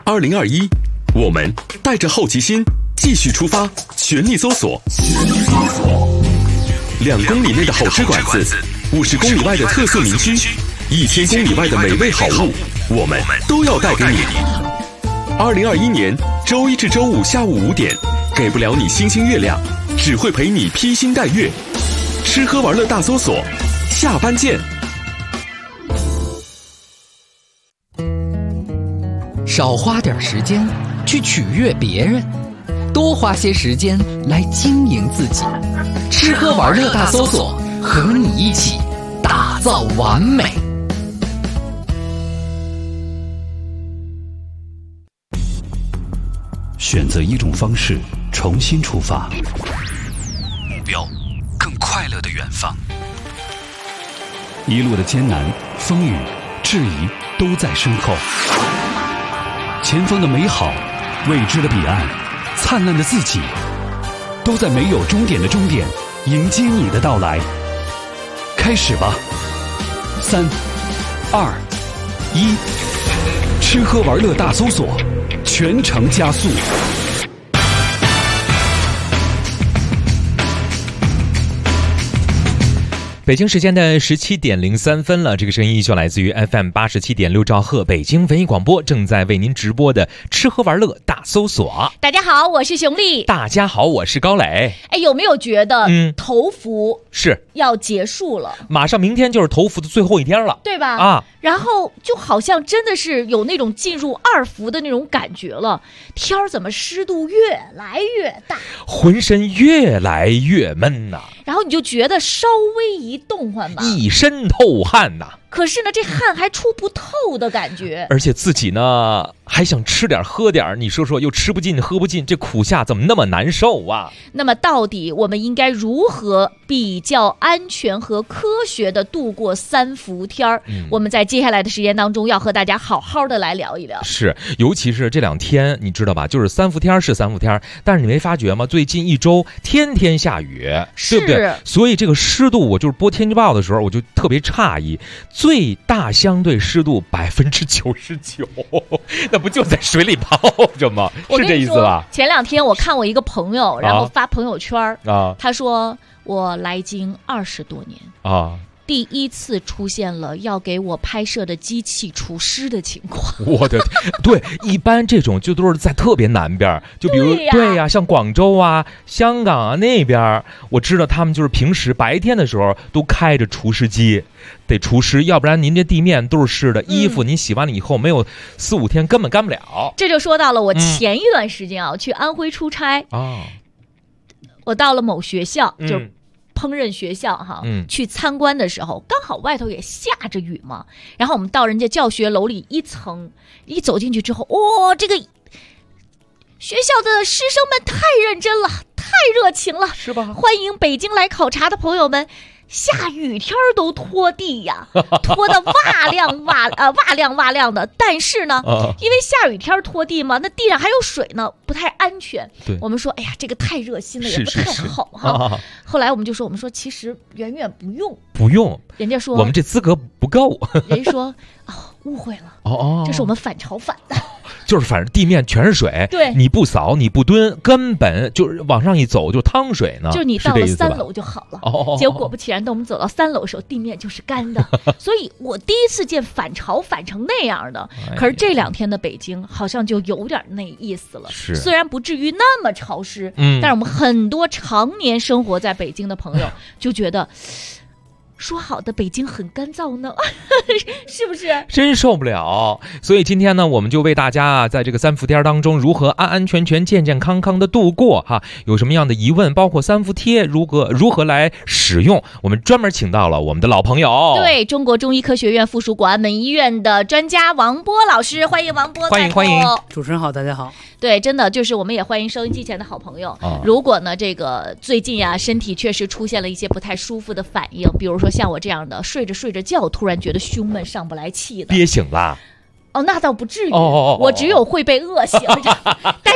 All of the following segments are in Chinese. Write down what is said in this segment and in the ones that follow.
2021，我们带着好奇心继续出发，全力搜索。2公里内的好吃馆子，50公里外的特色名区，1000公里外的美味好物，我们都要带给你。2021年周一至周五下午5点，给不了你星星月亮，只会陪你披星戴月。吃喝玩乐大搜索，下班见。 少花点时间去取悦别人，多花些时间来经营自己。吃喝玩乐大搜索，和你一起打造完美。 选择一种方式重新出发， 目标更快乐的远方。 一路的艰难、风雨、质疑都在身后，前方的美好、未知的彼岸、灿烂的自己，都在没有终点的终点迎接你的到来。开始吧，3、2、1，吃喝玩乐大搜索，全程加速。 北京时间的17点03分了，这个声音就来自于 FM 87.6兆赫北京文艺广播，正在为您直播的吃喝玩乐大搜索。 大家好，我是熊丽。 大家好，我是高磊。 哎，有没有觉得头伏是要结束了？ 马上明天就是头伏的最后一天了， 对吧？ 啊， 然后就好像真的是有那种进入2伏的那种感觉了。天儿怎么湿度越来越大， 浑身越来越闷呐， 然后你就觉得稍微一动换吧， 一身透汗呐。 可是呢，这汗还出不透的感觉， 而且自己呢还想吃点喝点，你说说又吃不进喝不进，这苦夏怎么那么难受啊？ 那么到底我们应该如何比较安全和科学的度过3伏天？我们在接下来的时间当中要和大家好好的来聊一聊。 是，尤其是这2天，你知道吧？就是3伏天是3伏天，但是你没发觉吗？最近1周天天下雨，对不对？所以这个湿度，我就是播天气报的时候，我就特别诧异。最大相对湿度99%，那不就在水里泡着吗？是这意思吧？ 前2天我看我一个朋友，然后发朋友圈啊， 他说我来京20多年啊，第一次出现了要给我拍摄的机器除湿的情况。 我的对，一般这种就都是在特别南边，就比如对呀，像广州啊、香港啊那边，我知道他们就是平时白天的时候都开着除湿机。得除湿，要不然您这地面都是湿的，衣服您洗完了以后没有4、5天根本干不了。 这就说到了我前一段时间去安徽出差啊，我到了某学校，就是烹饪学校哈，去参观的时候，刚好外头也下着雨嘛，然后我们到人家教学楼里1层，一走进去之后，哇，这个学校的师生们太认真了，太热情了，是吧？欢迎北京来考察的朋友们。下雨天都拖地呀，拖得哇亮的。但是呢，因为下雨天拖地嘛，那地上还有水呢，不太安全。我们说，哎呀，这个太热心了，也不太好哈。后来我们说，其实远远不用。人家说我们这资格不够。 人家说误会了，这是我们反潮反的。 就是反正地面全是水，对，你不扫你不蹲，根本就是往上一走就趟水呢。 就是你到了3楼就好了，结果果不其然，等我们走到3楼的时候，地面就是干的。所以我第一次见反潮反成那样的。可是这2天的北京好像就有点那意思了，虽然不至于那么潮湿，但是我们很多常年生活在北京的朋友就觉得。说好的北京很干燥呢，是不是？ 真受不了。所以今天呢，我们就为大家在这个3伏天当中如何安安全全、健健康康的度过哈。有什么样的疑问，包括3伏贴如何来使用，我们专门请到了我们的老朋友， 对，中国中医科学院附属广安门医院的专家王波老师，欢迎王波， 欢迎。 主持人好，大家好。 对，真的就是我们也欢迎收音机前的好朋友。如果呢，这个最近呀，身体确实出现了一些不太舒服的反应，比如说像我这样的睡着觉，突然觉得胸闷上不来气的， 憋醒了。 那倒不至于，我只有会被饿醒，但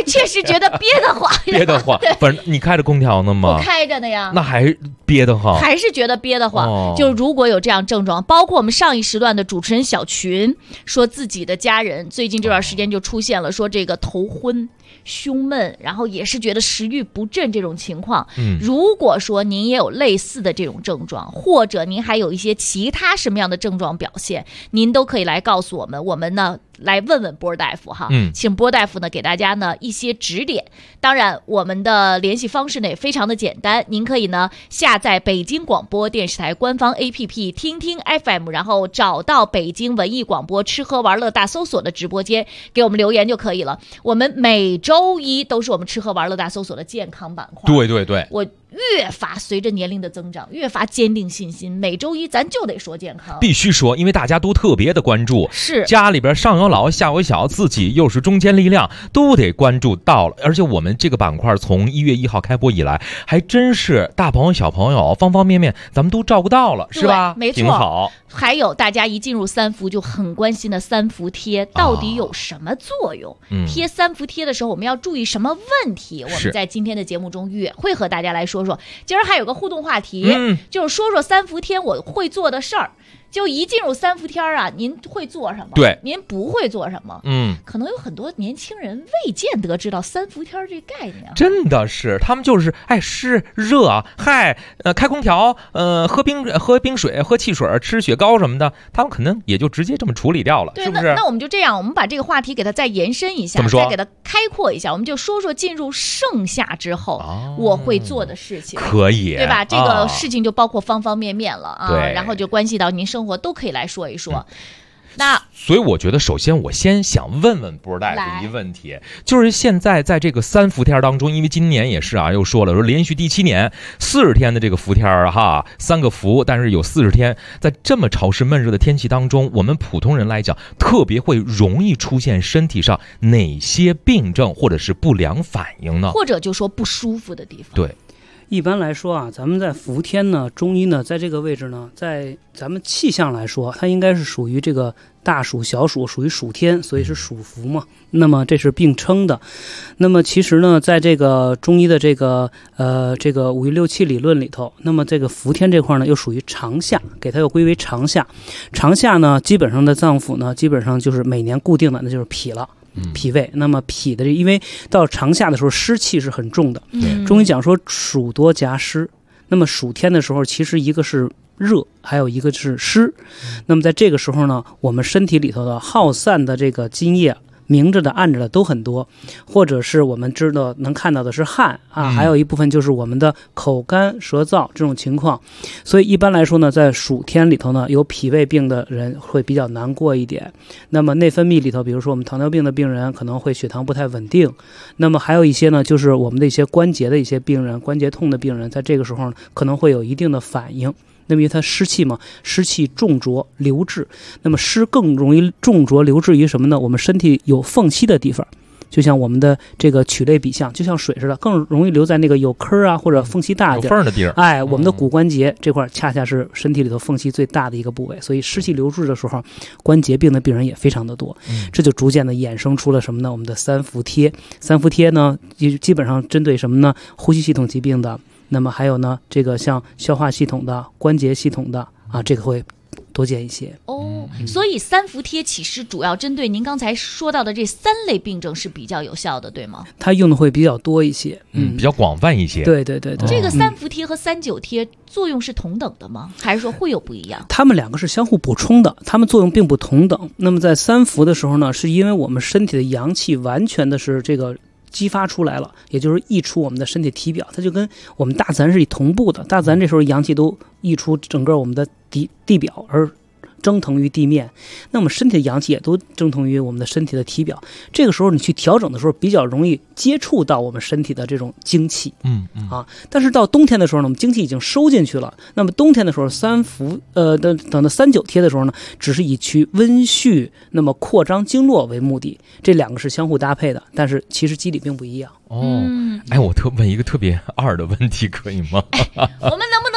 确实觉得憋得慌， 憋得慌。反正你开着空调呢吗？ 不开着呢呀。 那还憋得慌， 还是觉得憋得慌。就如果有这样症状，包括我们上一时段的主持人小群说自己的家人最近这段时间就出现了说这个头昏、胸闷，然后也是觉得食欲不振这种情况。如果说您也有类似的这种症状，或者您还有一些其他什么样的症状表现，您都可以来告诉我们，我们呢来问问波大夫哈，请波大夫呢给大家呢一些指点。当然我们的联系方式呢也非常的简单，您可以呢下载北京广播电视台官方 APP 听听 FM， 然后找到北京文艺广播吃喝玩乐大搜索的直播间，给我们留言就可以了。我们每周一都是我们吃喝玩乐大搜索的健康板块。 对对对， 我越发随着年龄的增长越发坚定信心，每周一咱就得说健康， 必须说，因为大家都特别的关注， 是家里边上有老下有小，自己又是中坚力量，都得关注到了。而且我们这个板块从1月1号开播以来，还真是大朋友小朋友方方面面咱们都照顾到了，是吧？ 没错， 挺好。 还有大家一进入三伏就很关心的三伏贴到底有什么作用，贴三伏贴的时候我们要注意什么问题，我们在今天的节目中也会和大家来说说。今儿还有个互动话题，就是说说三伏天我会做的事儿。就一进入三伏天啊，您会做什么？ 对， 您不会做什么？可能有很多年轻人未见得知道三伏天这概念。 真的是，他们就是湿热嗨，开空调，喝冰水，喝汽水，吃雪糕什么的，他们可能也就直接这么处理掉了， 对， 是不是？ 那我们就这样，我们把这个话题给它再延伸一下， 怎么说？ 再给它开阔一下，我们就说说进入盛夏之后，我会做的事情， 可以， 对吧？这个事情就包括方方面面了啊， 对， 然后就关系到您生活都可以来说一说。那所以我觉得，首先我先想问问波大夫一个问题，就是现在在这个三伏天当中，因为今年也是啊，又说了说连续第7年40天的这个伏天哈，3个伏，但是有40天，在这么潮湿闷热的天气当中，我们普通人来讲，特别会容易出现身体上哪些病症或者是不良反应呢？ 或者就说不舒服的地方。 对。 一般来说啊，咱们在伏天呢，中医呢，在这个位置呢，在咱们气象来说，它应该是属于这个大暑、小暑，属于暑天，所以是暑伏嘛。那么这是并称的。那么其实呢，在这个中医的这个五运六气理论里头，那么这个伏天这块呢，又属于长夏，给它又归为长夏。长夏呢，基本上的脏腑呢，基本上就是每年固定的，那就是脾了。脾胃，那么脾的因为到长夏的时候湿气是很重的，中医讲说暑多夹湿，那么暑天的时候其实一个是热，还有一个是湿，那么在这个时候呢，我们身体里头的耗散的这个津液，明着的暗着的都很多，或者是我们知道能看到的是汗啊，还有一部分就是我们的口干舌燥这种情况。所以一般来说呢，在暑天里头呢，有脾胃病的人会比较难过一点。那么内分泌里头，比如说我们糖尿病的病人可能会血糖不太稳定，那么还有一些呢，就是我们的一些关节的一些病人，关节痛的病人，在这个时候呢，可能会有一定的反应。那么因为它湿气嘛，湿气重浊留滞，那么湿更容易重浊留滞于什么呢？我们身体有缝隙的地方，就像我们的这个曲类比象，就像水似的，更容易留在那个有坑啊或者缝隙大的地方，有缝的地儿。 哎，我们的骨关节这块恰恰是身体里头缝隙最大的一个部位，所以湿气留滞的时候，关节病的病人也非常的多。这就逐渐的衍生出了什么呢？我们的三伏贴。三伏贴呢，基本上针对什么呢？呼吸系统疾病的。那么还有呢，这个像消化系统的、关节系统的啊，这个会多见一些。 所以三伏贴其实主要针对您刚才说到的这3类病症是比较有效的，对吗？ 它用的会比较多一些， 比较广泛一些。 对。 这个三伏贴和3-9贴作用是同等的吗？还是说会有不一样？ 它们两个是相互补充的，它们作用并不同等。那么在三伏的时候呢，是因为我们身体的阳气完全的是这个激发出来了，也就是溢出我们的身体体表，它就跟我们大自然是同步的。大自然这时候阳气都溢出整个我们的地表，而蒸腾于地面，那么身体的阳气也都蒸腾于我们的身体的体表。这个时候你去调整的时候，比较容易接触到我们身体的这种精气。但是到冬天的时候呢，我们精气已经收进去了。那么冬天的时候，三伏等到3-9贴的时候呢，只是以去温煦，那么扩张经络为目的，这两个是相互搭配的，但是其实机理并不一样。 我问一个特别二的问题，可以吗？ 我们能不能不要忘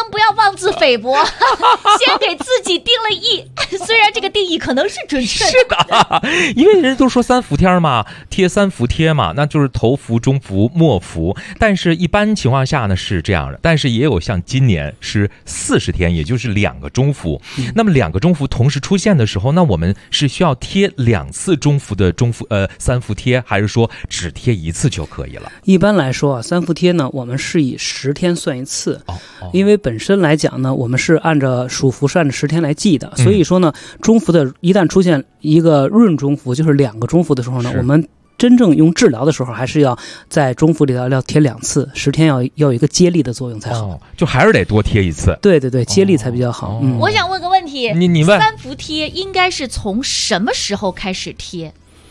妄自菲薄，先给自己定了虽然这个定义可能是准确的。 是的，因为人都说3伏天嘛，贴3伏贴嘛，那就是头伏、中伏、末伏。但是一般情况下呢是这样的，但是也有像今年是40天，也就是2个中伏。那么2个中伏同时出现的时候，那我们是需要贴2次中伏的3伏贴，还是说只贴1次就可以了？ 一般来说啊，3伏贴呢，我们是以10天算一次。因为本身来讲呢，我们是按照属伏是按照10天来记的，所以说呢，中伏的一旦出现一个闰中伏，就是2个中伏的时候呢，我们真正用治疗的时候，还是要在中伏里头要贴2次，10天要有一个接力的作用才好。 就还是得多贴1次。 对对对，接力才比较好。 我想问个问题， 你问 3伏贴应该是从什么时候开始贴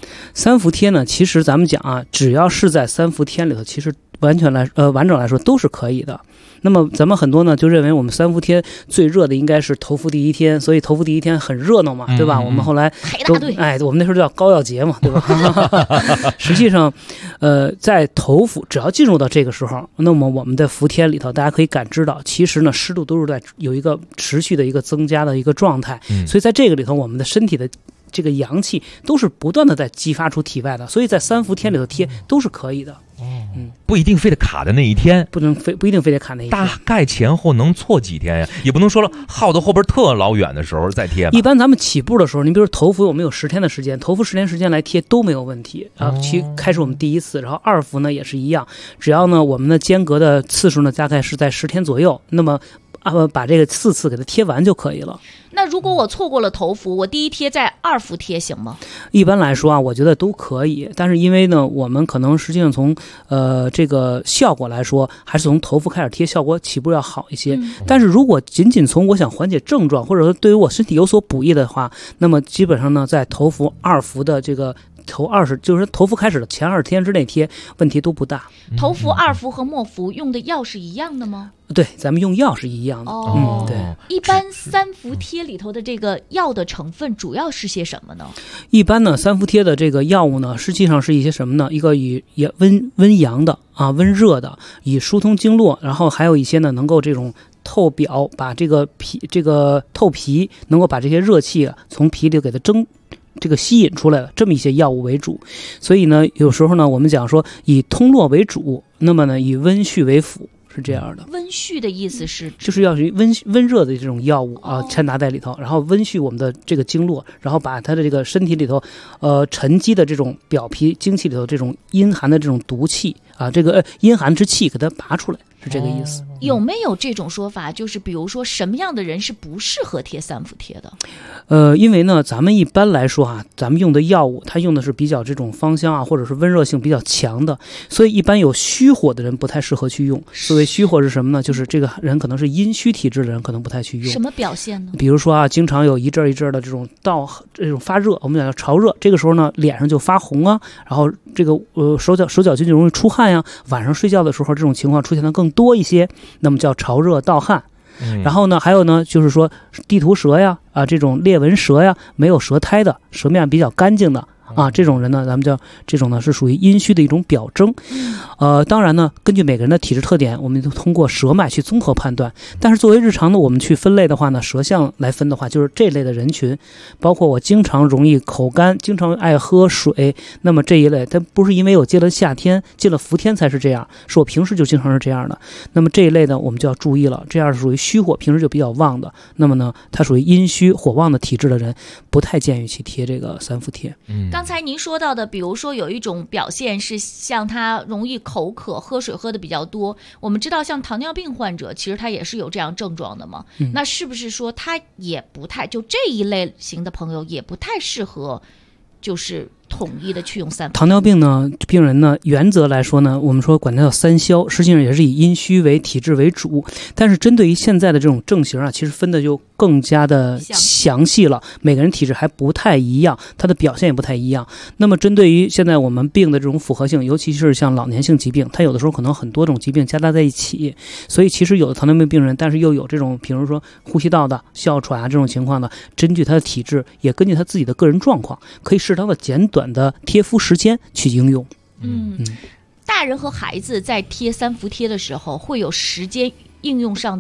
？3伏贴呢，其实咱们讲啊，只要是在3伏天里头，其实完整来说都是可以的。那么咱们很多呢就认为我们3伏贴最热的应该是头伏第1天，所以头伏第1天很热闹嘛，对吧？我们后来都我们那时候叫膏药节嘛，对吧？实际上，在头伏只要进入到这个时候，那么我们的伏天里头，大家可以感知到，其实呢湿度都是在有一个持续的一个增加的一个状态，所以在这个里头，我们的身体的这个阳气都是不断的在激发出体外的，所以在3伏天里头贴都是可以的。 不一定非得卡在那一天， 不一定非得卡那一天， 大概前后能错几天呀？也不能说了耗到后边特老远的时候再贴吧。 一般咱们起步的时候，你比如头伏我们有10天的时间，头伏10天时间来贴都没有问题啊。开始我们第1次，然后2伏呢也是一样，只要呢我们的间隔的次数呢大概是在10天左右，那么把这个4次给它贴完就可以了。 那如果我错过了头伏，我第1贴在2伏贴行吗？ 一般来说啊，我觉得都可以。但是因为呢，我们可能实际上从这个效果来说，还是从头伏开始贴效果起步要好一些。但是如果仅仅从我想缓解症状，或者说对于我身体有所补益的话，那么基本上呢，在头伏、2伏的这个头20，就是头伏开始的前20天之内贴，问题都不大。 头伏、2伏和末伏用的药是一样的吗？ 对，咱们用药是一样的。对。 一般3伏贴里头的这个药的成分主要是些什么呢？ 一般呢，3伏贴的这个药物呢，实际上是一些什么呢？一个以温阳的啊，温热的，以疏通经络，然后还有一些呢，能够这种透表，把这个透皮，能够把这些热气从皮里给它吸引出来了，这么一些药物为主。所以呢，有时候呢，我们讲说以通络为主，那么呢，以温煦为辅。是这样的。 温煦的意思是就是要是温热的这种药物啊，掺杂在里头，然后温煦我们的这个经络，然后把它的这个身体里头沉积的这种表皮精气里头这种阴寒的这种毒气啊，这个阴寒之气给它拔出来，是这个意思。 有没有这种说法，就是比如说什么样的人是不适合贴3伏贴的？ 因为呢，咱们一般来说啊，咱们用的药物，它用的是比较这种芳香啊，或者是温热性比较强的，所以一般有虚火的人不太适合去用。所谓虚火是什么呢？就是这个人可能是阴虚体质的人，可能不太去用。 什么表现呢？ 比如说啊，经常有一阵一阵的这种发热，我们讲叫潮热，这个时候呢，脸上就发红啊，然后这个手脚筋就容易出汗呀，晚上睡觉的时候这种情况出现的更多一些，那么叫潮热盗汗。然后呢，还有呢，就是说地图舌呀，这种裂纹舌呀，没有舌苔的，舌面比较干净的啊，这种人呢，咱们叫这种呢是属于阴虚的一种表征。当然呢，根据每个人的体质特点，我们都通过舌脉去综合判断。但是作为日常呢，我们去分类的话呢，舌象来分的话，就是这类的人群，包括我经常容易口干，经常爱喝水，那么这一类，它不是因为我进了夏天、进了伏天才是这样，是我平时就经常是这样的。那么这一类呢，我们就要注意了，这样是属于虚火，平时就比较旺的。那么呢，它属于阴虚火旺的体质的人，不太建议去贴这个3伏贴。 刚才您说到的，比如说有一种表现是像他容易口渴，喝水喝的比较多。我们知道像糖尿病患者，其实他也是有这样症状的嘛。那是不是说他也不太，就这一类型的朋友也不太适合，就是统一的去用3伏贴？ 糖尿病呢，病人呢，原则来说呢，我们说管它叫3消，实际上也是以阴虚为体质为主。但是针对于现在的这种症型啊，其实分的就更加的详细了，每个人体质还不太一样，它的表现也不太一样。那么针对于现在我们病的这种复合性，尤其是像老年性疾病，它有的时候可能很多种疾病夹杂在一起，所以其实有的糖尿病病人，但是又有这种比如说呼吸道的哮喘啊这种情况呢，根据他的体质，也根据他自己的个人状况，可以适当的减短的贴敷时间去应用。 大人和孩子在贴3伏贴的时候，会有时间应用上的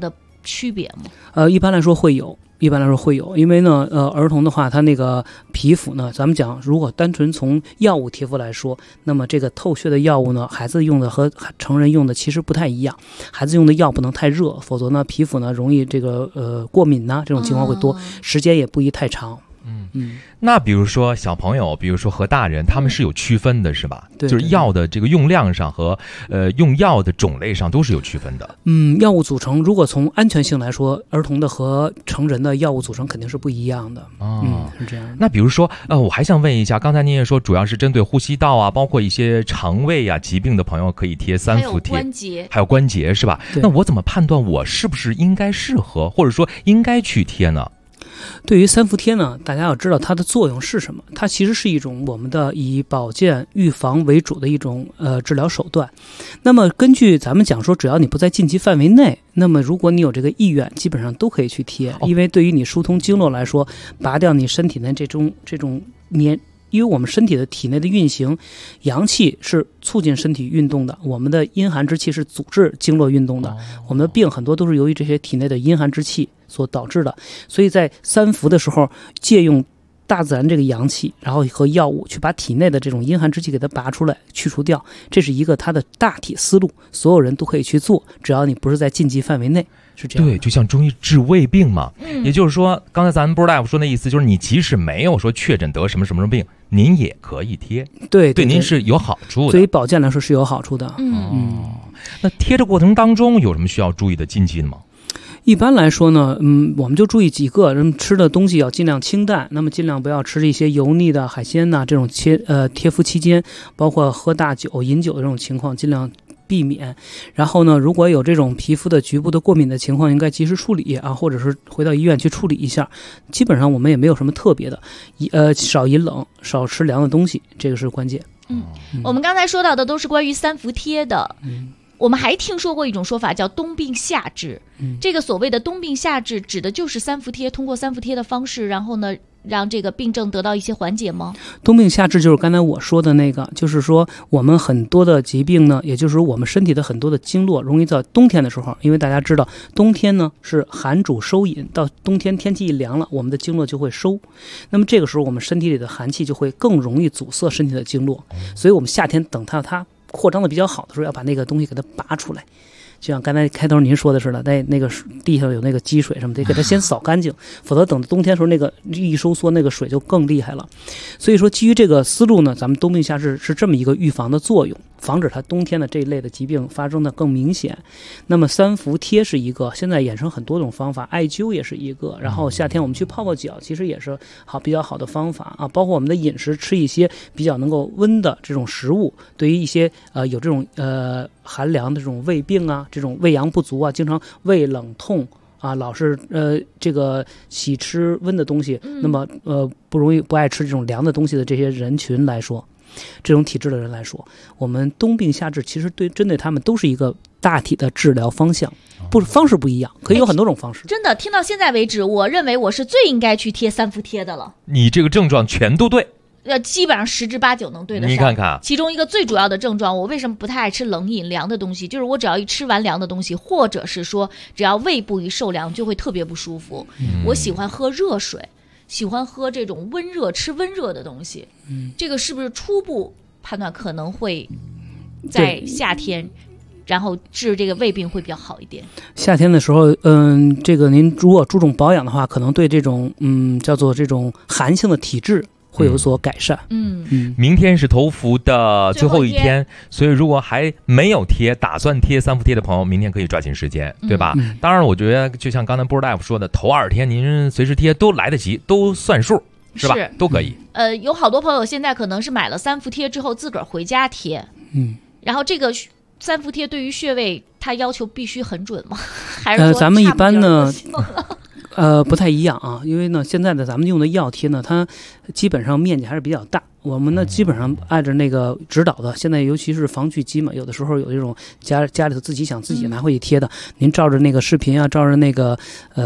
区别吗？ 一般来说会有。因为呢，儿童的话，他那个皮肤呢，咱们讲，如果单纯从药物贴敷来说，那么这个透血的药物呢，孩子用的和成人用的其实不太一样。孩子用的药不能太热，否则呢，皮肤呢容易这个过敏呐，这种情况会多，时间也不宜太长。 那比如说小朋友，比如说和大人，他们是有区分的，是吧？ 对， 就是药的这个用量上和用药的种类上都是有区分的。 药物组成，如果从安全性来说，儿童的和成人的药物组成肯定是不一样的。是这样的。 那比如说我还想问一下，刚才您也说主要是针对呼吸道啊，包括一些肠胃啊疾病的朋友可以贴3伏贴，还有关节是吧？那我怎么判断我是不是应该适合，或者说应该去贴呢？ 对于3伏贴呢，大家要知道它的作用是什么。它其实是一种我们的以保健预防为主的一种治疗手段。那么根据咱们讲说，只要你不在禁忌范围内，那么如果你有这个意愿，基本上都可以去贴。因为对于你疏通经络来说，拔掉你身体内这种因为我们身体的体内的运行，阳气是促进身体运动的，我们的阴寒之气是阻滞经络运动的。我们的病很多都是由于这些体内的阴寒之气所导致的。所以在3伏的时候，借用大自然这个阳气，然后和药物去把体内的这种阴寒之气给它拔出来，去除掉，这是一个它的大体思路，所有人都可以去做，只要你不是在禁忌范围内。是这样， 对，就像中医治胃病嘛，也就是说，刚才咱们波大夫说那意思，就是你即使没有说确诊得什么什么病，您也可以贴，对您是有好处的， 对于保健来说是有好处的。 那贴的过程当中有什么需要注意的禁忌吗？ 一般来说呢，我们就注意几个，人吃的东西要尽量清淡，那么尽量不要吃一些油腻的海鲜呐，这种贴敷期间，包括喝大酒、饮酒的这种情况，尽量避免。然后呢，如果有这种皮肤的局部的过敏的情况，应该及时处理啊，或者是回到医院去处理一下。基本上我们也没有什么特别的，少饮冷，少吃凉的东西，这个是关键。 我们刚才说到的都是关于3伏贴的。我们还听说过一种说法叫冬病夏治，这个所谓的冬病夏治指的就是3伏贴，通过3伏贴的方式，然后呢让这个病症得到一些缓解吗？ 冬病夏治就是刚才我说的那个，就是说我们很多的疾病呢，也就是说我们身体的很多的经络容易在冬天的时候，因为大家知道冬天呢是寒主收引，到冬天天气一凉了，我们的经络就会收，那么这个时候我们身体里的寒气就会更容易阻塞身体的经络，所以我们夏天等它扩张的比较好的时候，要把那个东西给它拔出来。就像刚才开头您说的似的，在那个地上有那个积水什么的，得给它先扫干净，否则等冬天的时候那个一收缩，那个水就更厉害了。所以说基于这个思路呢，咱们冬病夏治是这么一个预防的作用，防止它冬天的这一类的疾病发生的更明显。那么3伏贴是一个，现在衍生很多种方法，艾灸也是一个，然后夏天我们去泡脚其实也是比较好的方法啊。包括我们的饮食，吃一些比较能够温的这种食物，对于一些有这种寒凉的这种胃病啊，这种胃阳不足啊，经常胃冷痛啊，老是这个喜吃温的东西，那么不爱吃这种凉的东西的这些人群来说，这种体质的人来说，我们冬病夏治其实针对他们都是一个大体的治疗方向，方式不一样，可以有很多种方式。 真的，听到现在为止，我认为我是最应该去贴3伏贴的了。 你这个症状全都对。 基本上10之8九能对得上。 你看看， 其中一个最主要的症状，我为什么不太爱吃冷饮凉的东西？就是我只要一吃完凉的东西，或者是说只要胃部一受凉，就会特别不舒服。我喜欢喝热水，喜欢喝这种吃温热的东西。这个是不是初步判断可能会在夏天？然后治这个胃病会比较好一点。 夏天的时候，这个您如果注重保养的话，可能对这种叫做这种寒性的体质会有所改善。 明天是头伏的最后一天，所以如果还没有打算贴3伏贴的朋友，明天可以抓紧时间，对吧？当然，我觉得就像刚才波大夫说的，头2天您随时贴都来得及，都算数，是吧？都可以。 有好多朋友现在可能是买了3伏贴之后自个儿回家贴，然后这个3伏贴对于穴位，它要求必须很准吗？还是说咱们一般呢？不太一样啊，因为呢，现在的咱们用的药贴呢，它基本上面积还是比较大。我们呢，基本上按照那个指导的，现在尤其是防具机嘛，有的时候有这种家里头自己拿回去贴的，您照着那个视频啊，照着那个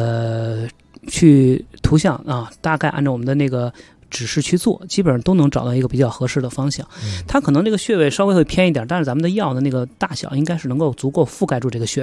去图像啊，大概按照我们的那个指示去做，基本上都能找到一个比较合适的方向。它可能这个穴位稍微会偏一点，但是咱们的药的那个大小应该是能够足够覆盖住这个穴位。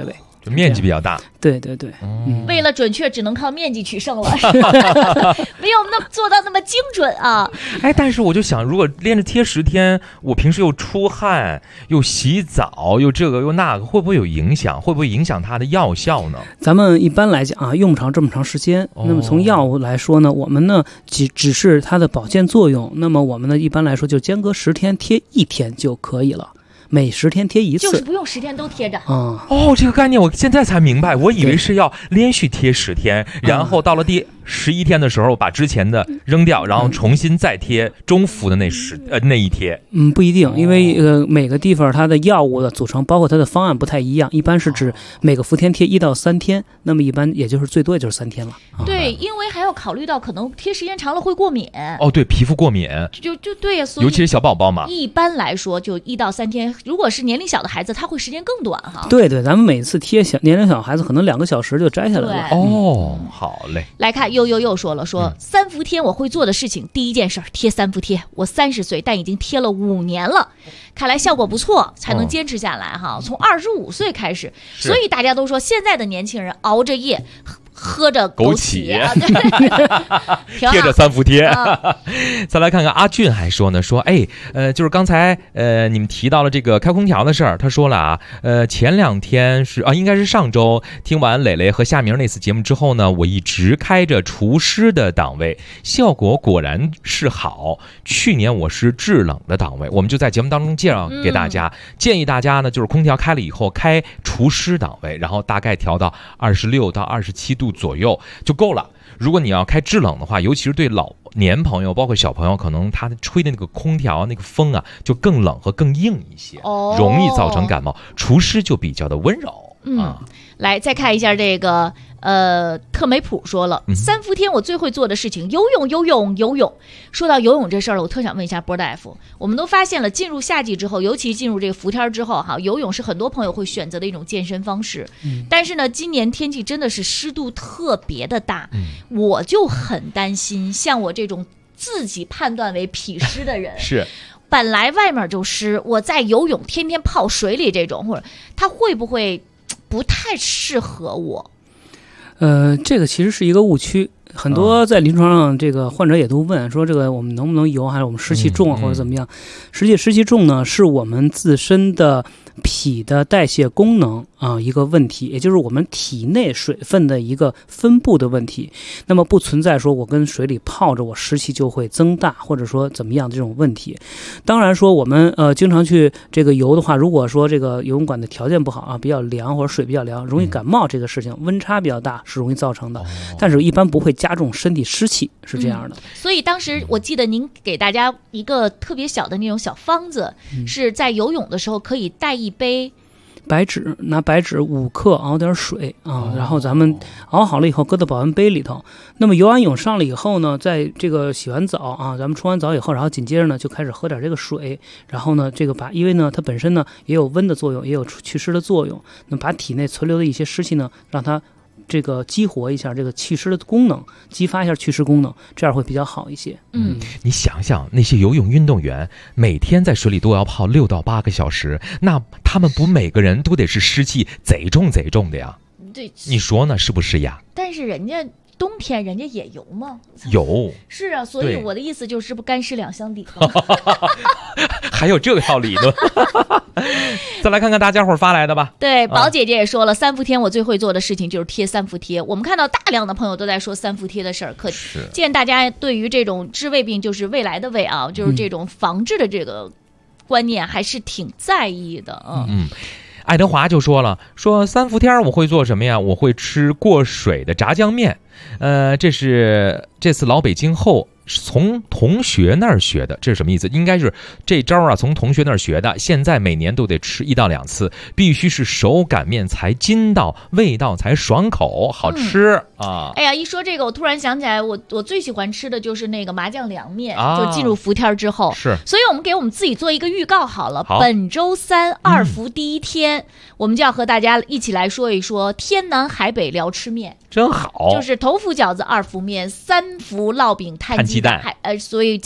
就面积比较大。 对对对， 为了准确，只能靠面积取胜了，没有做到那么精准啊。 哎，但是我就想，如果连着贴10天，我平时又出汗，又洗澡，又这个又那个，会不会有影响？会不会影响它的药效呢？ 咱们一般来讲啊，用不着这么长时间。那么从药物来说呢，我们呢只是它的保健作用。那么我们呢一般来说就间隔10天贴1天就可以了。每10天贴1次， 就是不用10天都贴着。 哦，这个概念我现在才明白，我以为是要连续贴10天，然后到了第11天的时候把之前的扔掉，然后重新再贴中服的那一贴。 不一定，因为每个地方它的药物的组成，包括它的方案不太一样，一般是指每个伏天贴1到3天，那么一般也就是最多也就是3天了。 对，因为还要考虑到可能贴时间长了会过敏。 哦，对，皮肤过敏， 就对呀，所以尤其是小宝宝嘛。 一般来说就1到3天，如果是年龄小的孩子，他会时间更短哈。 对对，咱们每次贴年龄小孩子可能2个小时就摘下来了。 哦，好嘞。 来看又说了，说3伏贴我会做的事情，第一件事贴3伏贴。我30岁，但已经贴了5年了，看来效果不错，才能坚持下来哈。从25岁开始，所以大家都说现在的年轻人熬着夜。喝着枸杞啊， 贴着3伏贴。再来看看阿俊还说呢，说就是刚才你们提到了这个开空调的事儿，他说了啊，前2天是应该是上周听完磊磊和夏明那次节目之后呢，我一直开着除湿的档位，效果果然是好。去年我是制冷的档位，我们就在节目当中介绍给大家，建议大家呢就是空调开了以后开除湿档位，然后大概调到26到27度左右就够了。如果你要开制冷的话，尤其是对老年朋友包括小朋友，可能他吹的那个空调那个风啊就更冷和更硬一些，容易造成感冒。除湿就比较的温柔。 来再看一下这个特美普说了，3伏天我最会做的事情，游泳。说到游泳这事儿了，我特想问一下波大夫，我们都发现了，进入夏季之后，尤其进入这个伏天之后哈，游泳是很多朋友会选择的一种健身方式。但是呢，今年天气真的是湿度特别的大，我就很担心，像我这种自己判断为痞湿的人是。 本来外面就湿，我在游泳天天泡水里这种，或者它会不会不太适合我？ 这个其实是一个误区，很多在临床上这个患者也都问说，这个我们能不能游，还是我们湿气重啊，或者怎么样？实际湿气重呢，是我们自身的脾的代谢功能一个问题，也就是我们体内水分的一个分布的问题。那么不存在说我跟水里泡着我湿气就会增大，或者说怎么样的这种问题。当然说我们经常去这个游的话，如果说这个游泳馆的条件不好啊，比较凉或者水比较凉，容易感冒，这个事情温差比较大是容易造成的，但是一般不会加重身体湿气，是这样的。 所以当时我记得您给大家一个特别小的那种小方子，是在游泳的时候可以带一杯白纸，拿白纸5克熬点水然后咱们熬好了以后搁到保温杯里头。那么游完泳上了以后呢，在这个洗完澡咱们冲完澡以后，然后紧接着呢就开始喝点这个水，然后呢这个因为呢它本身呢也有温的作用，也有祛湿的作用，那把体内存留的一些湿气呢，让它这个激活一下这个祛湿的功能，激发一下祛湿功能，这样会比较好一些。 你想想那些游泳运动员每天在水里都要泡6到8个小时，那他们不每个人都得是湿气贼重的呀？ 对， 你说呢？是不是呀？ 但是人家冬天人家也游吗？ 有。 是啊，所以我的意思就是不干湿两相抵吗？ 还有这个道理呢。再来看看大家伙发来的吧。 对，宝姐姐也说了，3伏天我最会做的事情就是贴3伏贴。我们看到大量的朋友都在说3伏贴的事儿，可见大家对于这种治胃病，就是未来的胃就是这种防治的这个观念还是挺在意的。 爱德华就说了，说3伏天我会做什么呀？我会吃过水的炸酱面。这是这次老北京后从同学那儿学的，这是什么意思？应该是这招从同学那儿学的。现在每年都得吃1到2次，必须是手擀面才筋道，味道才爽口，好吃哎呀，一说这个，我突然想起来，我最喜欢吃的就是那个麻酱凉面，就进入伏天之后。 是， 所以我们给我们自己做一个预告好了。本周3 2伏第1天，我们就要和大家一起来说一说天南海北聊吃面， 真好。 就是头伏饺子、2伏面、3伏烙饼、摊鸡蛋，所以在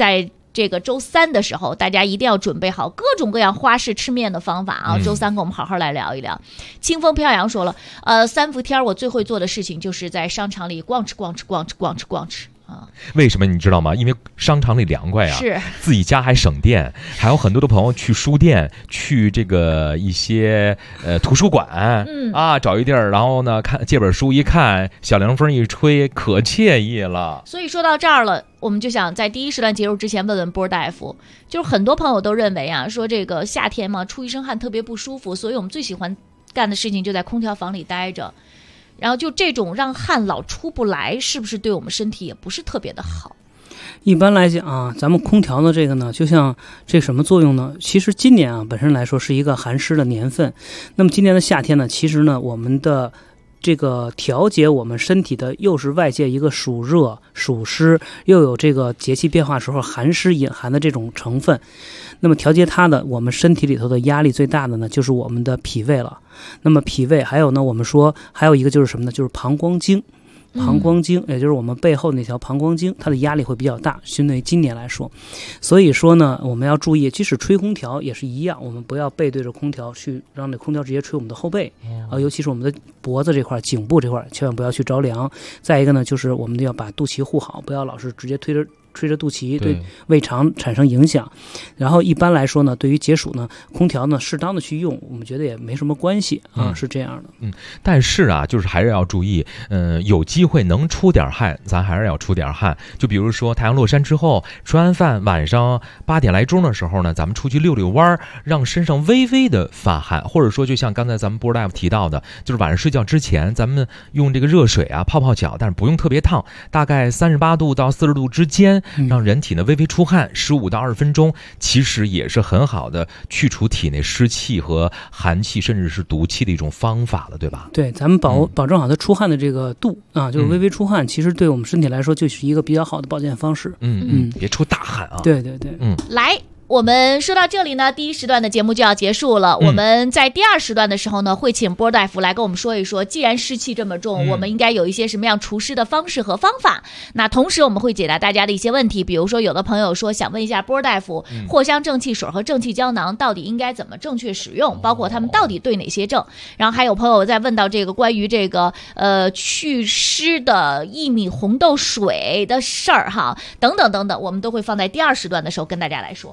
这个周3的时候，大家一定要准备好各种各样花式吃面的方法啊！周3跟我们好好来聊一聊。清风飘扬说了，3伏天我最会做的事情就是在商场里逛吃啊。 为什么你知道吗？因为商场里凉快啊， 是自己家还省电，还有很多的朋友去书店，去这个一些图书馆，找一地儿，然后呢借本书一看，小凉风一吹，可惬意了。 所以说到这儿了，我们就想在第一时段结束之前问问波大夫，就是很多朋友都认为啊，说这个夏天嘛，出一身汗特别不舒服，所以我们最喜欢干的事情就在空调房里待着。然后就这种让汗老出不来，是不是对我们身体也不是特别的好？ 一般来讲啊，咱们空调的这个呢，就像这什么作用呢？其实今年啊本身来说是一个寒湿的年份，那么今年的夏天呢，其实呢我们的这个调节我们身体的又是外界一个暑热暑湿，又有这个节气变化时候寒湿隐含的这种成分，那么调节它的我们身体里头的压力最大的呢就是我们的脾胃了。那么脾胃还有呢，我们说还有一个就是什么呢？就是膀胱经。膀胱经也就是我们背后那条膀胱经，它的压力会比较大，相对于今年来说。所以说呢，我们要注意，即使吹空调也是一样，我们不要背对着空调去让那空调直接吹我们的后背尤其是我们的脖子这块、颈部这块，千万不要去着凉。再一个呢，就是我们要把肚脐护好，不要老是直接吹着肚脐，对胃肠产生影响。然后一般来说呢，对于解暑呢，空调呢适当的去用，我们觉得也没什么关系啊，是这样的。 但是啊，就是还是要注意，有机会能出点汗，咱还是要出点汗。就比如说太阳落山之后，吃完饭晚上8点来钟的时候呢，咱们出去溜溜弯，让身上微微的发汗，或者说就像刚才咱们波大夫提到的，就是晚上睡觉之前，咱们用这个热水啊泡脚，但是不用特别烫，大概38度到40度之间。让人体呢微微出汗15到20分钟，其实也是很好的去除体内湿气和寒气甚至是毒气的一种方法了，对吧？ 对，咱们保证好它出汗的这个度啊，就是微微出汗，其实对我们身体来说就是一个比较好的保健方式。 别出大汗啊。 对， 来。我们说到这里呢，第一时段的节目就要结束了。我们在第2时段的时候呢，会请波大夫来跟我们说一说，既然湿气这么重，我们应该有一些什么样除湿的方式和方法。那同时我们会解答大家的一些问题，比如说有的朋友说想问一下波大夫，藿香正气水和正气胶囊到底应该怎么正确使用，包括他们到底对哪些症。然后还有朋友在问到这个关于这个祛湿的薏米红豆水的事儿哈，等等等等，我们都会放在第2时段的时候跟大家来说。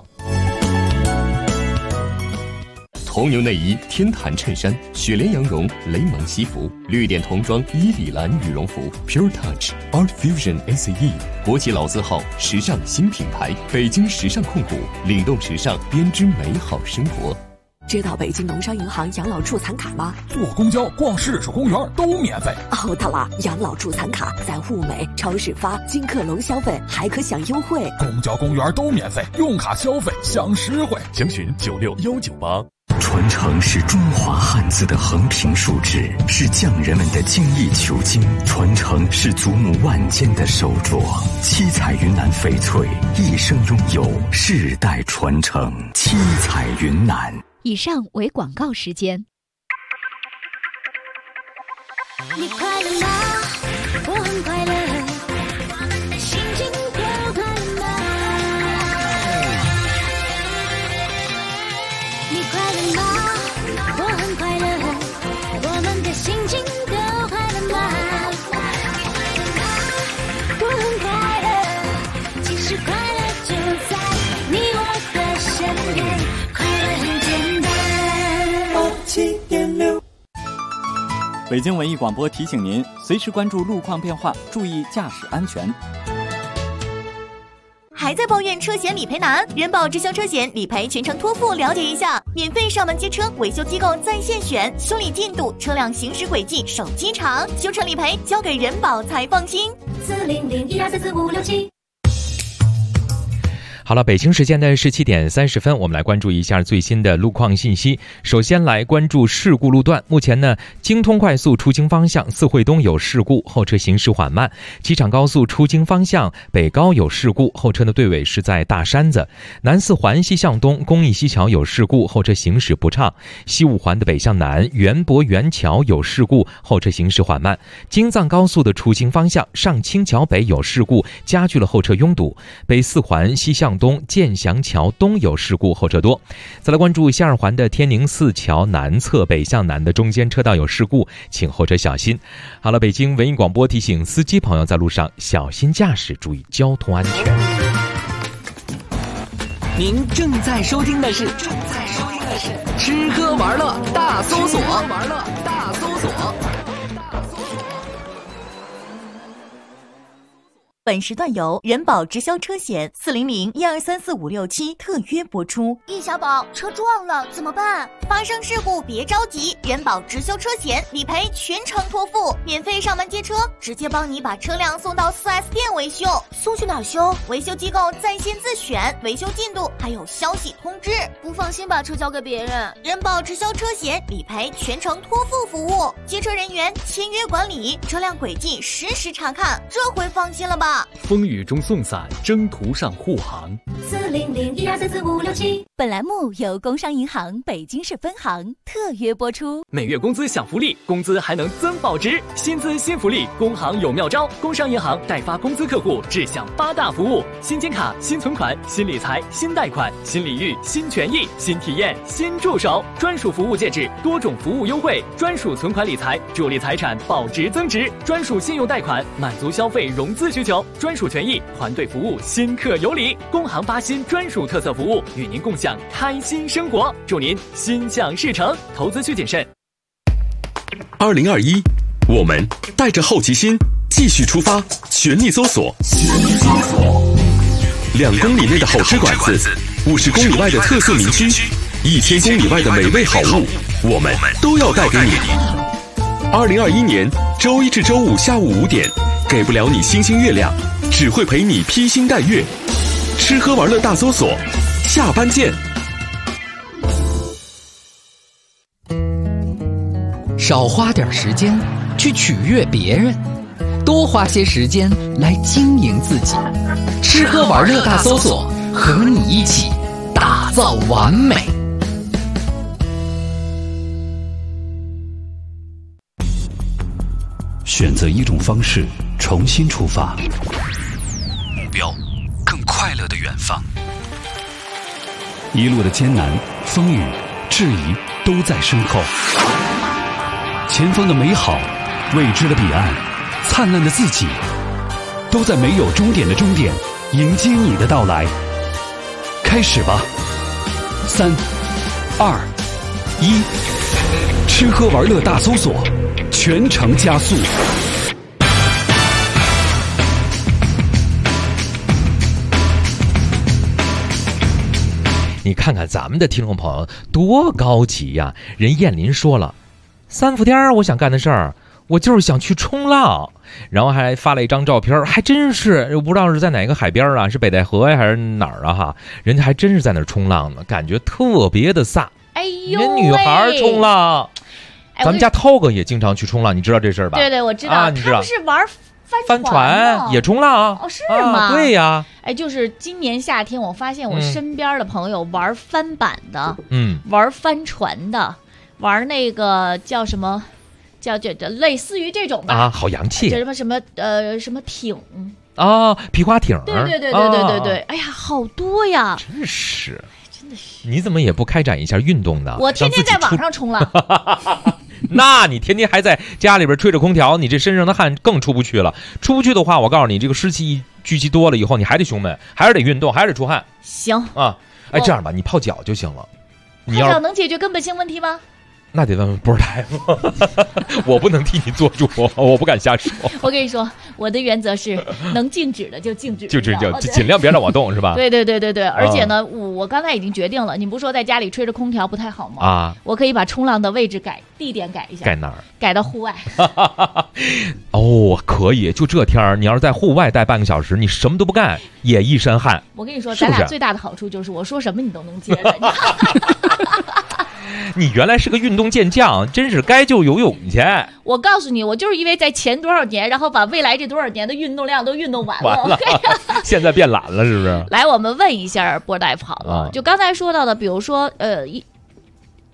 红牛内衣、天坛衬衫、雪莲羊绒、雷蒙西服、绿点童装、伊里兰羽绒服、Pure Touch、Art Fusion ACE， 国际老字号，时尚新品牌，北京时尚控股，领动时尚，编织美好生活。 知道北京农商银行养老助残卡吗？ 坐公交、逛市属公园都免费。 对了，养老助残卡在物美、超市发，金客隆消费还可享优惠。 公交、公园都免费，用卡消费享实惠。 详询96198。 传承是中华汉字的横平竖直，是匠人们的精益求精；传承是祖母万间的手镯。七彩云南翡翠一生拥有，世代传承。七彩云南。 以上为广告时间。 你快乐吗？我很快乐。心情多快乐吗？你快乐吗？我很快乐。我们的心情都快乐吗？我很快乐。其实快乐就在你我的身边，快乐很简单。7.6。 北京文艺广播提醒您，随时关注路况变化，注意驾驶安全。 还在抱怨车险理赔难？人保直销车险理赔全程托付，了解一下，免费上门接车，维修机构在线选，修理进度、车辆行驶轨迹、手机长，修车理赔交给人保才放心。40012444567。 好了，北京时间的17点30分，我们来关注一下最新的路况信息。首先来关注事故路段，目前呢，京通快速出京方向四惠东有事故，后车行驶缓慢；机场高速出京方向北高有事故，后车的队尾是在大山子；南四环西向东公益西桥有事故，后车行驶不畅；西五环的北向南园博园桥有事故，后车行驶缓慢；京藏高速的出京方向上清桥北有事故，加剧了后车拥堵；北四环西向向东建祥桥东有事故，后车多。再来关注西二环的天宁寺桥南侧北向南的中间车道有事故，请后车小心。好了，北京文艺广播提醒司机朋友在路上小心驾驶，注意交通安全。 您正在收听的是吃喝玩乐大搜索。 本时段由人保直销车险400-1234567特约播出。 易小宝，车撞了怎么办？ 发生事故别着急，人保直销车险理赔全程托付，免费上门接车，直接帮你把车辆送到 4S 店维修。 送去哪儿修？ 维修机构在线自选，维修进度还有消息通知。 不放心把车交给别人。 人保直销车险理赔全程托付服务，接车人员签约管理，车辆轨迹实时查看，这回放心了吧？ 风雨中送伞，征途上护航。 400-1234567。 本栏目由工商银行北京市分行特约播出。 每月工资享福利，工资还能增保值，薪资新福利，工行有妙招。工商银行代发工资客户只享8大服务：新金卡、新存款、新理财、新贷款、新礼遇、新权益、新体验、新助手，专属服务戒指，多种服务优惠，专属存款理财，助力财产保值增值，专属信用贷款，满足消费融资需求，专属权益，团队服务，新客有礼。工行发薪专属特色服务，与您共享开心生活，祝您心想事成。投资需谨慎。 2021，我们带着好奇心继续出发，全力搜索2公里内的好吃馆子，50公里外的特色名区，1000公里外的美味好物，我们都要带给你。2021年周一至周五下午5点，给不了你星星月亮，只会陪你披星戴月。吃喝玩乐大搜索，下班见。 少花点时间去取悦别人，多花些时间来经营自己。吃喝玩乐大搜索，和你一起打造完美。 选择一种方式，重新出发， 目标更快乐的远方。 一路的艰难、风雨、质疑都在身后，前方的美好、未知的彼岸、灿烂的自己，都在没有终点的终点迎接你的到来。开始吧，3、2、1，吃喝玩乐大搜索，全程加速。 你看看咱们的听众朋友多高级呀！人燕林说了，3伏天我想干的事儿，我就是想去冲浪，然后还发了一张照片，还真是，我不知道是在哪个海边啊，是北戴河呀还是哪儿啊哈？人家还真是在那儿冲浪呢，感觉特别的飒。 哎呦， 人女孩冲浪，咱们家涛哥也经常去冲浪，你知道这事儿吧？ 对对，我知道， 啊，你知道他不是玩帆船也冲浪哦，是吗？ 对呀。 哎，就是今年夏天，我发现我身边的朋友玩帆板的，玩帆船的，玩那个叫什么，叫类似于这种吧， 啊，好洋气， 叫什么艇啊，皮划艇， 对，哎呀，好多呀， 真是，你怎么也不开展一下运动呢？ 我天天在网上冲浪。 那你天天还在家里边吹着空调，你这身上的汗更出不去了。出不去的话，我告诉你，这个湿气聚集多了以后，你还得胸闷，还是得运动，还是得出汗。 行啊，哎，这样吧，你泡脚就行了。 泡脚能解决根本性问题吗？ 那得问波尔大夫，我不能替你做主，我不敢瞎说。 我跟你说，我的原则是能静止的就静止， 就尽量别让我动，是吧？ 对，而且呢，我刚才已经决定了，你不是说在家里吹着空调不太好吗？啊，我可以把冲浪的位置地点改一下， 改哪儿？ 改到户外。 哦，可以，就这天儿，你要是在户外待半个小时，你什么都不干，也一身汗。 我跟你说，咱俩最大的好处就是我说什么你都能接着。 你原来是个运动健将，真是该就游泳去。 我告诉你，我就是因为在前多少年，然后把未来这多少年的运动量都运动完了， 现在变懒了，是不是？ 来，我们问一下波大夫好了，就刚才说到的，比如说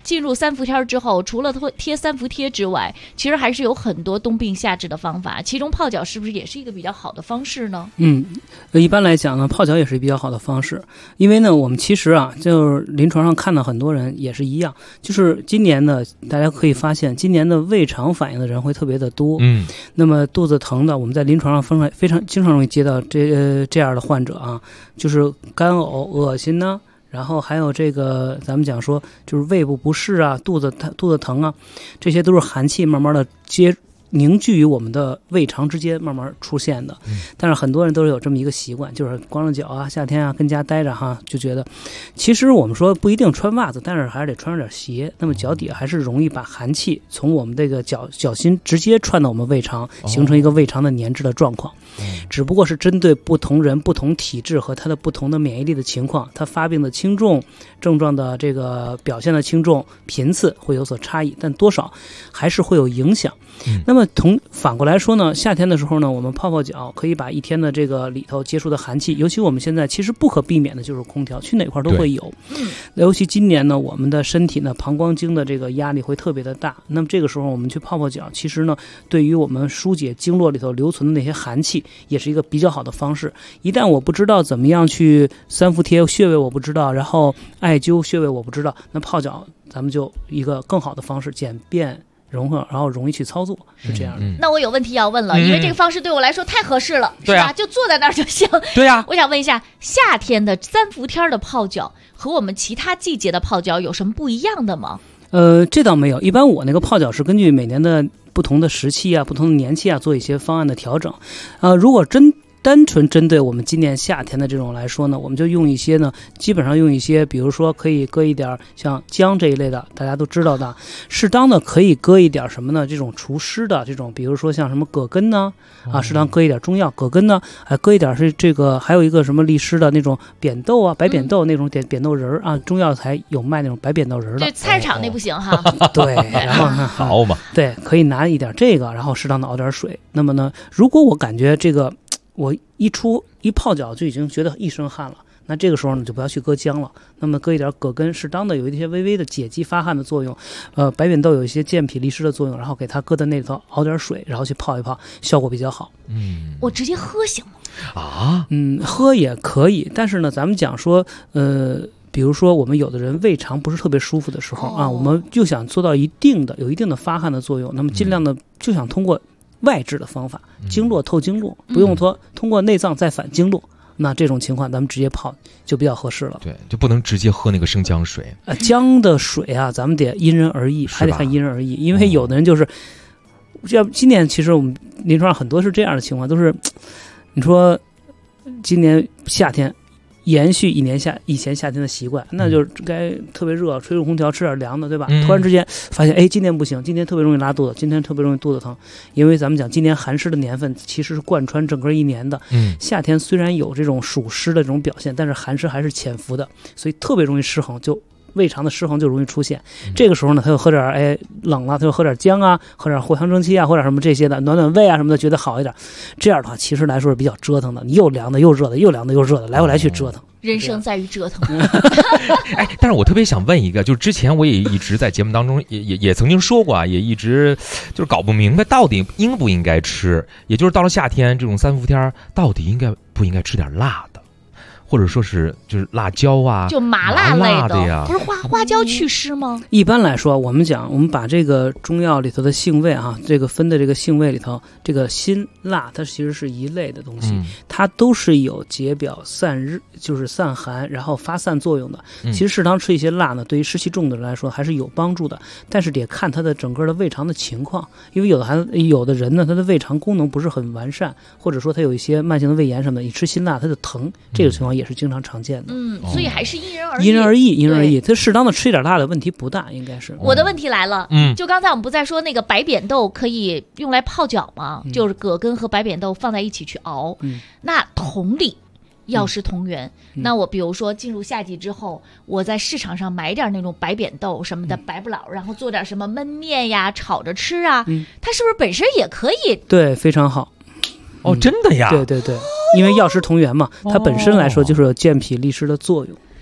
进入3伏天之后，除了贴3伏贴之外，其实还是有很多冬病夏治的方法，其中泡脚是不是也是一个比较好的方式呢？ 一般来讲呢，泡脚也是比较好的方式，因为呢，我们其实啊，就是临床上看到很多人也是一样，就是今年呢，大家可以发现，今年的胃肠反应的人会特别的多。那么肚子疼的，我们在临床上非常经常容易接到这样的患者啊，就是干呕、恶心呢。然后还有这个，咱们讲说就是胃部不适啊，肚子疼啊，这些都是寒气慢慢的凝聚于我们的胃肠之间慢慢出现的。但是很多人都是有这么一个习惯，就是光着脚啊，夏天啊跟家待着哈，就觉得其实我们说不一定穿袜子，但是还是得穿上点鞋，那么脚底还是容易把寒气从我们这个脚心直接穿到我们胃肠，形成一个胃肠的粘滞的状况。只不过是针对不同人不同体质和他的不同的免疫力的情况，他发病的轻重、症状的这个表现的轻重、频次会有所差异，但多少还是会有影响。那么反过来说呢，夏天的时候呢，我们泡脚可以把一天的这个里头接触的寒气，尤其我们现在其实不可避免的就是空调，去哪块都会有。尤其今年呢，我们的身体呢，膀胱经的这个压力会特别的大。那么这个时候我们去泡脚，其实呢，对于我们疏解经络里头留存的那些寒气，也是一个比较好的方式。一旦我不知道怎么样去3伏贴穴位，我不知道，然后艾灸穴位我不知道，那泡脚咱们就一个更好的方式，简便然后容易去操作，是这样的。 那我有问题要问了，因为这个方式对我来说太合适了，是吧？就坐在那儿就行。 对呀， 我想问一下，夏天的3伏天的泡脚和我们其他季节的泡脚有什么不一样的吗？ 这倒没有，一般我那个泡脚是根据每年的不同的时期啊、不同的年期啊做一些方案的调整。如果单纯针对我们今年夏天的这种来说呢，我们就用一些呢，基本上用一些，比如说可以搁一点像姜这一类的，大家都知道的，适当的可以搁一点什么呢？这种除湿的这种，比如说像什么葛根呢，适当搁一点中药，葛根呢，还搁一点是这个，还有一个什么利湿的那种扁豆啊，白扁豆那种扁豆仁啊，中药材有卖那种白扁豆仁的。 这菜市场那不行哈。 对，然后好嘛， 对，可以拿一点这个，然后适当的熬点水。那么呢，如果我感觉这个我一泡脚就已经觉得一身汗了，那这个时候呢就不要去搁姜了，那么搁一点葛根，适当的有一些微微的解肌发汗的作用，白扁豆有一些健脾利湿的作用，然后给它搁在那里头熬点水，然后去泡一泡，效果比较好。 我直接喝行吗？ 喝也可以，但是呢，咱们讲说，比如说我们有的人胃肠不是特别舒服的时候啊，我们就想做到有一定的发汗的作用，那么尽量的就想通过外治的方法，经络透经络，不用通过内脏再反经络，那这种情况咱们直接泡就比较合适了。 对，就不能直接喝那个生姜水。 姜的水啊，咱们得因人而异，还得看因人而异，因为有的人就是今年其实我们临床上很多是这样的情况，都是你说今年夏天延续以前夏天的习惯，那就是该特别热，吹入空调，吃点凉的，对吧？突然之间发现，今年不行，今天特别容易拉肚子，今天特别容易肚子疼，因为咱们讲今年寒湿的年份其实是贯穿整个一年的。夏天虽然有这种暑湿的这种表现，但是寒湿还是潜伏的，所以特别容易失衡，就胃肠的失衡就容易出现。这个时候呢，他就喝点冷了，他就喝点姜啊，喝点藿香正气啊，或者什么这些的暖胃啊什么的，觉得好一点。这样的话，其实来说是比较折腾的，你又凉的又热的，又凉的又热的，来回来去折腾。 人生在于折腾。 但是我特别想问一个，就是之前我也一直在节目当中也曾经说过啊，也一直就是搞不明白到底应不应该吃，也就是到了夏天这种3伏天，到底应该不应该吃点辣的？或者说是就是辣椒啊， 就麻辣类的呀， 不是花椒祛湿吗？ 一般来说，我们把这个中药里头的性味啊，这个分的这个性味里头，这个辛辣它其实是一类的东西，它都是有解表散热，就是散寒，然后发散作用的。其实适当吃一些辣呢，对于湿气重的人来说还是有帮助的，但是得看他的整个的胃肠的情况，因为有的人呢，他的胃肠功能不是很完善，或者说他有一些慢性的胃炎什么的，你吃辛辣他就疼，这个情况也是经常常见的。 所以还是因人而异，他适当的吃一点辣的问题不大，应该是。 我的问题来了，就刚才我们不在说那个白扁豆可以用来泡脚吗？就是葛根和白扁豆放在一起去熬。那同理，药食同源。那我比如说进入夏季之后，我在市场上买点那种白扁豆什么的白不老，然后做点什么焖面呀、炒着吃啊，它是不是本身也可以？ 对，非常好。 真的呀？ 对，因为药食同源嘛，它本身来说就是有健脾利湿的作用。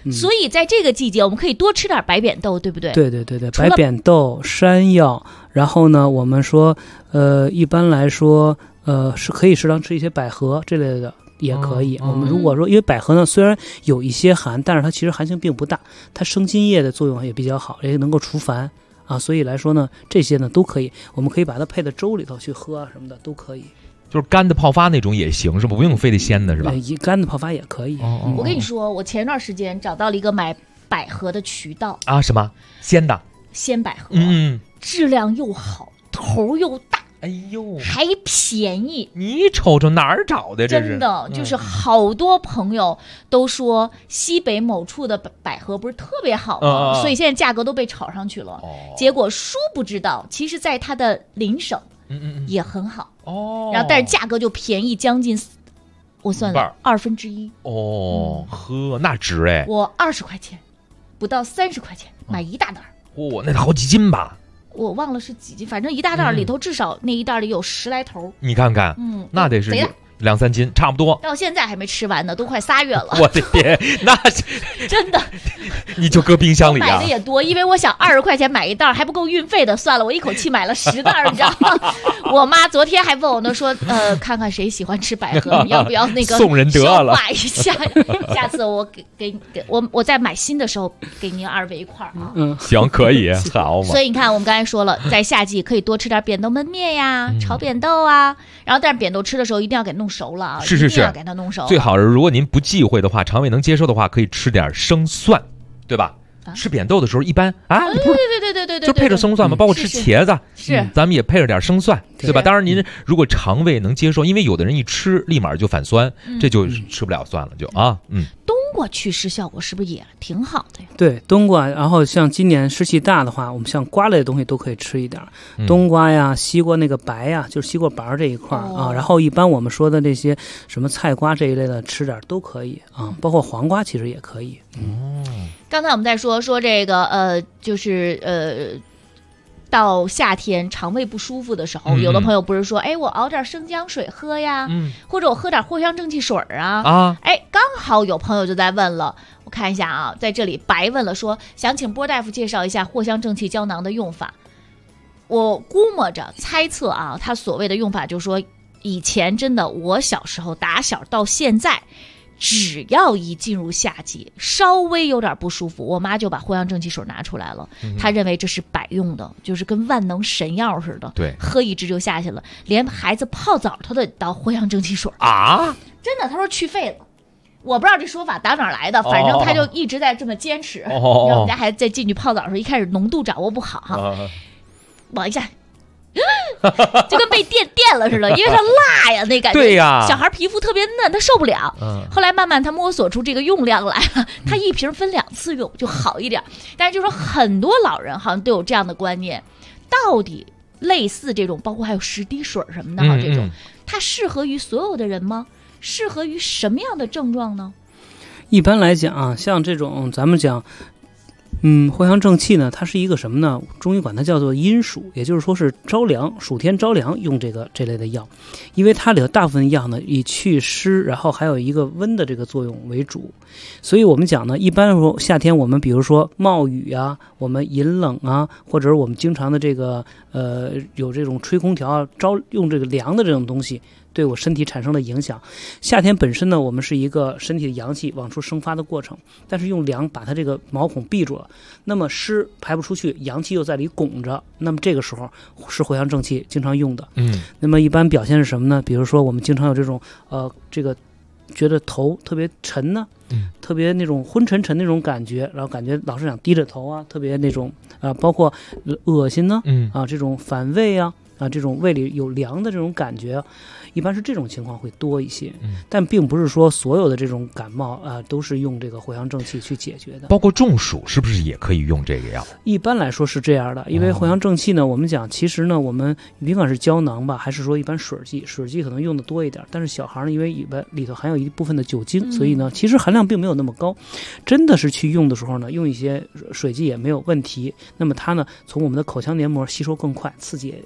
所以在这个季节，我们可以多吃点白扁豆，对不对？ 对，白扁豆、山药，然后呢，我们说，一般来说，是可以适当吃一些百合这类的。也可以，我们如果说，因为百合呢，虽然有一些寒，但是它其实寒性并不大，它生津液的作用也比较好，也能够除烦啊，所以来说呢，这些呢都可以，我们可以把它配在粥里头去喝啊，什么的都可以。 就是干的泡发那种也行是吧？不用非得鲜的是吧？ 干的泡发也可以。 我跟你说，我前段时间找到了一个买百合的渠道啊，什么鲜的？ 鲜百合，质量又好，头又大。 哎呦， 还便宜！ 你瞅瞅哪儿找的？这是真的，就是好多朋友都说西北某处的百合不是特别好吗？所以现在价格都被炒上去了。结果殊不知道，其实在它的邻省，也很好然后但是价格就便宜将近，我算了1/2 呵，那值哎！ 我20块钱，不到30块钱买一大袋。 那好几斤吧？ 我忘了是几斤，反正一大袋里头至少那一袋里有10来头。 你看看，那得是2、3斤，差不多。 到现在还没吃完呢，都快3月了。 我的天，那真的， 你就搁冰箱里啊？ 买的也多，因为我想20块钱买一袋还不够运费的，算了，我一口气买了10袋，你知道吗？我妈昨天还问我呢，说看看谁喜欢吃百合，你要不要那个送人得了， 买一下，下次我给我再买新的时候给您2位一块啊。 行，可以，好嘛。 所以你看，我们刚才说了，在夏季可以多吃点扁豆焖面呀，炒扁豆啊，然后但是扁豆吃的时候一定要给弄熟了啊， 是， 一定要给它弄熟。 最好是如果您不忌讳的话，肠胃能接受的话，可以吃点生蒜，对吧？吃扁豆的时候一般对， 就配着生蒜嘛，包括吃茄子， 是咱们也配着点生蒜，对吧？当然您如果肠胃能接受，因为有的人一吃立马就反酸，这就吃不了蒜了，就冬瓜祛湿效果是不是也挺好的呀？ 对，冬瓜，然后像今年湿气大的话，我们像瓜类的东西都可以吃一点，冬瓜呀、西瓜那个白呀，就是西瓜白这一块啊。然后一般我们说的这些什么菜瓜这一类的，吃点都可以啊，包括黄瓜其实也可以。 刚才我们在说这个就是到夏天肠胃不舒服的时候，有的朋友不是说，哎，我熬点生姜水喝呀，或者我喝点藿香正气水啊，哎，刚好有朋友就在问了，我看一下啊，在这里白问了说，想请波大夫介绍一下藿香正气胶囊的用法。我估摸着猜测啊，他所谓的用法就是说，以前真的我小时候打小到现在，只要一进入夏季，稍微有点不舒服，我妈就把藿香正气水拿出来了。她认为这是百用的，就是跟万能神药似的。 对， 喝一支就下去了。连孩子泡澡她都倒藿香正气水啊！ 真的，她说去肺了。我不知道这说法打哪来的，反正她就一直在这么坚持。然后我们家孩子在进去泡澡的时候，一开始浓度掌握不好哈，往一下。就跟被电了似的，因为它辣呀，那感觉。 对呀， 小孩皮肤特别嫩，他受不了。后来慢慢他摸索出这个用量来了，他一瓶分2次用就好一点。但是就说很多老人好像都有这样的观念，到底类似这种，包括还有10滴水什么的哈，这种它适合于所有的人吗？适合于什么样的症状呢？ 一般来讲啊，像这种咱们讲。藿香正气呢，它是一个什么呢？中医管它叫做阴暑，也就是说是着凉，暑天着凉用这类的药，因为它里头大部分药呢以祛湿，然后还有一个温的这个作用为主，所以我们讲呢，一般说夏天我们比如说冒雨啊，我们饮冷啊，或者是我们经常的这个有这种吹空调啊，用这个凉的这种东西。对我身体产生了影响。夏天本身呢，我们是一个身体的阳气往出生发的过程，但是用凉把它这个毛孔闭住了，那么湿排不出去，阳气又在里拱着，那么这个时候是藿香正气经常用的。那么一般表现是什么呢？比如说我们经常有这种这个觉得头特别沉呢，特别那种昏沉沉那种感觉，然后感觉老是想低着头啊，特别那种包括恶心呢，这种反胃啊，这种胃里有凉的这种感觉，一般是这种情况会多一些，但并不是说所有的这种感冒都是用这个藿香正气去解决的。 包括中暑是不是也可以用这个药？一般来说是这样的，因为藿香正气呢，我们讲其实呢，我们甭管是胶囊吧，还是说一般水剂可能用的多一点，但是小孩呢，因为里头含有一部分的酒精，所以呢，其实含量并没有那么高。真的是去用的时候呢，用一些水剂也没有问题。那么它呢，从我们的口腔黏膜吸收更快，刺激也强。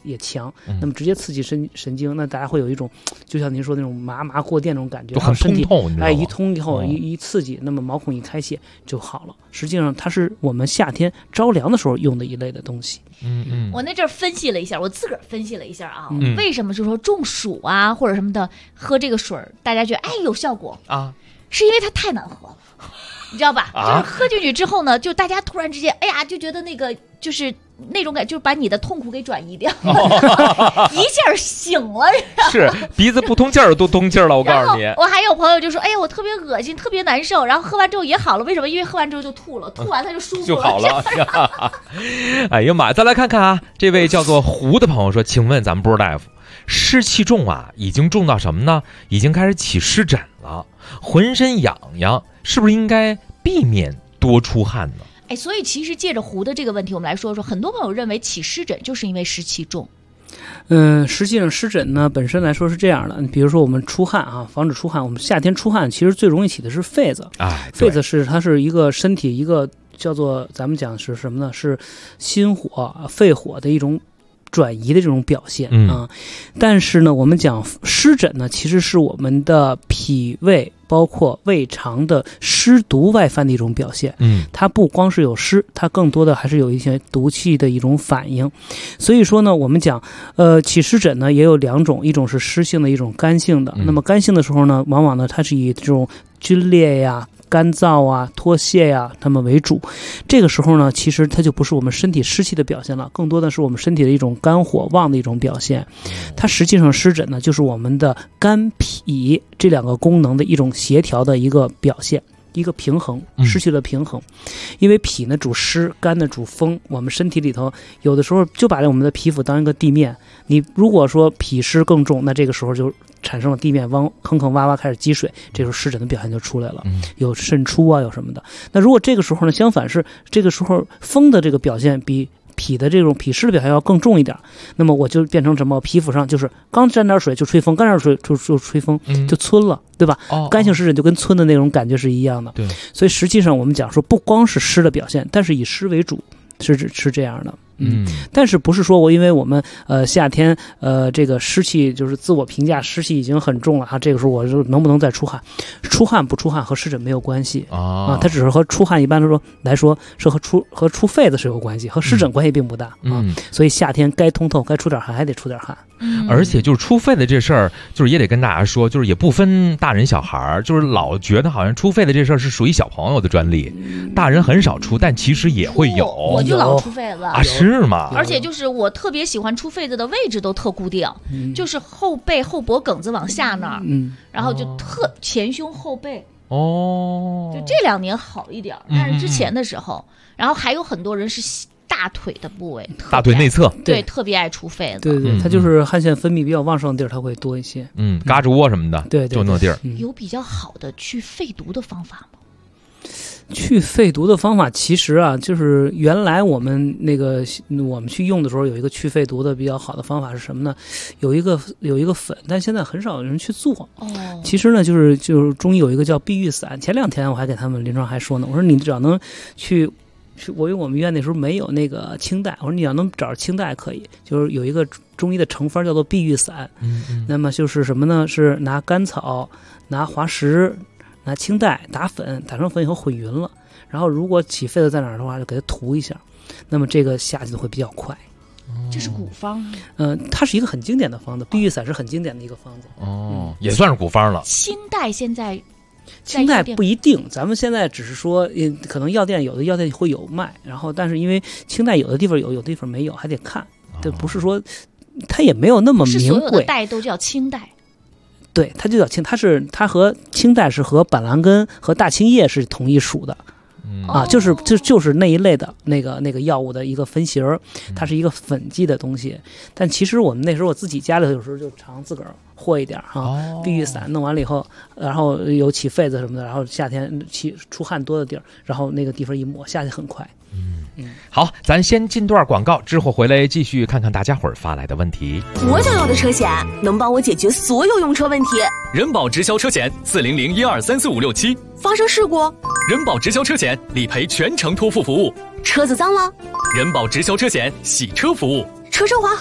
强，那么直接刺激神经，那大家会有一种就像您说那种麻过电那种感觉， 很身体通透， 一通以后一刺激，那么毛孔一开泄就好了。实际上它是我们夏天着凉的时候用的一类的东西。 我那阵儿分析了一下，我自个儿分析了一下啊，为什么就说中暑啊或者什么的喝这个水大家觉得有效果啊，是因为它太难喝了。你知道吧？就是喝进去之后呢，就大家突然之间，就觉得那个就是那种感，就是把你的痛苦给转移掉，一下醒了。 是鼻子不通气儿都通气儿了，我告诉你。 我还有朋友就说，我特别恶心，特别难受，然后喝完之后也好了。为什么？因为喝完之后就吐了，吐完他就舒服了， 就好了。哎呀妈！再来看看啊，这位叫做胡的朋友说，请问咱们波儿大夫，湿气重啊，已经重到什么呢？已经开始起湿疹了，浑身痒痒。是不是应该避免多出汗呢？ 所以其实借着胡的这个问题，我们来说说，很多朋友认为起湿疹就是因为湿气重。 实际上湿疹呢本身来说是这样的，比如说我们出汗啊，防止出汗，我们夏天出汗其实最容易起的是痱子。痱子它是一个身体一个叫做咱们讲是什么呢？是心火、肺火的一种转移的这种表现啊。但是呢，我们讲湿疹呢，其实是我们的脾胃包括胃肠的湿毒外犯的一种表现。它不光是有湿，它更多的还是有一些毒气的一种反应。所以说呢，我们讲起湿疹呢也有两种，一种是湿性的，一种干性的。那么干性的时候呢，往往呢它是以这种皲裂呀、干燥啊、脱屑呀它们为主。这个时候呢，其实它就不是我们身体湿气的表现了，更多的是我们身体的一种肝火旺的一种表现。它实际上湿疹呢，就是我们的肝脾这两个功能的一种协调的一个表现，一个平衡，失去了平衡。因为脾呢主湿，肝呢主风，我们身体里头有的时候就把我们的皮肤当一个地面，你如果说脾湿更重，那这个时候就产生了地面坑坑洼洼开始积水，这时候湿疹的表现就出来了，有渗出啊，有什么的。那如果这个时候呢，相反是这个时候风的这个表现比脾的这种脾湿的表现要更重一点，那么我就变成什么？皮肤上就是刚沾点水就吹风，沾点水就吹风，就皴了，对吧？干性湿疹就跟皴的那种感觉是一样的。对，所以实际上我们讲说，不光是湿的表现，但是以湿为主，是这样的。但是不是说因为我们夏天这个湿气就是自我评价湿气已经很重了哈，这个时候我就能不能再出汗？出汗不出汗和湿疹没有关系啊，它只是和出汗一般来说是和出痱子是有关系，和湿疹关系并不大啊。所以夏天该通透该出点汗还得出点汗。 而且就是出痱子这事儿，就是也得跟大家说，就是也不分大人小孩，就是老觉得好像出痱子这事儿是属于小朋友的专利，大人很少出，但其实也会有。 我就老出痱子啊， 是吗？ 而且就是我特别喜欢出痱子的位置都特固定，就是后背后脖梗子往下那儿，然后就特前胸后背。就这2年好一点，但是之前的时候，然后还有很多人是大腿的部位， 大腿内侧， 对，特别爱出痱子。 对，它就是汗腺分泌比较旺盛的地儿，它会多一些。 嘎吱窝什么的， 对， 就那地儿。 有比较好的去肺毒的方法吗？ 去肺毒的方法其实啊，就是原来我们去用的时候，有一个去肺毒的比较好的方法是什么呢？有一个粉，但现在很少有人去做。其实呢，就是中医有一个叫碧玉散。前2天我还给他们临床还说呢，我说你只要能去，因为我们医院那时候没有那个清代，我说你要能找清代可以，就是有一个中医的成分叫做碧玉散。那么就是什么呢？是拿甘草、拿滑石、拿清代打粉，打成粉以后混匀了，然后如果起痱子在哪儿的话，就给它涂一下，那么这个下去的会比较快。 这是古方。 它是一个很经典的方子，碧玉散是很经典的一个方子。 也算是古方了。 清代现在清代不一定，咱们现在只是说，可能药店有的药店会有卖，然后但是因为清代有的地方有的地方没有，还得看。这不是说它也没有那么名贵。是所有的代都叫清代。 对，它就叫清，它和清代是和板蓝根和大青叶是同一属的。就是那一类的那个药物的一个分型，它是一个粉剂的东西。但其实我们那时候我自己家里有时候就常自个儿和一点哈，碧玉散弄完了以后，然后有起痱子什么的，然后夏天出汗多的地儿，然后那个地方一抹，下去很快。 好，咱先进段广告，之后回来继续看看大家伙儿发来的问题。 我想要的车险能帮我解决所有用车问题。 人保直销车险40012345667， 发生事故， 人保直销车险理赔全程托付服务。 车子脏了， 人保直销车险洗车服务。 车身划痕，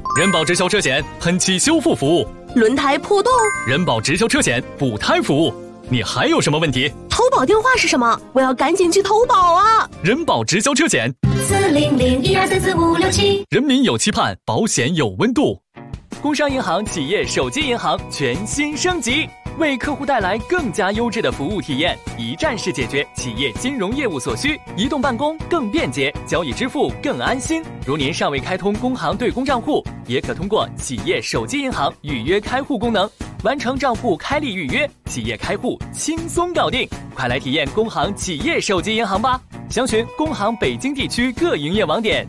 人保直销车险喷漆修复服务， 轮胎破洞， 人保直销车险补胎服务。你还有什么问题？ 投保电话是什么？我要赶紧去投保啊！ 人保直销车险 40012344567， 人民有期盼，保险有温度。工商银行企业手机银行全新升级，为客户带来更加优质的服务体验，一站式解决企业金融业务所需，移动办公更便捷，交易支付更安心。如您尚未开通工行对公账户，也可通过企业手机银行预约开户功能，完成账户开立预约，企业开户轻松搞定。快来体验工行企业手机银行吧！详询工行北京地区各营业网点。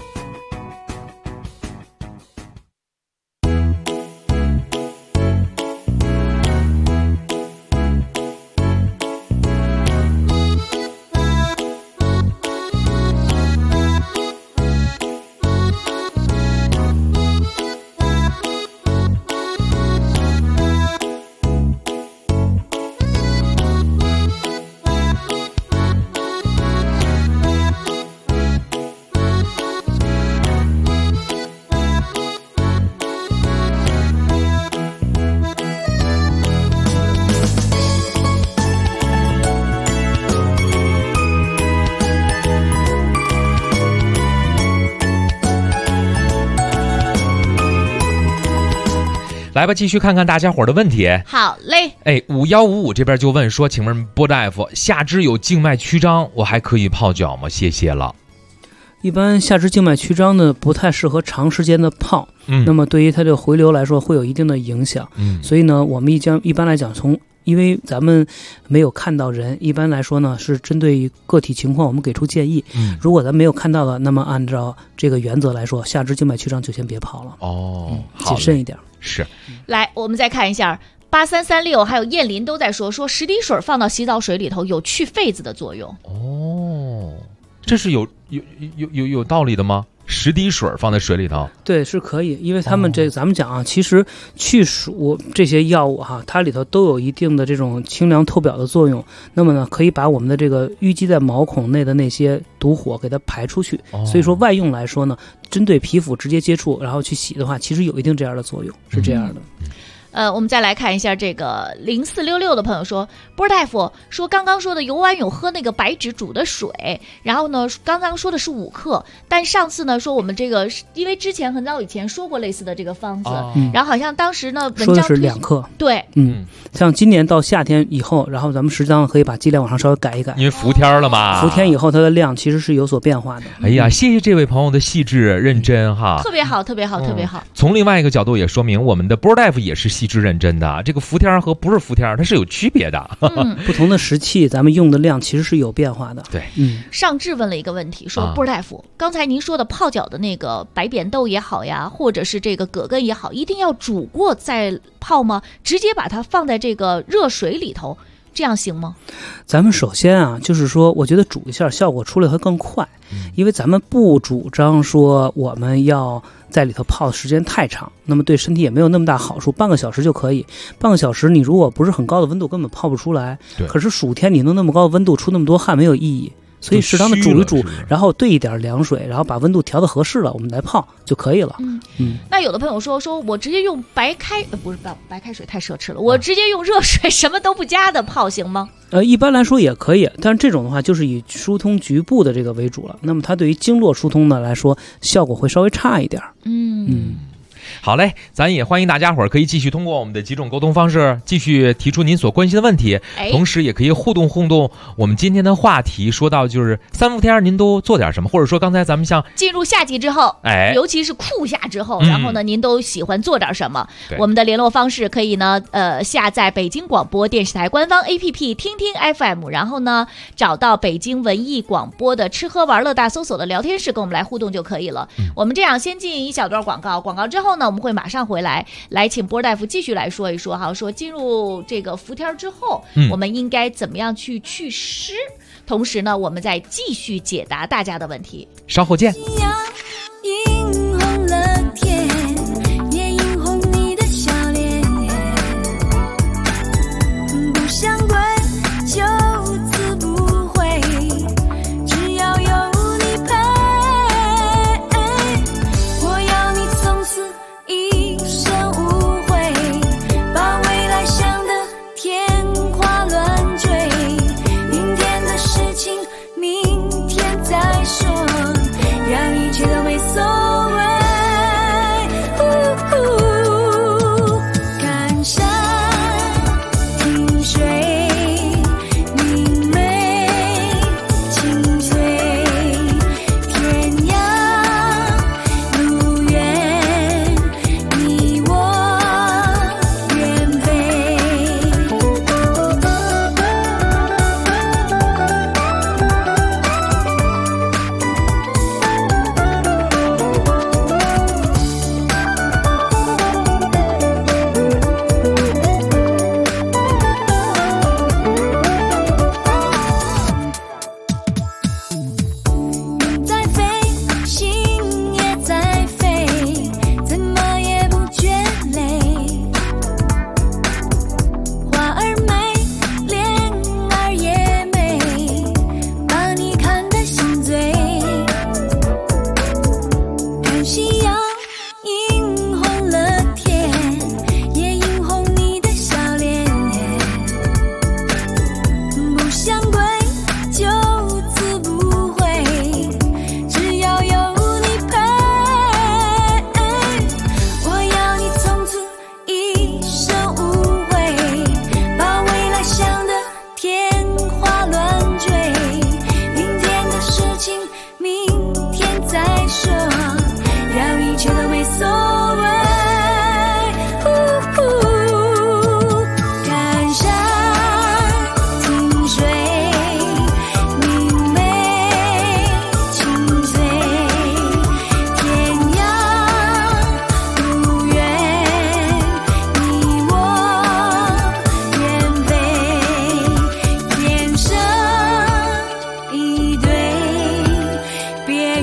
来吧，继续看看大家伙的问题。 好嘞。 5155这边就问说，请问波大夫，下肢有静脉曲张，我还可以泡脚吗？谢谢了。 一般下肢静脉曲张呢，不太适合长时间的泡，那么对于它的回流来说会有一定的影响。所以呢，我们一般来讲，因为咱们没有看到人，一般来说呢是针对于个体情况我们给出建议。如果咱没有看到的，那么按照这个原则来说，下肢静脉曲张就先别泡了。谨慎一点。 是。 来，我们再看一下8336还有燕林都在说10滴水放到洗澡水里头有去痱子的作用。 这是有道理的吗？10滴水放在水里头？ 对，是可以，因为他们咱们讲啊，其实去暑这些药物哈，它里头都有一定的这种清凉透表的作用。那么呢，可以把我们的这个淤积在毛孔内的那些毒火给它排出去。所以说外用来说呢，针对皮肤直接接触，然后去洗的话，其实有一定这样的作用，是这样的。 我们再来看一下这个0466的朋友说，波大夫说刚刚说的游完泳喝那个白芷煮的水，然后呢刚刚说的是5克，但上次呢说我们这个因为之前很早以前说过类似的这个方子，然后好像当时呢文章说的是2克。 对， 像今年到夏天以后，然后咱们适当可以把剂量往上稍微改一改， 因为伏天了嘛， 伏天以后它的量其实是有所变化的。 哎呀，谢谢这位朋友的细致认真哈， 特别好，特别好，特别好。 从另外一个角度也说明我们的波大夫也是细致认真的，这个伏天和不是伏天它是有区别的。 不同的时期咱们用的量其实是有变化的。 对， 上智问了一个问题，说波大夫，刚才您说的泡脚的那个白扁豆也好呀，或者是这个葛根也好，一定要煮过再泡吗？直接把它放在这个热水里头，这样行吗？ 咱们首先啊，就是说我觉得煮一下效果出来会更快，因为咱们不主张说我们要在里头泡的时间太长，那么对身体也没有那么大好处，半个小时就可以。半个小时你如果不是很高的温度根本泡不出来，可是暑天你弄那么高的温度出那么多汗没有意义，所以适当的煮一煮，然后兑一点凉水，然后把温度调得合适了，我们来泡就可以了。 那有的朋友说我直接用白开水太奢侈了，我直接用热水什么都不加的泡行吗？ 一般来说也可以，但是这种的话就是以疏通局部的这个为主了，那么它对于经络疏通呢来说效果会稍微差一点。 好嘞，咱也欢迎大家伙儿可以继续通过我们的几种沟通方式继续提出您所关心的问题，同时也可以互动我们今天的话题，说到就是3伏天您都做点什么，或者说刚才咱们像进入夏季之后，尤其是酷夏之后，然后呢您都喜欢做点什么？我们的联络方式可以呢下载北京广播电视台官方 APP 听听 FM， 然后呢找到北京文艺广播的吃喝玩乐大搜索的聊天室跟我们来互动就可以了。我们这样先进一小段广告之后呢，我们会马上回来请波大夫继续来说一说哈，说进入这个伏天之后，我们应该怎么样去祛湿，同时呢我们再继续解答大家的问题。 稍后见。 从此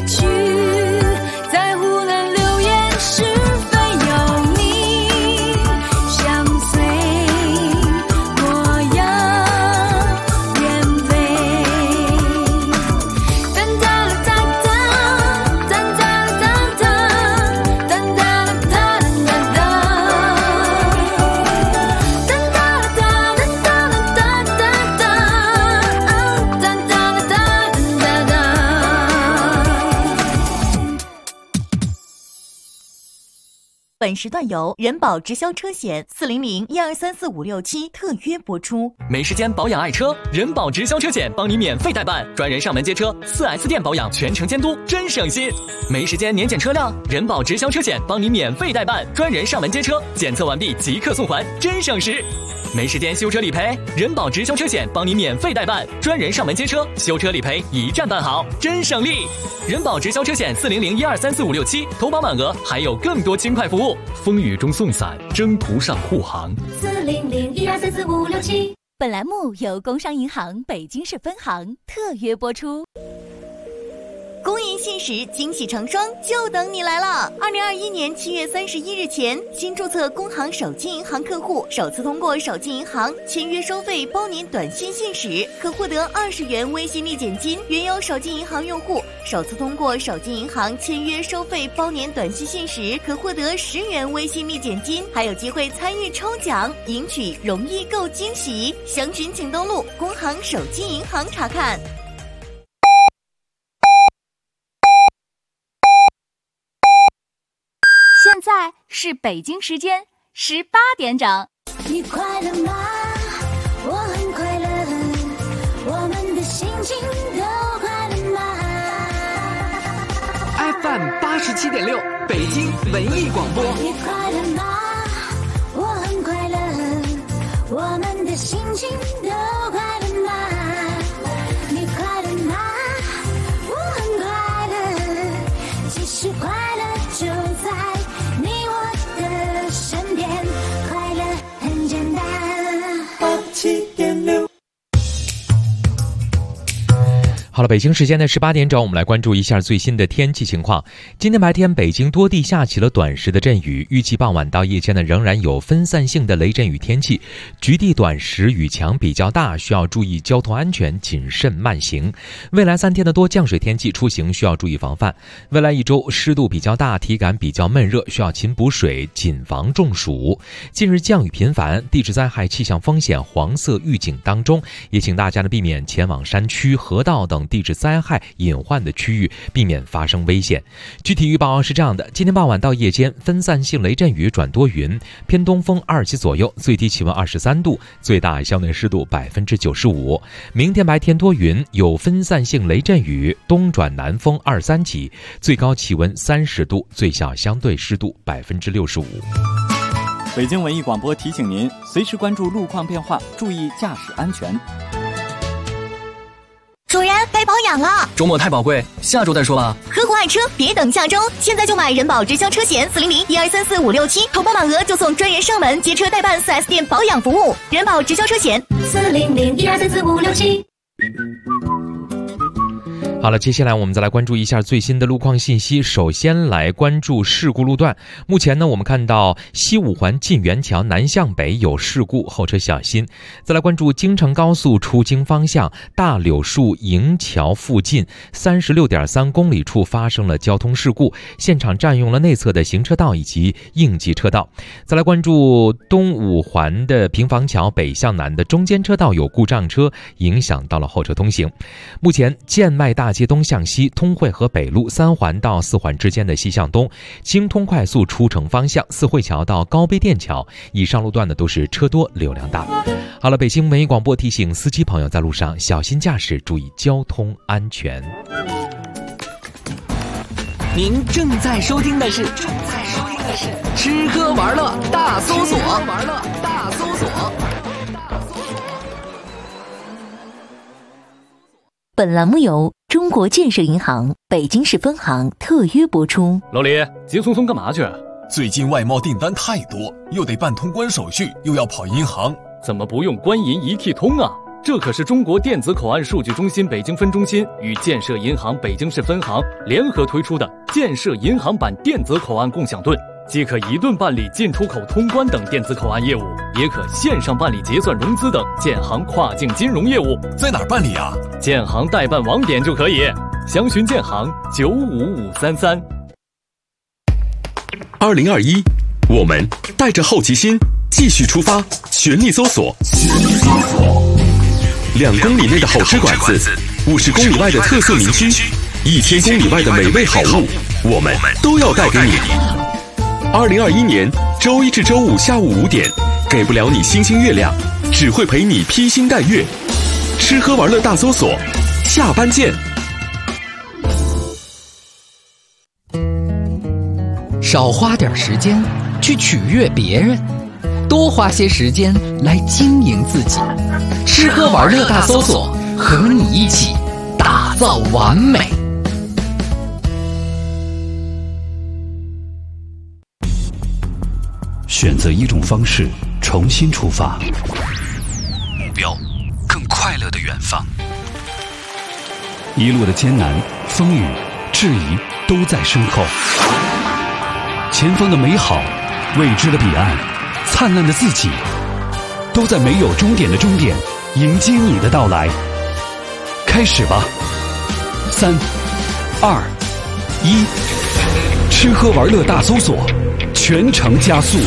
去，在胡乱流言是非有你相随，我要远飞。哒哒啦哒哒，哒哒啦哒哒，哒哒啦哒哒哒，哒哒啦哒哒哒哒哒哒，哒哒啦哒哒哒。 本时段由人保直销车险400-1234567特约播出。 没时间保养爱车，人保直销车险帮你免费代办，专人上门接车，4S 店保养全程监督，真省心。没时间年检车辆，人保直销车险帮你免费代办，专人上门接车，检测完毕即刻送还，真省时。没时间修车理赔，人保直销车险帮你免费代办，专人上门接车，修车理赔一站办好，真省力。人保直销车险400-1234567，投保满额还有更多轻快服务，风雨中送伞，征途上护航。 400-1234567。本栏目由工商银行北京市分行特约播出。公银信实，惊喜成双，就等你来了！2021年7月31日前，新注册工行手机银行客户首次通过手机银行签约收费包年短信信使，可获得20元微信立减金；原有手机银行用户首次通过手机银行签约收费包年短信信使，可获得10元微信立减金，还有机会参与抽奖，赢取容易购惊喜。详情请登录工行手机银行查看。 现在是北京时间18点整。 你快乐吗？我很快乐，我们的心情都快乐吗 ？FM 87.6，北京文艺广播。 你快乐吗？我很快乐，我们的心情都快乐吗？你快乐吗？我很快乐，其实快乐就在你我的身边，快乐很简单。87.6。 好了，北京时间的18点整，我们来关注一下最新的天气情况。今天白天，北京多地下起了短时的阵雨，预计傍晚到夜间呢，仍然有分散性的雷阵雨天气，局地短时雨强比较大，需要注意交通安全，谨慎慢行。未来3天的多降水天气，出行需要注意防范。未来1周湿度比较大，体感比较闷热，需要勤补水，谨防中暑。近日降雨频繁，地质灾害气象风险黄色预警当中，也请大家呢避免前往山区、河道等地质灾害隐患的区域，避免发生危险。具体预报是这样的：今天傍晚到夜间，分散性雷阵雨转多云，偏东风2级左右，最低气温23度，最大相对湿度95%。明天白天多云，有分散性雷阵雨，东转南风2-3级，最高气温30度，最小相对湿度65%。 北京文艺广播提醒您，随时关注路况变化，注意驾驶安全。 主人，该保养了。 周末太宝贵，下周再说吧。 呵护爱车，别等下周，现在就买人保直销车险400-1234567，投保满额就送专人上门接车代办 4S 店保养服务。人保直销车险400-1234567。 好了，接下来我们再来关注一下最新的路况信息。首先来关注事故路段。目前呢，我们看到西五环晋元桥南向北有事故，后车小心。再来关注京承高速出京方向大柳树营桥附近36.3公里处发生了交通事故，现场占用了内侧的行车道以及应急车道。再来关注东五环的平房桥北向南的中间车道有故障车，影响到了后车通行。目前建迈大街东向西、通惠河北路3环到4环之间的西向东、京通快速出城方向四惠桥到高碑店桥以上路段的都是车多流量大。好了，北京文艺广播提醒司机朋友在路上小心驾驶，注意交通安全。 您正在收听的是吃喝玩乐大搜索。 本栏目由中国建设银行北京市分行特约播出。 老李，急匆匆干嘛去？ 最近外贸订单太多，又得办通关手续，又要跑银行， 怎么不用官银一体通啊？ 这可是中国电子口岸数据中心北京分中心与建设银行北京市分行联合推出的建设银行版电子口岸共享盾，既可一盾办理进出口通关等电子口岸业务，也可线上办理结算融资等建行跨境金融业务。 在哪儿办理啊？ 建行代办网点就可以，详询建行95533。 2021，我们带着好奇心继续出发，全力搜索。2公里内的好吃馆子，50公里外的特色名区，1000公里外的美味好物，我们都要带给你。2021年周一至周五下午5点，给不了你星星月亮，只会陪你披星戴月。吃喝玩乐大搜索，下班见。 少花点时间去取悦别人，多花些时间来经营自己。吃喝玩乐大搜索，和你一起打造完美。 选择一种方式，重新出发， 目标更快乐的远方。 一路的艰难、风雨、质疑都在身后，前方的美好、未知的彼岸、灿烂的自己，都在没有终点的终点迎接你的到来。开始吧，3、2、1，吃喝玩乐大搜索，全程加速。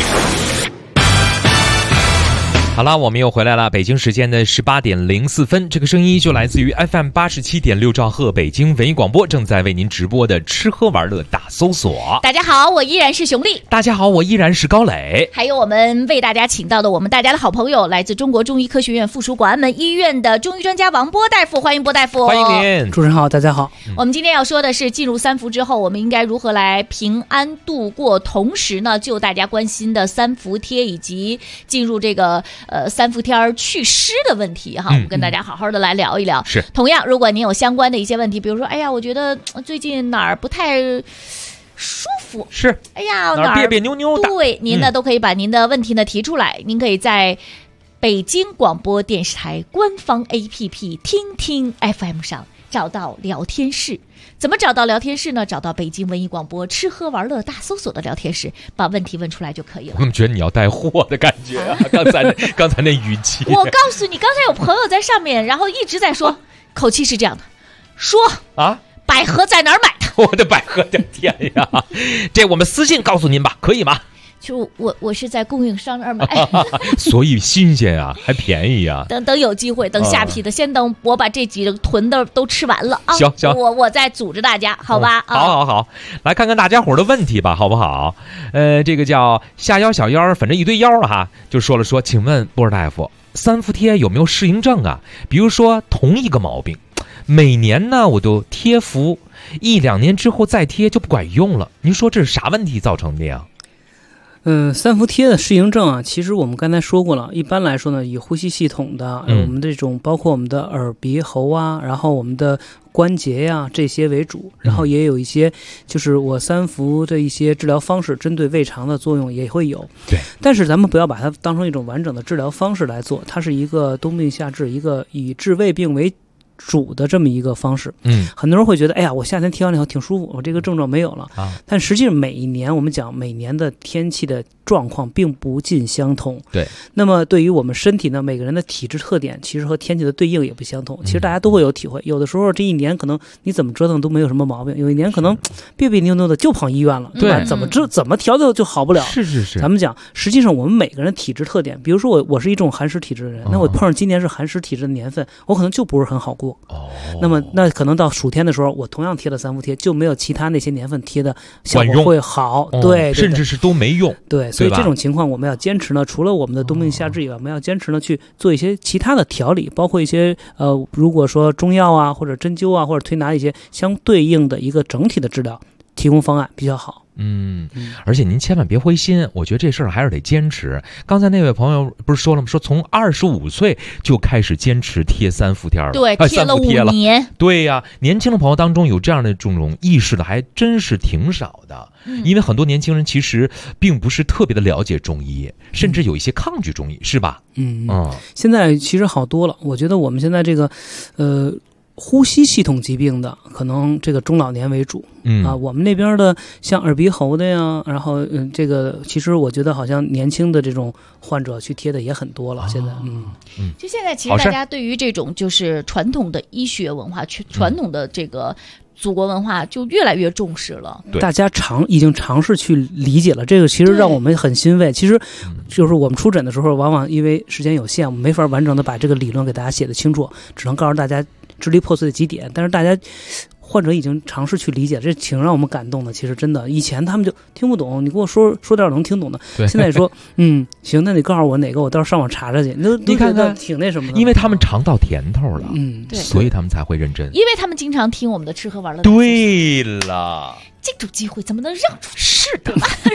好了，我们又回来了。北京时间的18点04分，这个声音就来自于 FM 87.6兆赫北京文艺广播，正在为您直播的吃喝玩乐大搜索。 大家好，我依然是熊丽。 大家好，我依然是高磊。 还有我们为大家请到的我们大家的好朋友，来自中国中医科学院附属广安门医院的中医专家王波大夫，欢迎波大夫。 欢迎您， 主持人好，大家好。 我们今天要说的是，进入3伏之后，我们应该如何来平安度过？同时呢，就大家关心的3伏贴以及进入这个3伏天祛湿的问题哈，我们跟大家好好的来聊一聊。 是， 同样，如果您有相关的一些问题，比如说，哎呀，我觉得最近哪儿不太舒服， 是， 哎呀， 哪儿别别扭扭的， 对，您呢都可以把您的问题呢提出来，您可以在北京广播电视台官方 APP 听听 FM 上找到聊天室。怎么找到聊天室呢？找到北京文艺广播吃喝玩乐大搜索的聊天室，把问题问出来就可以了。 我怎么觉得你要带货的感觉啊？刚才那语气。 我告诉你，刚才有朋友在上面，然后一直在说，口气是这样的，说啊，百合在哪儿买的？ 我的百合的天呀！这我们私信告诉您吧，可以吗？ 就我是在供应商那儿买， 所以新鲜啊，还便宜啊。 等有机会，等下批的，先等我把这几个囤的都吃完了啊。 行， 我再组织大家，好吧？ 好，来看看大家伙的问题吧，好不好？这个叫下腰小腰，反正一堆腰了哈，就说，请问波大夫，3伏贴有没有适应症啊？比如说同一个毛病，每年呢我都贴服，1-2年之后再贴就不管用了，您说这是啥问题造成的呀 ？3伏贴的适应症啊，其实我们刚才说过了。一般来说呢，以呼吸系统的，我们这种包括我们的耳鼻喉啊，然后我们的关节呀这些为主，然后也有一些就是我3伏的一些治疗方式，针对胃肠的作用也会有。 对， 但是咱们不要把它当成一种完整的治疗方式来做，它是一个冬病夏治，一个以治胃病为主的这么一个方式。很多人会觉得，哎呀，我夏天贴完了以后挺舒服，我这个症状没有了啊。但实际上每一年我们讲，每年的天气的状况并不尽相同。 对， 那么对于我们身体呢，每个人的体质特点其实和天气的对应也不相同。其实大家都会有体会，有的时候这一年可能你怎么折腾都没有什么毛病，有一年可能别别扭扭的就跑医院了，对吧？怎么调就好不了。 是。 咱们讲，实际上我们每个人体质特点，比如说我是一种寒湿体质的人，那我碰上今年是寒湿体质的年份，我可能就不是很好过。那可能到暑天的时候，我同样贴了3伏贴，就没有其他那些年份贴的效果会好。对， 甚至是都没用。 对，所以这种情况我们要坚持呢，除了我们的冬病夏治以外，我们要坚持呢去做一些其他的调理，包括一些如果说中药啊，或者针灸啊，或者推拿一些相对应的一个整体的治疗。 提供方案比较好。 而且您千万别灰心，我觉得这事儿还是得坚持。刚才那位朋友不是说了吗？说从25岁就开始坚持贴3伏贴了， 对，贴了5年。 对呀，年轻的朋友当中有这样的这种意识的还真是挺少的。因为很多年轻人其实并不是特别的了解中医，甚至有一些抗拒中医，是吧？ 现在其实好多了。我觉得我们现在这个呼吸系统疾病的可能这个中老年为主，我们那边的像耳鼻喉的呀，然后这个其实我觉得好像年轻的这种患者去贴的也很多了。现在就现在其实大家对于这种就是传统的医学文化，传统的这个祖国文化就越来越重视了。 大家已经尝试去理解了这个，其实让我们很欣慰。其实就是我们出诊的时候，往往因为时间有限，我们没法完整的把这个理论给大家写得清楚，只能告诉大家支离破碎的几点。但是大家患者已经尝试去理解，这挺让我们感动的。其实真的，以前他们就听不懂，你跟我说点能听懂的。现在说行，那你告诉我哪个，我到时候上网查查去。你看看，挺那什么的， 因为他们尝到甜头了， 对， 所以他们才会认真。 因为他们经常听我们的吃喝玩乐。 对了， 这种机会怎么能让出？是的。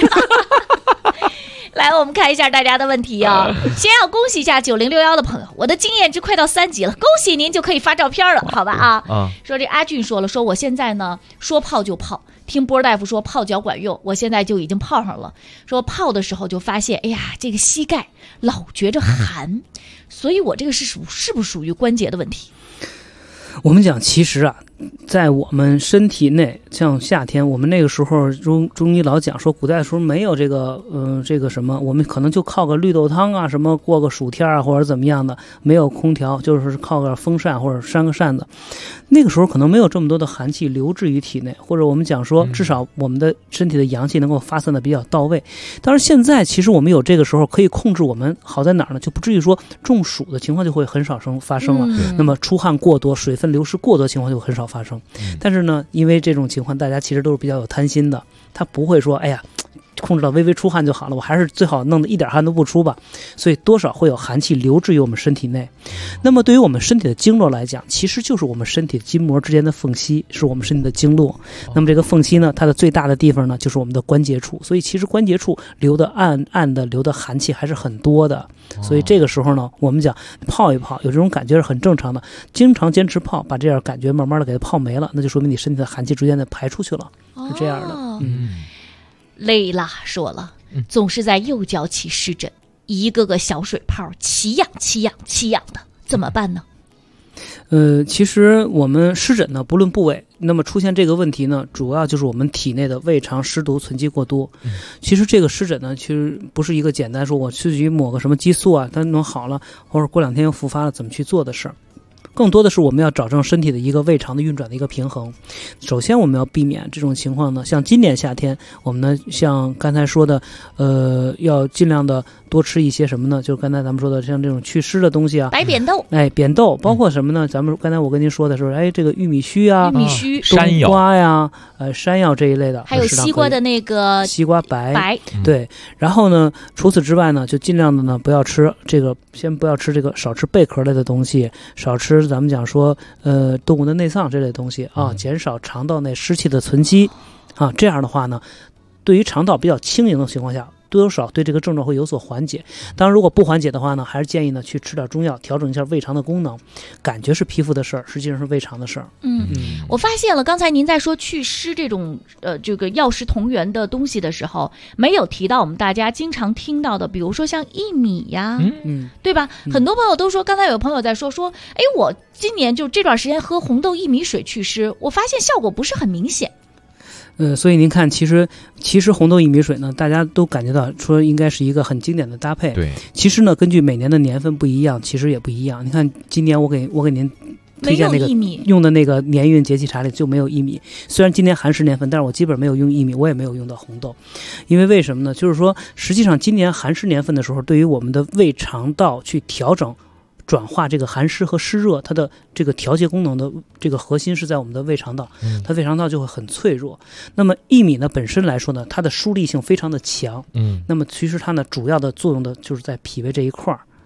来，我们看一下大家的问题啊。先要恭喜一下9061的朋友，我的经验值快到3级了，恭喜您就可以发照片了，好吧啊？说这阿俊说了，说我现在呢说泡就泡，听波大夫说泡脚管用，我现在就已经泡上了。说泡的时候就发现，哎呀，这个膝盖老觉着寒，所以我这个是不是属于关节的问题？ 我们讲，其实啊，在我们身体内，像夏天，我们那个时候中医老讲说，古代的时候没有这个什么，我们可能就靠个绿豆汤啊，什么过个暑天啊，或者怎么样的，没有空调，就是靠个风扇或者扇个扇子。那个时候可能没有这么多的寒气留置于体内，或者我们讲说，至少我们的身体的阳气能够发散的比较到位。但是现在其实我们有这个时候可以控制我们，好在哪儿呢？就不至于说中暑的情况就会很少发生了。那么出汗过多、水分流失过多的情况就很少发生。但是呢，因为这种情况，大家其实都是比较有贪心的，他不会说，哎呀，控制到微微出汗就好了，我还是最好弄得一点汗都不出吧。所以多少会有寒气留置于我们身体内。那么对于我们身体的经络来讲，其实就是我们身体筋膜之间的缝隙，是我们身体的经络。那么这个缝隙呢，它的最大的地方呢，就是我们的关节处。所以其实关节处流的暗的流的寒气还是很多的。所以这个时候呢，我们讲泡一泡，有这种感觉是很正常的。经常坚持泡，把这样感觉慢慢的给它泡没了，那就说明你身体的寒气逐渐的排出去了，是这样的。 累啦说了，总是在右脚起湿疹，一个个小水泡，奇痒的，怎么办呢？ 其实我们湿疹呢，不论部位，那么出现这个问题呢，主要就是我们体内的胃肠湿毒存积过多。其实这个湿疹呢，其实不是一个简单说我去抹个什么激素啊，它能好了，或者过2天又复发了，怎么去做的事儿。更多的是我们要找正身体的一个胃肠的运转的一个平衡。首先我们要避免这种情况呢，像今年夏天，我们呢像刚才说的，要尽量的多吃一些什么呢？就是刚才咱们说的像这种祛湿的东西啊， 白扁豆， 扁豆，包括什么呢？咱们刚才我跟您说的是，这个玉米须啊， 山药、 冬瓜呀，山药这一类的， 还有西瓜的那个西瓜白，对。然后呢，除此之外呢，就尽量的呢不要吃这个，先不要吃这个，少吃贝壳类的东西，少吃咱们讲说动物的内脏这类东西啊，减少肠道内湿气的存积啊。这样的话呢，对于肠道比较轻盈的情况下，多少对这个症状会有所缓解。当然如果不缓解的话呢，还是建议呢去吃点中药，调整一下胃肠的功能。感觉是皮肤的事儿，实际上是胃肠的事儿。 我发现了，刚才您在说祛湿这种这个药食同源的东西的时候，没有提到我们大家经常听到的，比如说像薏米呀，对吧？很多朋友都说，刚才有朋友在说，哎，我今年就这段时间喝红豆薏米水祛湿，我发现效果不是很明显。 所以您看，其实红豆薏米水呢，大家都感觉到说应该是一个很经典的搭配。 对， 其实呢，根据每年的年份不一样，其实也不一样。你看，今年我给您推荐那个用的那个年运节气茶里就没有薏米。虽然今年寒湿年份，但是我基本没有用薏米，我也没有用到红豆。因为为什么呢？就是说，实际上今年寒湿年份的时候，对于我们的胃肠道去调整。转化这个寒湿和湿热，它的这个调节功能的这个核心是在我们的胃肠道，它胃肠道就会很脆弱。那么薏米呢本身来说呢，它的疏利性非常的强，那么其实它呢主要的作用的就是在脾胃这一块儿。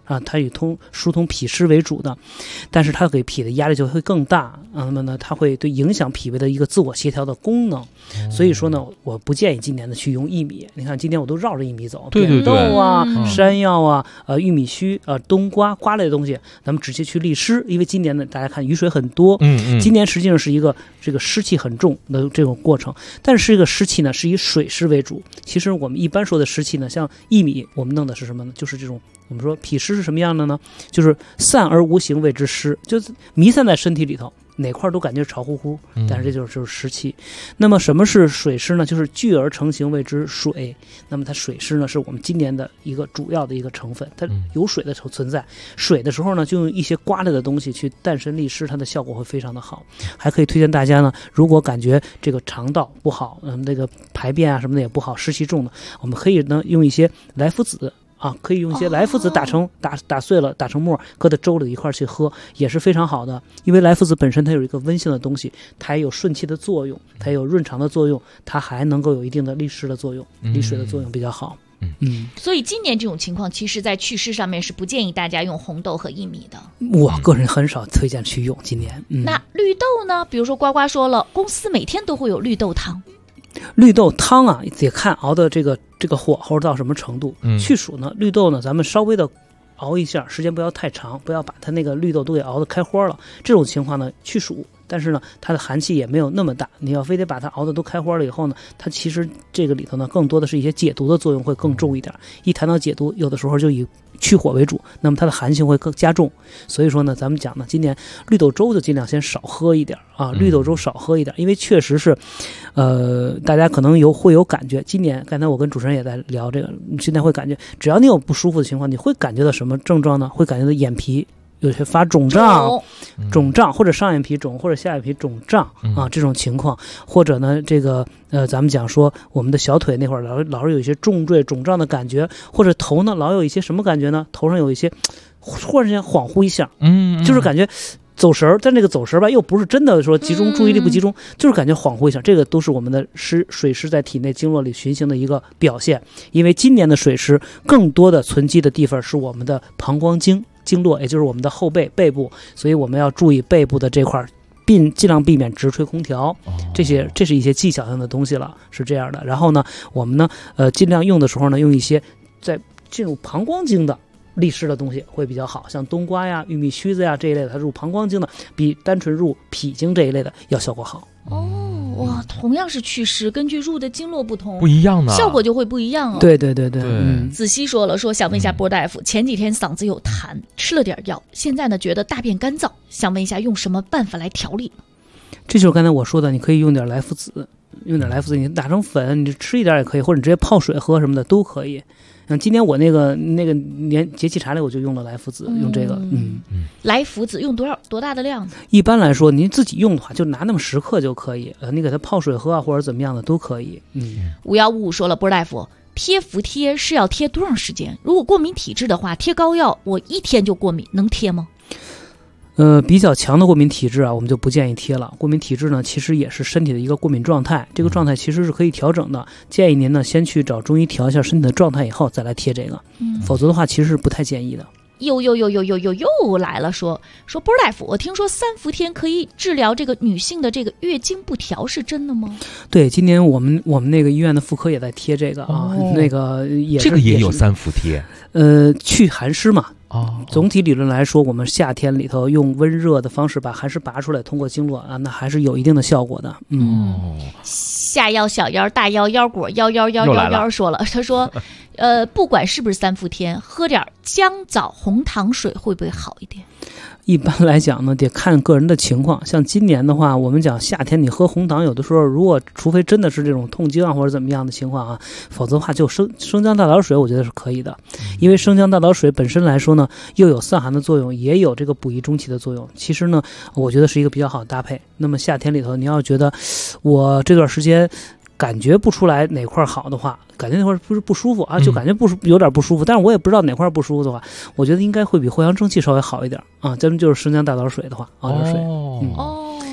啊，它以疏通脾湿为主的，但是它给脾的压力就会更大，那么呢，它会对影响脾胃的一个自我协调的功能。所以说呢，我不建议今年的去用薏米。你看今年我都绕着薏米走，扁豆啊、山药啊、玉米须、冬瓜类的东西，咱们直接去利湿。因为今年呢，大家看雨水很多，今年实际上是一个这个湿气很重的这种过程，但是这个湿气呢是以水湿为主。其实我们一般说的湿气呢，像薏米，我们弄的是什么呢？就是这种我们说脾湿是什么样的呢？就是散而无形谓之湿，就是弥散在身体里头。哪块都感觉潮乎乎，但是这就是湿气。那么什么是水湿呢？就是聚而成形谓之水。那么它水湿呢，是我们今年的一个主要的一个成分，它有水的存在。水的时候呢，就用一些刮类的东西去淡身利湿，它的效果会非常的好。还可以推荐大家呢，如果感觉这个肠道不好，这个排便啊什么的也不好，湿气重的，我们可以呢用一些莱菔子。可以用一些莱菔子打碎了，打成沫，搁在粥里一块去喝，也是非常好的。因为莱菔子本身它有一个温性的东西，它也有顺气的作用，它也有润肠的作用，它还能够有一定的利湿的作用，利水的作用比较好。 所以今年这种情况，其实在祛湿上面是不建议大家用红豆和薏米的。 我个人很少推荐去用。今年， 那绿豆呢？比如说呱呱说了，公司每天都会有绿豆汤。 绿豆汤啊，得看熬的这个火候到什么程度。去暑呢，绿豆呢，咱们稍微的熬一下，时间不要太长，不要把它那个绿豆都给熬得开花了。这种情况呢，去暑，但是呢，它的寒气也没有那么大。你要非得把它熬得都开花了以后呢，它其实这个里头呢，更多的是一些解毒的作用会更重一点。一谈到解毒，有的时候就以去火为主，那么它的寒性会更加重。所以说呢，咱们讲呢，今年绿豆粥就尽量先少喝一点啊，绿豆粥少喝一点，因为确实是，大家可能会有感觉。今年刚才我跟主持人也在聊这个，今天会感觉，只要你有不舒服的情况，你会感觉到什么症状呢？会感觉到眼皮有些发肿胀，或者上眼皮肿，或者下眼皮肿胀啊，这种情况，或者呢，这个咱们讲说我们的小腿那会儿老是有一些重坠肿胀的感觉，或者头呢老有一些什么感觉呢？头上有一些忽然间恍惚一下，就是感觉走神儿，但这个走神儿吧，又不是真的说集中注意力不集中，就是感觉恍惚一下，这个都是我们的水湿在体内经络里循行的一个表现。因为今年的水湿更多的存积的地方是我们的膀胱经络，也就是我们的后背部，所以我们要注意背部的这块，尽量避免直吹空调，这是一些技巧性的东西了，是这样的。然后呢，我们呢，尽量用的时候呢，用一些在进入膀胱经的利湿的东西会比较好，像冬瓜呀、玉米须子呀这一类的，它入膀胱经的，比单纯入脾经这一类的要效果好。 哇，同样是祛湿，根据入的经络不同， 不一样的效果就会不一样哦。 对。 子熙说想问一下波大夫，前几天嗓子有痰，吃了点药，现在呢觉得大便干燥，想问一下用什么办法来调理？ 这就是刚才我说的，你可以用点莱菔子，你打成粉，你吃一点也可以，或者你直接泡水喝什么的都可以。今年我那个年节气茶里我就用了莱菔子，用这个。 莱菔子用多大的量？ 一般来说，您自己用的话，就拿那么10克就可以。你给它泡水喝啊，或者怎么样的都可以。 5155说了，波大夫，贴服贴是要贴多长时间？如果过敏体质的话，贴膏药我1天就过敏，能贴吗？ 比较强的过敏体质啊，我们就不建议贴了。过敏体质呢，其实也是身体的一个过敏状态，这个状态其实是可以调整的。建议您呢，先去找中医调一下身体的状态，以后再来贴这个。否则的话，其实是不太建议的。 又来了，说波大夫，我听说3伏天可以治疗这个女性的这个月经不调，是真的吗？ 对，今年我们那个医院的妇科也在贴这个啊，那个这个也有3伏贴， 去寒湿嘛。总体理论来说，我们夏天里头用温热的方式把寒湿拔出来，通过经络啊，那还是有一定的效果的。 下腰、小腰、大腰、腰果、腰说了，他说，不管是不是3伏天，喝点姜枣红糖水会不会好一点？ 一般来讲呢，得看个人的情况。像今年的话，我们讲夏天你喝红糖，有的时候除非真的是这种痛经啊或者怎么样的情况啊，否则的话就生姜大枣水，我觉得是可以的。因为生姜大枣水本身来说呢，又有散寒的作用，也有这个补益中气的作用。其实呢，我觉得是一个比较好的搭配。那么夏天里头，你要觉得我这段时间感觉不出来哪块好的话，感觉那块不舒服啊，就感觉有点不舒服，但是我也不知道哪块不舒服的话，我觉得应该会比藿香正气稍微好一点啊。咱们就是生姜大枣水的话，熬点水。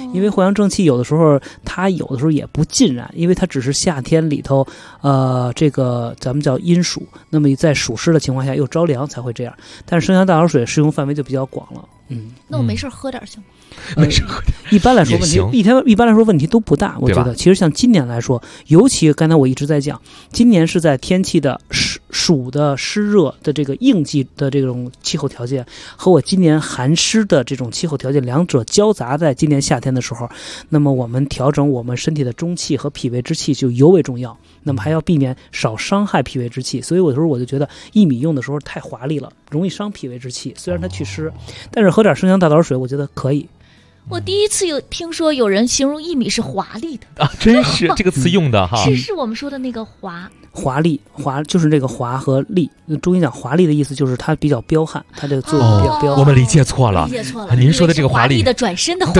因为藿香正气有的时候它有的时候也不尽然，因为它只是夏天里头这个咱们叫阴暑，那么在暑湿的情况下又着凉才会这样。但是生姜大枣水适用范围就比较广了。 那我没事喝点行吗？ 没事喝点。 一般来说问题一般来说问题都不大，我觉得。其实像今年来说，尤其刚才我一直在讲，今年是在天气的暑的湿热的这个应季的这种气候条件，和我今年寒湿的这种气候条件两者交杂在今年夏天的时候，那么我们调整我们身体的中气和脾胃之气就尤为重要。那么还要避免少伤害脾胃之气，所以有的时候我就觉得薏米用的时候太华丽了，容易伤脾胃之气。虽然它祛湿，但是喝点生姜大枣水，我觉得可以。 我第一次听说有人形容薏米是华丽的啊，真是这个词用的哈， 是我们说的那个华丽就是这个华和丽。中医讲华丽的意思就是它比较彪悍，它这个作用比较彪悍。 我们理解错了，您说的这个华丽的转身的华， 对。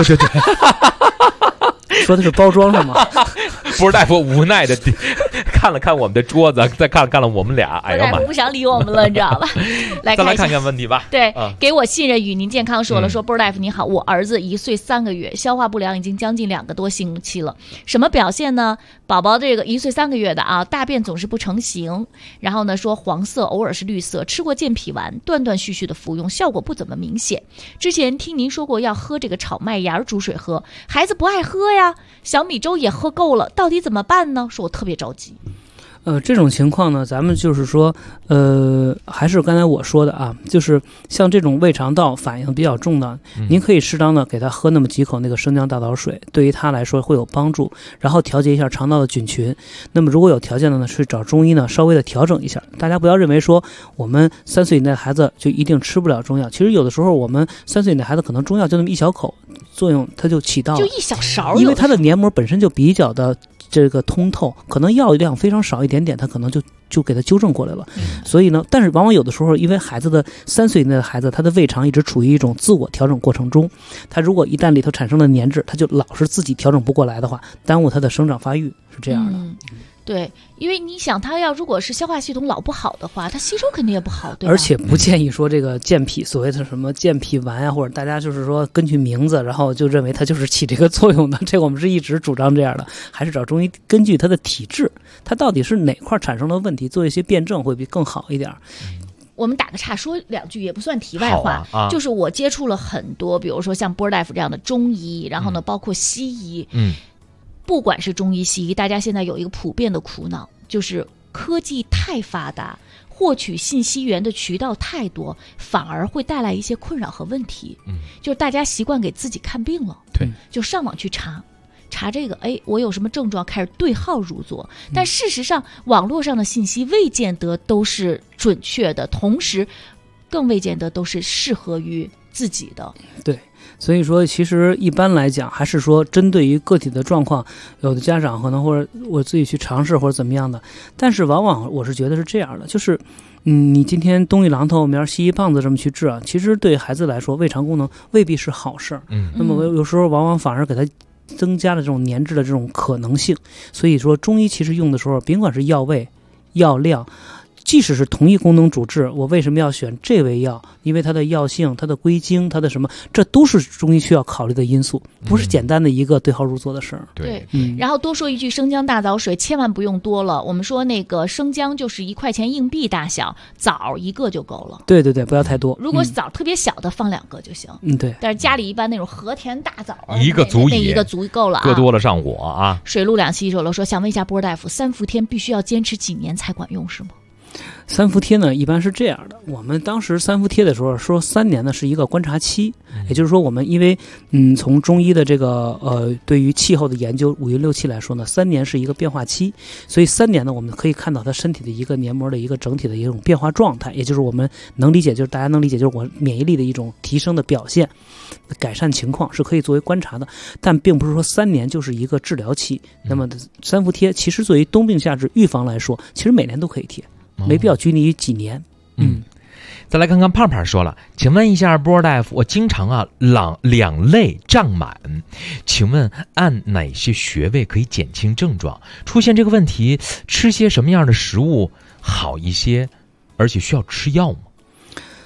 说的是包装是吗？ 不是大夫无奈的看了看我们的桌子，再看了我们俩，哎呀妈， 不想理我们了，你知道吧？ 再来看看问题吧。 对，给我信任与您健康说了，说波儿大夫你好，我儿子1岁3个月，消化不良已经将近2个多星期了，什么表现呢？宝宝这个1岁3个月的啊，大便总是不成形，然后呢说黄色，偶尔是绿色，吃过健脾丸，断断续续的服用，效果不怎么明显。之前听您说过要喝这个炒麦芽煮水喝，孩子不爱喝呀，小米粥也喝够了，到底怎么办呢？说我特别着急。 这种情况呢，咱们就是说，还是刚才我说的啊，就是像这种胃肠道反应比较重的，您可以适当的给他喝那么几口那个生姜大枣水，对于他来说会有帮助，然后调节一下肠道的菌群。那么如果有条件的呢，去找中医呢稍微的调整一下。大家不要认为说我们3岁以内的孩子就一定吃不了中药，其实有的时候我们3岁以内孩子可能中药就那么1小口，作用它就起到了， 就1小勺， 因为它的黏膜本身就比较的这个通透，可能药量非常少一点点，他可能就给他纠正过来了。所以呢，但是往往有的时候，因为孩子的3岁以内的孩子，他的胃肠一直处于一种自我调整过程中，他如果一旦里头产生了粘滞，他就老是自己调整不过来的话，耽误他的生长发育，是这样的。 对，因为你想他如果是消化系统老不好的话，他吸收肯定也不好，对吧？ 而且不建议说这个健脾，所谓的什么健脾丸啊，或者大家就是说根据名字，然后就认为它就是起这个作用的，这个我们是一直主张这样的，还是找中医根据他的体质，他到底是哪块产生了问题，做一些辩证会比更好一点。 我们打个岔说2句，也不算题外话，就是我接触了很多，比如说像波儿大夫这样的中医，然后呢，包括西医，不管是中医西医，大家现在有一个普遍的苦恼，就是科技太发达，获取信息源的渠道太多，反而会带来一些困扰和问题。就是大家习惯给自己看病了， 对， 就上网去查这个，我有什么症状，开始对号入座。但事实上，网络上的信息未见得都是准确的，同时更未见得都是适合于自己的。 对。所以说其实一般来讲还是说针对于个体的状况，有的家长可能或者我自己去尝试或者怎么样的，但是往往我是觉得是这样的，就是你今天东一榔头明儿西一棒子这么去治啊，其实对孩子来说胃肠功能未必是好事儿。那么有时候往往反而给他增加了这种粘滞的这种可能性。所以说中医其实用的时候，甭管是药味药量，即使是同一功能主治，我为什么要选这味药？因为它的药性、它的归经、它的什么，这都是中医需要考虑的因素，不是简单的一个对号入座的事儿。 对，然后多说一句，生姜大枣水千万不用多了。我们说那个生姜就是1块钱硬币大小，枣1个就够了。 对对对，不要太多。 如果枣特别小的，放2个就行。 对。 但是家里一般那种和田大枣， 一个足以， 那一个足够了啊， 搁多了上火啊。 水陆两栖说想问一下波大夫，3伏天必须要坚持几年才管用是吗 ？3伏贴呢，一般是这样的。我们当时3伏贴的时候说3年呢是一个观察期，也就是说我们因为从中医的这个对于气候的研究5运6气来说呢，3年是一个变化期，所以3年呢我们可以看到他身体的一个黏膜的一个整体的一种变化状态，也就是我们能理解，就是大家能理解，就是我免疫力的一种提升的表现，改善情况是可以作为观察的，但并不是说3年就是一个治疗期。那么3伏贴其实作为冬病夏治预防来说，其实每年都可以贴。没必要拘泥于几年。 再来看看胖胖说了，请问一下波大夫，我经常两肋胀满，请问按哪些穴位可以减轻症状？出现这个问题，吃些什么样的食物好一些？而且需要吃药吗？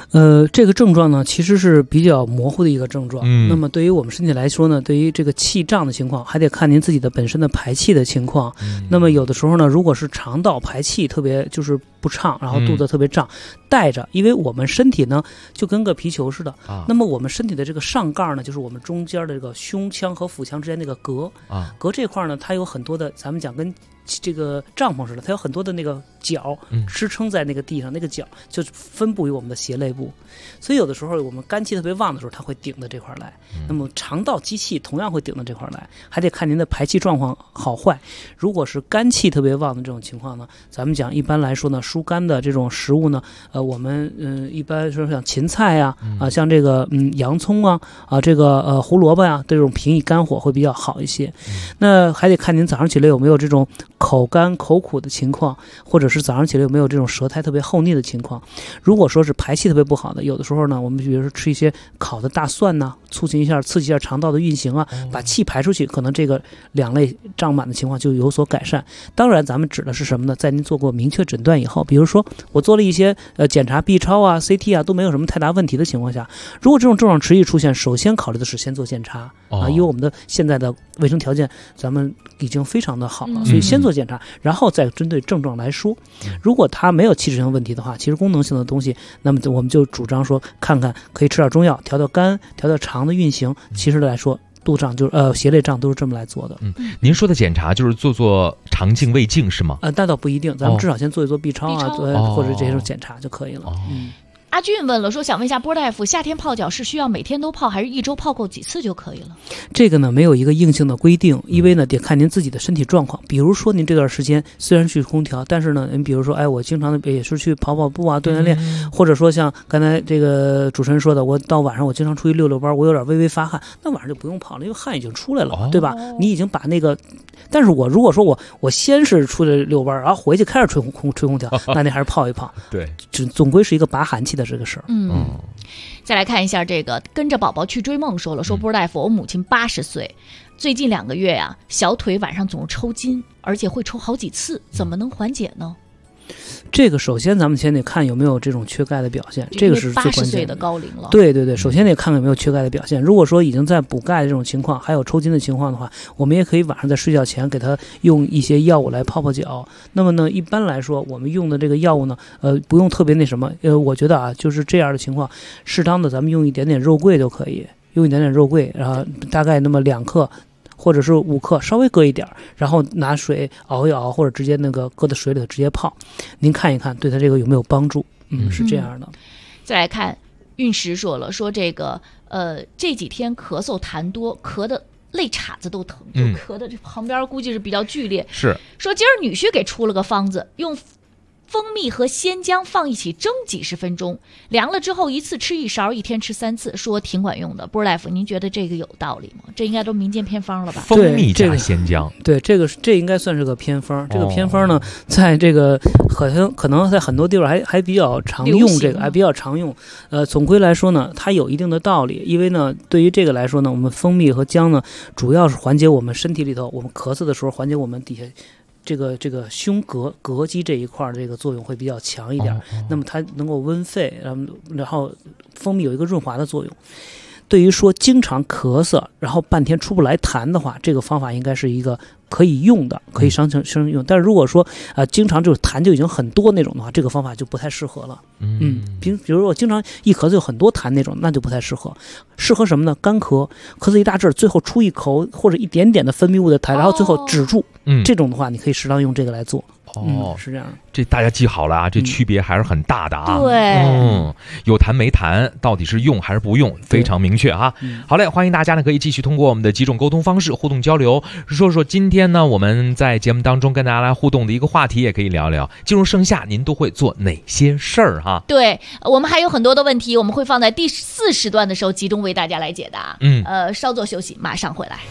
这个症状呢，其实是比较模糊的一个症状。那么对于我们身体来说呢，对于这个气胀的情况，还得看您自己的本身的排气的情况。那么有的时候呢，如果是肠道排气特别就是不畅，然后肚子特别胀，带着，因为我们身体呢就跟个皮球似的。那么我们身体的这个上盖呢，就是我们中间的这个胸腔和腹腔之间那个膈。膈这块呢，它有很多的，咱们讲跟这个帐篷似的，它有很多的那个角支撑在那个地上，那个角就分布于我们的胁肋部。所以有的时候我们肝气特别旺的时候，它会顶到这块来。那么肠道积气同样会顶到这块来，还得看您的排气状况好坏。如果是肝气特别旺的这种情况呢，咱们讲一般来说呢，疏肝的这种食物呢，我们一般说像芹菜啊，像这个洋葱啊，这个胡萝卜呀，这种平抑肝火会比较好一些。那还得看您早上起来有没有这种口干口苦的情况，或者是早上起来有没有这种舌苔特别厚腻的情况。如果说是排气特别不好的，有的时候呢，我们比如说吃一些烤的大蒜呐，刺激一下肠道的运行啊，把气排出去，可能这个两类胀满的情况就有所改善。当然咱们指的是什么呢？在您做过明确诊断以后，比如说我做了一些检查 B 超啊 CT 啊都没有什么太大问题的情况下，如果这种症状持续出现，首先考虑的是先做检查因为我们的现在的卫生条件咱们已经非常的好了，所以先做检查，然后再针对症状来说。如果它没有器质性问题的话，其实功能性的东西，那么我们就主张说看看可以吃点中药调调肝调调肠的运行。其实来说肚胀就是胁肋胀都是这么来做的。 您说的检查就是做肠镜胃镜是吗？ 那倒不一定，咱们至少先做一做 B 超啊，或者这种检查就可以了。 阿俊问了，说想问一下波大夫，夏天泡脚是需要每天都泡，还是一周泡够几次就可以了？ 这个呢没有一个硬性的规定，因为呢得看您自己的身体状况。比如说您这段时间虽然去空调，但是呢，您比如说，我经常的也是去跑跑步啊，锻炼，或者说像刚才这个主持人说的，我到晚上我经常出去溜溜弯，我有点微微发汗，那晚上就不用泡了，因为汗已经出来了，对吧？你已经把那个，但是我如果说我先是出来溜弯，然后回去开始吹空调，那你还是泡一泡。 对， 总归是一个拔寒气的这个事儿。 再来看一下这个跟着宝宝去追梦说了，说波大夫，我母亲80岁，最近2个月呀，小腿晚上总是抽筋，而且会抽好几次，怎么能缓解呢？ 这个首先咱们先得看有没有这种缺钙的表现，这个是最关键的。 80岁的高龄了。 对，首先得看看有没有缺钙的表现。如果说已经在补钙的这种情况，还有抽筋的情况的话，我们也可以晚上在睡觉前给他用一些药物来泡泡脚。那么呢，一般来说我们用的这个药物呢，不用特别那什么，我觉得就是这样的情况，适当的咱们用一点点肉桂就可以，用一点点肉桂，然后大概那么2克。或者是5克，稍微搁一点，然后拿水熬一熬，或者直接那个搁在水里头直接泡，您看一看对他这个有没有帮助？是这样的。 再来看运石说了，说这个这几天咳嗽痰多，咳的肋叉子都疼，就咳的这旁边估计是比较剧烈。 是说今儿女婿给出了个方子，用蜂蜜和鲜姜放一起蒸几十分钟，凉了之后一次吃1勺，1天吃3次，说挺管用的。波大夫，您觉得这个有道理吗？这应该都民间偏方了吧？ 蜂蜜加鲜姜， 对，这应该算是个偏方。这个偏方呢，在这个可能在很多地方还比较常用，这个还比较常用。总归来说呢，它有一定的道理，因为呢，对于这个来说呢，我们蜂蜜和姜呢，主要是缓解我们身体里头我们咳嗽的时候，缓解我们底下。这个胸膈肌这一块这个作用会比较强一点，那么它能够温肺，然后蜂蜜有一个润滑的作用。对于说经常咳嗽，然后半天出不来痰的话，这个方法应该是一个可以用的，可以上用。但是如果说经常就是痰就已经很多那种的话，这个方法就不太适合了。比如说我经常一咳嗽有很多痰那种，那就不太适合。适合什么呢？干咳，咳嗽一大阵，最后出一口或者一点点的分泌物的痰，然后最后止住。这种的话，你可以适当用这个来做。是这样。 这大家记好了啊，这区别还是很大的啊。 对， 有痰没痰，到底是用还是不用，非常明确啊。好嘞，欢迎大家呢可以继续通过我们的几种沟通方式互动交流，说说今天呢我们在节目当中跟大家来互动的一个话题，也可以聊聊进入盛夏您都会做哪些事儿哈。 对，我们还有很多的问题，我们会放在第4时段的时候集中为大家来解答。稍作休息，马上回来。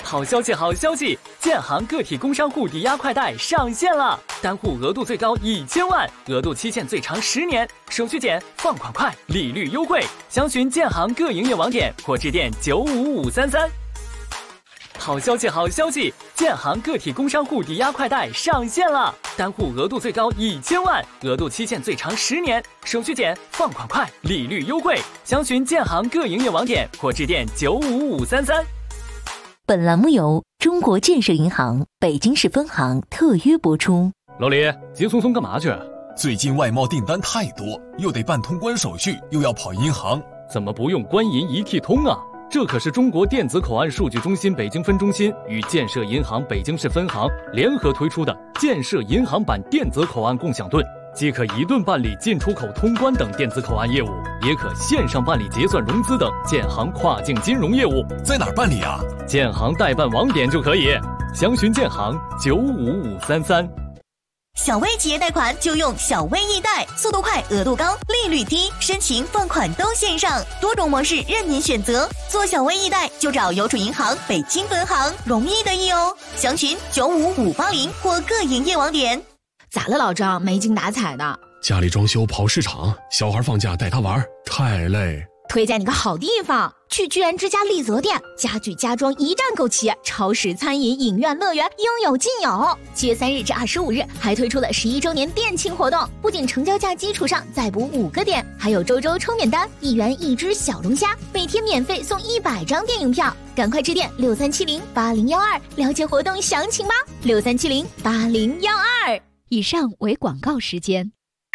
好消息，好消息！建行个体工商户抵押快贷上线了，单户额度最高1000万，额度期限最长10年，手续简，放款快，利率优惠。详询建行各营业网点或致电95533。好消息，好消息！建行个体工商户抵押快贷上线了，单户额度最高1000万，额度期限最长10年，手续简，放款快，利率优惠。详询建行各营业网点或致电95533。 本栏目由中国建设银行北京市分行特约播出。 老李，急匆匆干嘛去？ 最近外贸订单太多，又得办通关手续，又要跑银行， 怎么不用官银一体通啊？这可是中国电子口岸数据中心北京分中心与建设银行北京市分行联合推出的建设银行版电子口岸共享盾，既可一盾办理进出口通关等电子口岸业务，也可线上办理结算融资等建行跨境金融业务。 在哪儿办理啊？ 建行代办网点就可以，详询建行95533。 小微企业贷款就用小微易贷，速度快，额度高，利率低，申请放款都线上，多种模式任您选择。做小微易贷就找邮储银行北京分行，容易得意哦。详询95580或各营业网点。 咋了，老张？没精打采的。 家里装修跑市场，小孩放假带他玩，太累。 推荐你个好地方，去居然之家丽泽店，家具家装一站购齐，超市、餐饮、影院、乐园应有尽有。7月3日至25日还推出了11周年店庆活动，不仅成交价基础上再补5个点，还有周抽免单，1元1只小龙虾，每天免费送100张电影票。赶快致电63708012了解活动详情吧。63708012。 以上为广告时间。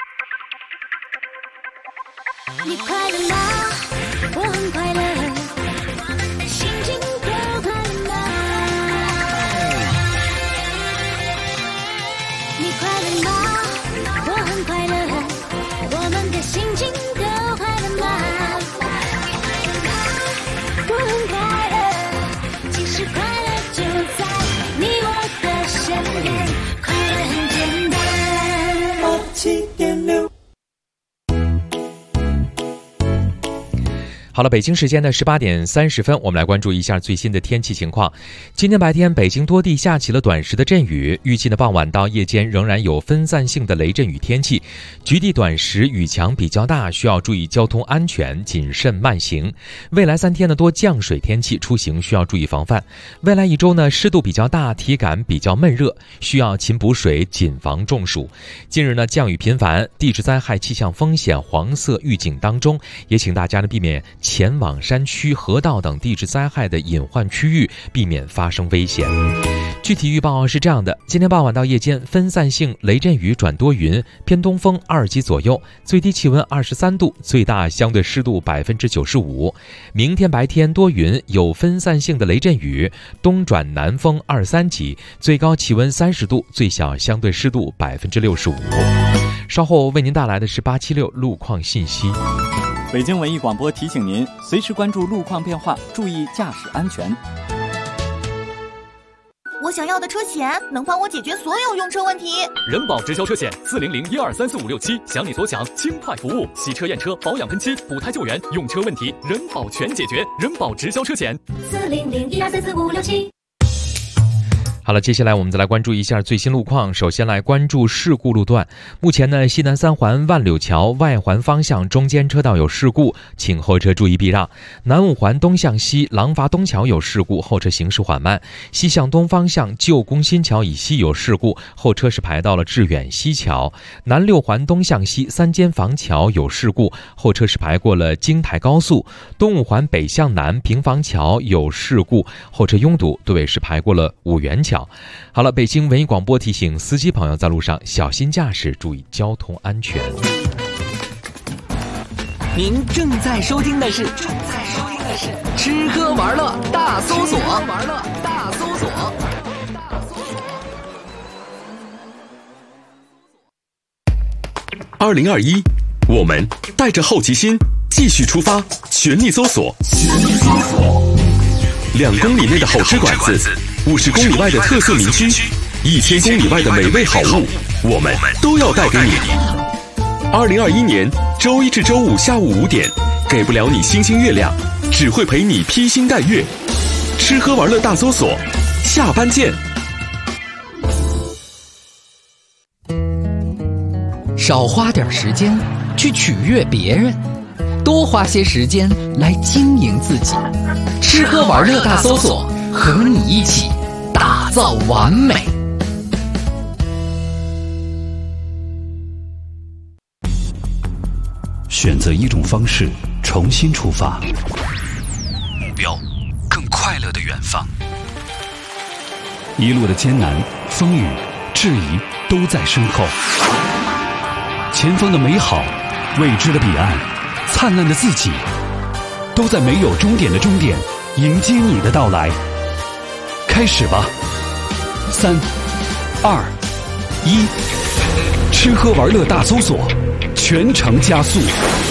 你快乐吗？我很快乐，心情都快乐吗？你快乐吗？我很快乐，我们的心情都快乐吗？我很快乐，其实快乐就在你我的身边，快乐很简单。87.6。 好了，北京时间的18点30分，我们来关注一下最新的天气情况。今天白天，北京多地下起了短时的阵雨，预计的傍晚到夜间仍然有分散性的雷阵雨天气，局地短时雨强比较大，需要注意交通安全，谨慎慢行。未来3天呢，多降水天气，出行需要注意防范。未来1周呢，湿度比较大，体感比较闷热，需要勤补水，谨防中暑。近日呢，降雨频繁，地质灾害气象风险黄色预警当中，也请大家呢避免前往山区、河道等地质灾害的隐患区域，避免发生危险。具体预报是这样的：今天傍晚到夜间，分散性雷阵雨转多云，偏东风2级左右，最低气温23度，最大相对湿度95%。明天白天多云，有分散性的雷阵雨，东转南风2、3级，最高气温30度，最小相对湿度65%。稍后为您带来的是876路况信息。 北京文艺广播提醒您，随时关注路况变化，注意驾驶安全。 我想要的车险能帮我解决所有用车问题。 人保直销车险40012345667，想你所想，轻快服务，洗车验车、保养喷漆、补胎救援，用车问题人保全解决。人保直销车险 40012345667。 好了，接下来我们再来关注一下最新路况。首先来关注事故路段。目前呢，西南3环万柳桥外环方向中间车道有事故，请后车注意避让。南5环东向西廊坊东桥有事故，后车行驶缓慢。西向东方向旧宫新桥以西有事故，后车是排到了致远西桥。南6环东向西3间房桥有事故，后车是排过了京台高速。东5环北向南平房桥有事故，后车拥堵，队尾是排过了五元桥。好了，北京文艺广播提醒司机朋友在路上小心驾驶，注意交通安全。 您正在收听的是吃喝玩乐大搜索。 2021，我们带着好奇心继续出发，全力搜索。2公里内的好吃馆子，50公里外的特色民居，1000公里外的美味好物，我们都要带给你。2021年周一至周五下午5点，给不了你星星月亮，只会陪你披星戴月。吃吃喝玩乐大搜索，下班见。 少花点时间去取悦别人，多花些时间来经营自己。吃喝玩乐大搜索，和你一起打造完美。 选择一种方式，重新出发， 目标更快乐的远方。 一路的艰难、风雨、质疑都在身后。前方的美好，未知的彼岸，灿烂的自己，都在没有终点的终点迎接你的到来。开始吧，3、2、1，吃喝玩乐大搜索，全程加速。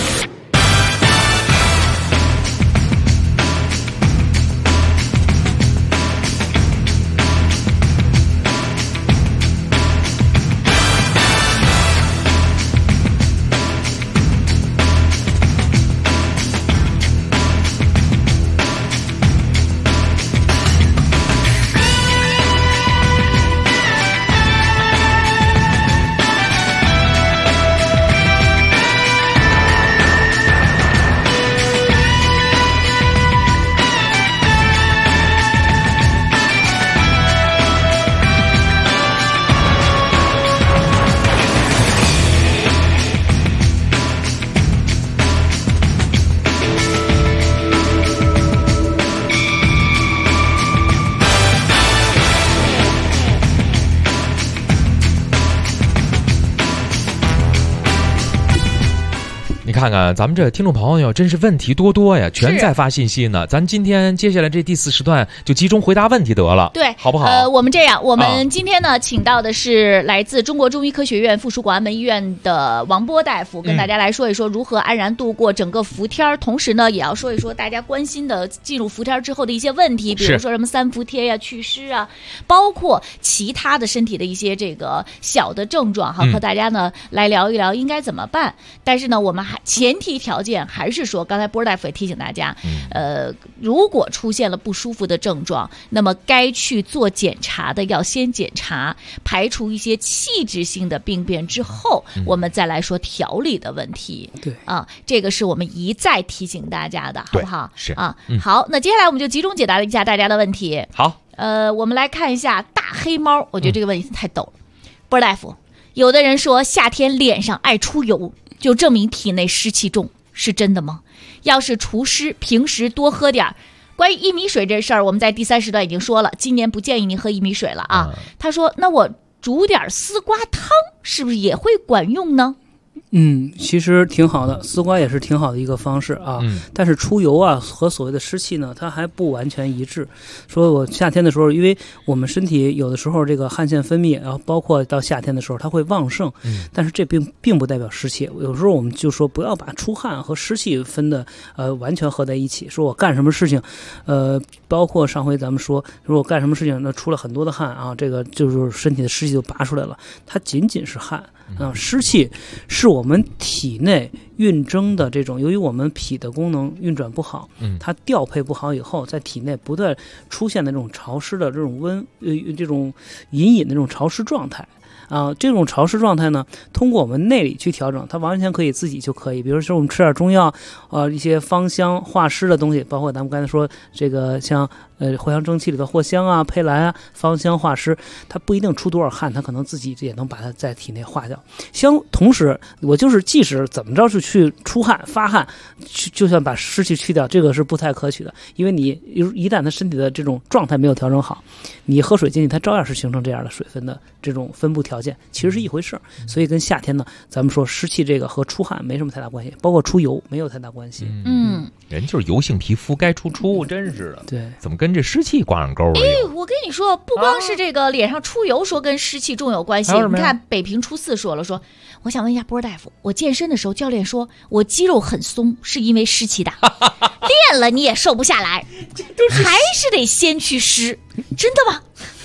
看看咱们这听众朋友真是问题多多呀，全在发信息呢。咱今天接下来这第4时段就集中回答问题得了， 对， 好不好？ 我们这样，我们今天呢，请到的是来自中国中医科学院附属广安门医院的王波大夫，跟大家来说一说如何安然度过整个伏天，同时呢，也要说一说大家关心的进入伏天之后的一些问题，比如说什么3伏贴呀、祛湿啊，包括其他的身体的一些这个小的症状哈，和大家呢来聊一聊应该怎么办。但是呢，我们还前提条件还是说，刚才波大夫也提醒大家，如果出现了不舒服的症状，那么该去做检查的要先检查，排除一些器质性的病变之后，我们再来说调理的问题。 对啊，这个是我们一再提醒大家的，好不好？ 是啊，好，那接下来我们就集中解答一下大家的问题。 好， 我们来看一下大黑猫，我觉得这个问题太逗了。波大夫，有的人说夏天脸上爱出油，就证明体内湿气重，是真的吗？要是除湿，平时多喝点儿。关于薏米水这事儿，我们在第3时段已经说了，今年不建议您喝薏米水了啊。他说，那我煮点丝瓜汤是不是也会管用呢？ 其实挺好的，丝瓜也是挺好的一个方式啊。但是出油啊和所谓的湿气呢，它还不完全一致。说我夏天的时候，因为我们身体有的时候这个汗腺分泌，然后包括到夏天的时候它会旺盛，但是这并不代表湿气。有时候我们就说不要把出汗和湿气分的完全合在一起。说我干什么事情，包括上回咱们说，如果干什么事情那出了很多的汗啊，这个就是身体的湿气就拔出来了，它仅仅是汗。湿气是我们体内运蒸的这种，由于我们脾的功能运转不好，它调配不好以后，在体内不断出现的这种潮湿的这种这种隐隐的这种潮湿状态。这种潮湿状态呢，通过我们内里去调整，它完全可以自己就可以。比如说我们吃点中药，一些芳香化湿的东西，包括咱们刚才说这个像藿香正气里的藿香啊、佩兰啊，芳香化湿，它不一定出多少汗，它可能自己也能把它在体内化掉。同时，我就是即使怎么着是去出汗发汗，就算把湿气去掉，这个是不太可取的，因为你一旦他身体的这种状态没有调整好，你喝水进去，它照样是形成这样的水分的这种分布条件，其实是一回事。所以跟夏天呢，咱们说湿气这个和出汗没什么太大关系，包括出油没有太大关系。 人就是油性皮肤，该出，真是的。 对，怎么跟这湿气挂上钩了？ 我跟你说，不光是这个脸上出油，说跟湿气重有关系。你看北平初4说了，说我想问一下波大夫，我健身的时候教练说我肌肉很松，是因为湿气大，练了你也瘦不下来，还是得先去湿，真的吗？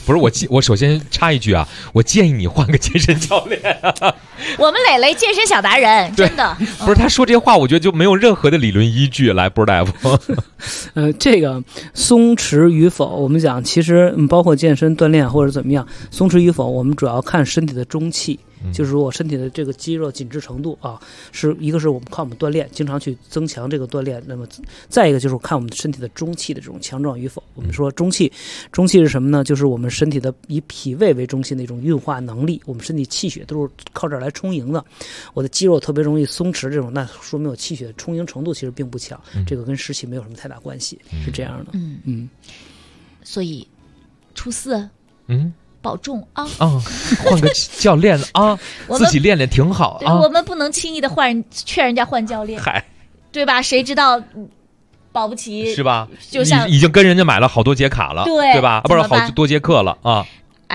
不是我首先插一句啊，我建议你换个健身教练。 我们磊磊健身小达人，真的不是他说这些话，我觉得就没有任何的理论依据。来，波大夫， 这个松弛与否，我们讲其实包括健身锻炼或者怎么样，松弛与否，我们主要看身体的中气。就是说我身体的这个肌肉紧致程度啊，是一个是我们靠我们锻炼，经常去增强这个锻炼。那么再一个就是看我们身体的中气的这种强壮与否。我们说中气是什么呢？就是我们身体的以脾胃为中心的一种运化能力，我们身体气血都是靠这儿来充盈的。我的肌肉特别容易松弛，这种那说明我气血充盈程度其实并不强，这个跟湿气没有什么太大关系，是这样的。 所以初四保重啊！ 换个教练啊，自己练练挺好啊。 我们不能轻易的劝人家换教练，对吧？谁知道保不齐是吧？ 就像已经跟人家买了好多节卡了，对吧？不是好多节课了啊。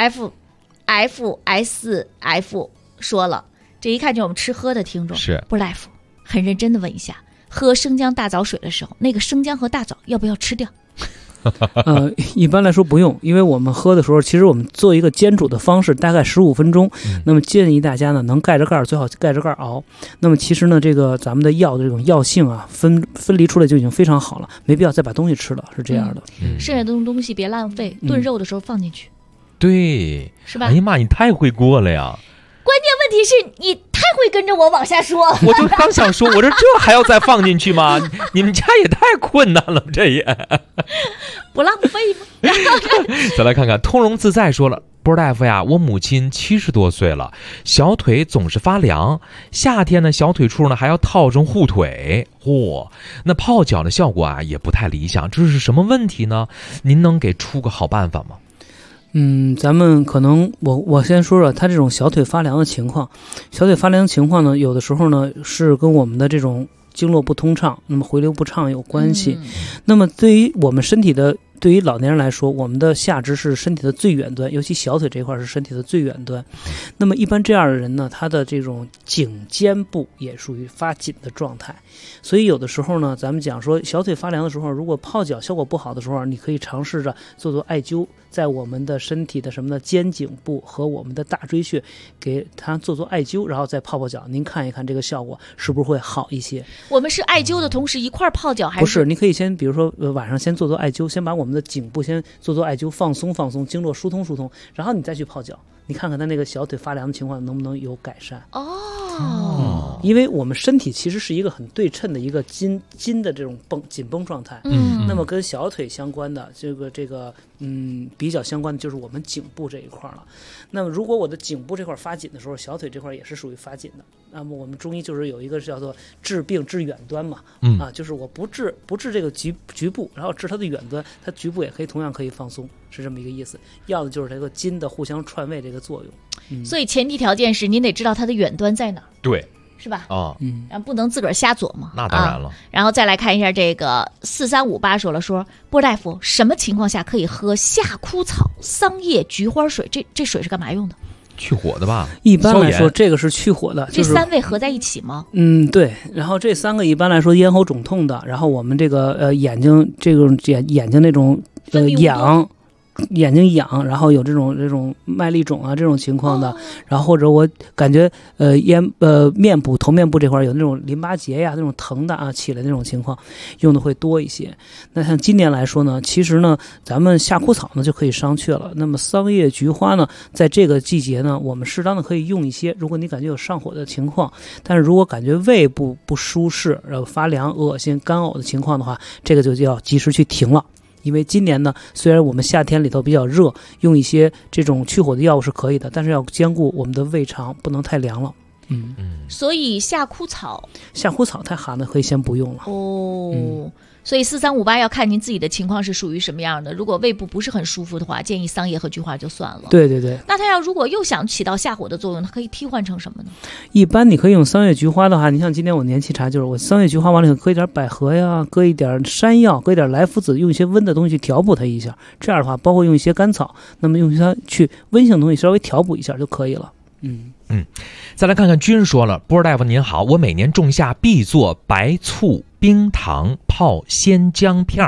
FSF 说了，这一看就是我们吃喝的听众， 是不是大夫很认真的问一下，喝生姜大枣水的时候，那个生姜和大枣要不要吃掉？ 一般来说不用，因为我们喝的时候，其实我们做一个煎煮的方式，大概15分钟。那么建议大家呢，能盖着盖最好盖着盖熬。那么其实呢，这个咱们的药的这种药性啊，分离出来就已经非常好了，没必要再把东西吃了，是这样的。 剩下的东西别浪费，炖肉的时候放进去。 对， 是吧？ 哎呀妈，你太会过了呀！ 关键问题是你太会跟着我往下说， 我就刚想说，我说这还要再放进去吗？你们家也太困难了，这也不浪费吗？ 再来看看通融自在说了，波大夫呀，我母亲70多岁了，小腿总是发凉，夏天呢小腿处呢还要套上护腿，那泡脚的效果啊也不太理想，这是什么问题呢？您能给出个好办法吗？ 咱们可能我先说说他这种小腿发凉的情况。小腿发凉的情况呢，有的时候呢是跟我们的这种经络不通畅，那么回流不畅有关系。那么对于我们身体的，对于老年人来说，我们的下肢是身体的最远端，尤其小腿这块是身体的最远端。那么一般这样的人呢，他的这种颈肩部也属于发紧的状态。所以有的时候呢，咱们讲说小腿发凉的时候，如果泡脚效果不好的时候，你可以尝试着做艾灸，在我们的身体的什么的肩颈部和我们的大椎穴给它做艾灸，然后再泡脚，您看一看这个效果是不是会好一些。 我们是艾灸的同时一块泡脚，还是不是？你可以先比如说晚上先做艾灸，先把我们的颈部先做艾灸，放松，经络疏通，然后你再去泡脚，你看看他那个小腿发凉的情况能不能有改善。因为我们身体其实是一个很对称的一个筋的这种紧绷状态。那么跟小腿相关的这个比较相关的就是我们颈部这一块了。那么如果我的颈部这块发紧的时候，小腿这块也是属于发紧的。那么我们中医就是有一个叫做治病治远端嘛，就是我不治这个局部，然后治它的远端，它局部也同样可以放松，是这么一个意思。要的就是这个筋的互相串位这个作用。 所以前提条件是您得知道它的远端在哪儿， 对， 是吧？ 然后不能自个儿瞎琢磨。 那当然了。 然后再来看一下这个4358说波大夫，什么情况下可以喝夏枯草、桑叶、菊花水？这水是干嘛用的？ 去火的吧？ 一般来说，这个是去火的。 这3味合在一起吗？ 对。然后这3个一般来说咽喉肿痛的，然后我们这个眼睛眼睛那种痒。眼睛痒，然后有这种麦粒肿啊这种情况的，然后或者我感觉面部头面部这块有那种淋巴结呀那种疼的啊起来那种情况，用的会多一些。那像今年来说呢，其实呢咱们夏枯草呢就可以商榷了。那么桑叶、菊花呢，在这个季节呢，我们适当的可以用一些。如果你感觉有上火的情况，但是如果感觉胃部不舒适，然后发凉、恶心、干呕的情况的话，这个就要及时去停了。因为今年呢，虽然我们夏天里头比较热，用一些这种去火的药物是可以的，但是要兼顾我们的胃肠，不能太凉了。 所以夏枯草太寒了，可以先不用了。 所以4358要看您自己的情况是属于什么样的。如果胃部不是很舒服的话，建议桑叶和菊花就算了。 对。 那他如果又想起到下火的作用，他可以替换成什么呢？ 一般你可以用桑叶菊花的话，你像今天我年沏茶就是我桑叶菊花完了以后，搁一点百合呀，搁一点山药，搁一点来附子，用一些温的东西去调补它一下。这样的话，包括用一些甘草，那么用它去温性的东西稍微调补一下就可以了。 再来看看君说了，波大夫您好，我每年仲夏必做白醋冰糖泡鲜姜片儿。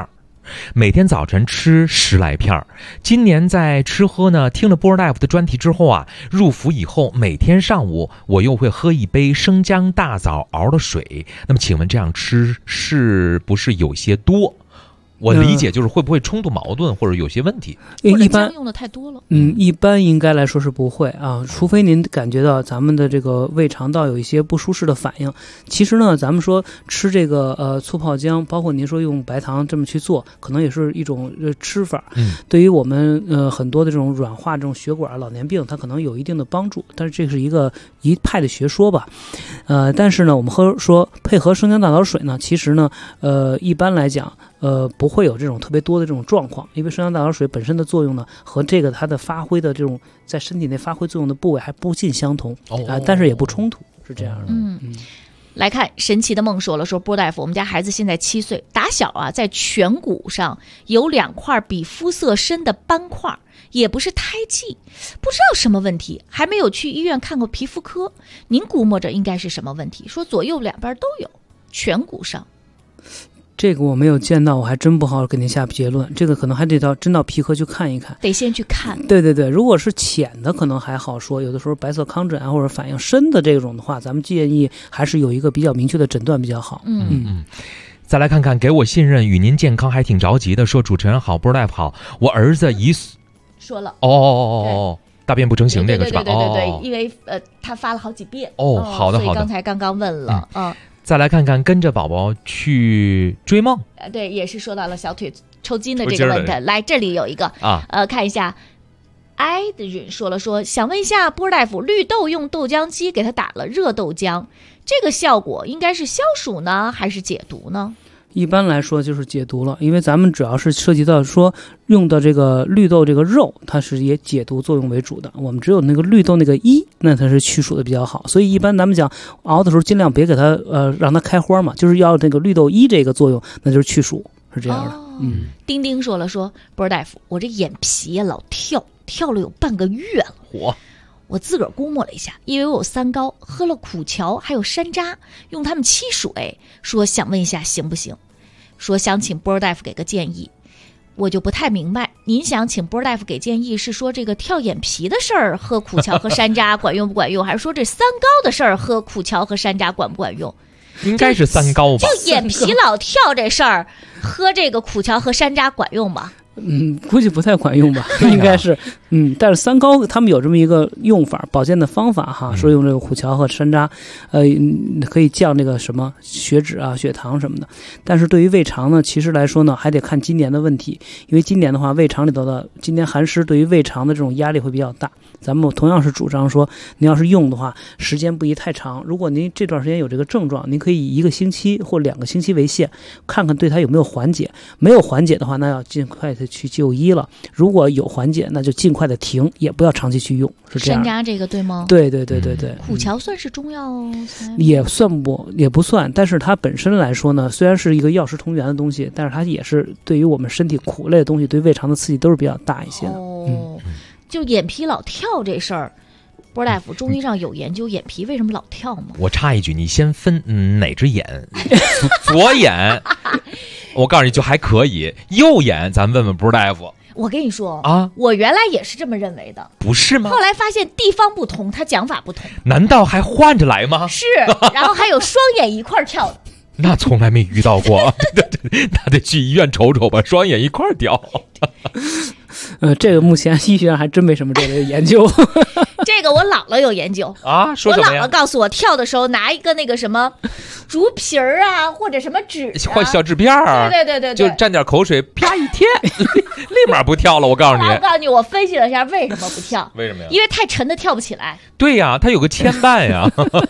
每天早晨吃10来片。今年在吃喝呢，听了波尔大夫的专题之后啊，入伏以后每天上午我又会喝一杯生姜大枣熬的水。那么请问这样吃是不是有些多？我理解就是会不会冲突矛盾或者有些问题， 一般用的太多了。 一般应该来说是不会啊，除非您感觉到咱们的这个胃肠道有一些不舒适的反应。其实呢，咱们说吃这个醋泡姜，包括您说用白糖这么去做，可能也是一种吃法。对于我们很多的这种软化这种血管、老年病，它可能有一定的帮助，但是这是一派的学说吧。但是呢，我们说配合生姜大枣水呢，其实呢，一般来讲。不会有这种特别多的这种状况，因为生姜大枣水本身的作用呢，和这个它的发挥的这种在身体内发挥作用的部位还不尽相同但是也不冲突，是这样的。 来看神奇的梦说了，说波大夫，我们家孩子现在7岁，打小啊在颧骨上有2块比肤色深的斑块，也不是胎记，不知道什么问题，还没有去医院看过皮肤科。您估摸着应该是什么问题？说左右两边都有，颧骨上。 这个我没有见到，我还真不好给您下结论。这个可能还得真到皮科去看一看， 得先去看。 对，如果是浅的，可能还好说。有的时候白色糠疹啊，或者反应深的这种的话，咱们建议还是有一个比较明确的诊断比较好。 再来看看，给我信任，与您健康还挺着急的。说主持人好，波大夫好，我儿子说了大便不成形这个是吧？ 对，因为他发了好几遍。 好的， 所以刚才刚问了再来看看跟着宝宝去追梦， 对，也是说到了小腿抽筋的这个问题。来，这里有一个看一下，艾的人说了，说想问一下波大夫，绿豆用豆浆机给他打了热豆浆，这个效果应该是消暑呢，还是解毒呢？ 一般来说就是解毒了，因为咱们主要是涉及到说用的这个绿豆这个肉，它是以解毒作用为主的。我们只有那个绿豆那个衣，那它是去暑的比较好。所以一般咱们讲熬的时候，尽量别给它让它开花嘛，就是要那个绿豆衣这个作用，那就是去暑，是这样的。 丁丁说了，说波大夫，我这眼皮老跳了有半个月了。我自个儿估摸了一下，因为我有3高，喝了苦荞还有山楂，用它们沏水，说想问一下行不行？说想请波大夫给个建议。我就不太明白，您想请波大夫给建议，是说这个跳眼皮的事儿喝苦荞和山楂管用不管用，还是说这3高的事儿喝苦荞和山楂管不管用？ 应该是3高吧。 就眼皮老跳这事儿，喝这个苦荞和山楂管用吧？ 估计不太管用吧，应该是，但是3高他们有这么一个用法，保健的方法哈，说用这个苦荞和山楂，可以降这个什么血脂啊、血糖什么的。但是对于胃肠呢，其实来说呢，还得看今年的问题，因为今年的话，胃肠里头的今年寒湿对于胃肠的这种压力会比较大。咱们同样是主张说，您要是用的话，时间不宜太长。如果您这段时间有这个症状，您可以1个星期或2个星期为限，看看对它有没有缓解。没有缓解的话，那要尽快的去就医了。如果有缓解，那就尽快的停，也不要长期去用，是这样。 山楂这个对吗？ 对。 苦荞算是中药也不算，但是它本身来说呢，虽然是一个药食同源的东西，但是它也是对于我们身体苦类的东西，对胃肠的刺激都是比较大一些的。 就眼皮老跳这事儿，波大夫中医上有研究眼皮为什么老跳吗？ 我插一句，你先分哪只眼？左眼，我告诉你就还可以，右眼咱问问波大夫。 我跟你说啊，我原来也是这么认为的， 不是吗？ 后来发现地方不同，他讲法不同。 难道还换着来吗？ 是，然后还有双眼一块跳的。 那从来没遇到过，那得去医院瞅瞅吧，双眼一块掉。 这个目前医学上还真没什么这类研究。 这个我姥姥有研究啊，说什么呀？ 我姥姥告诉我，跳的时候拿一个那个什么竹皮儿啊，或者什么纸换小纸片儿， 对， 就蘸点口水，啪一贴，立马不跳了。我告诉你， 我分析了一下为什么不跳？ 为什么呀？ 因为太沉的跳不起来。 对呀，它有个牵绊呀。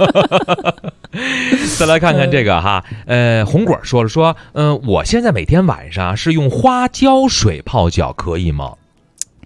再来看看这个哈，红果说了说，我现在每天晚上是用花椒水泡脚，可以吗？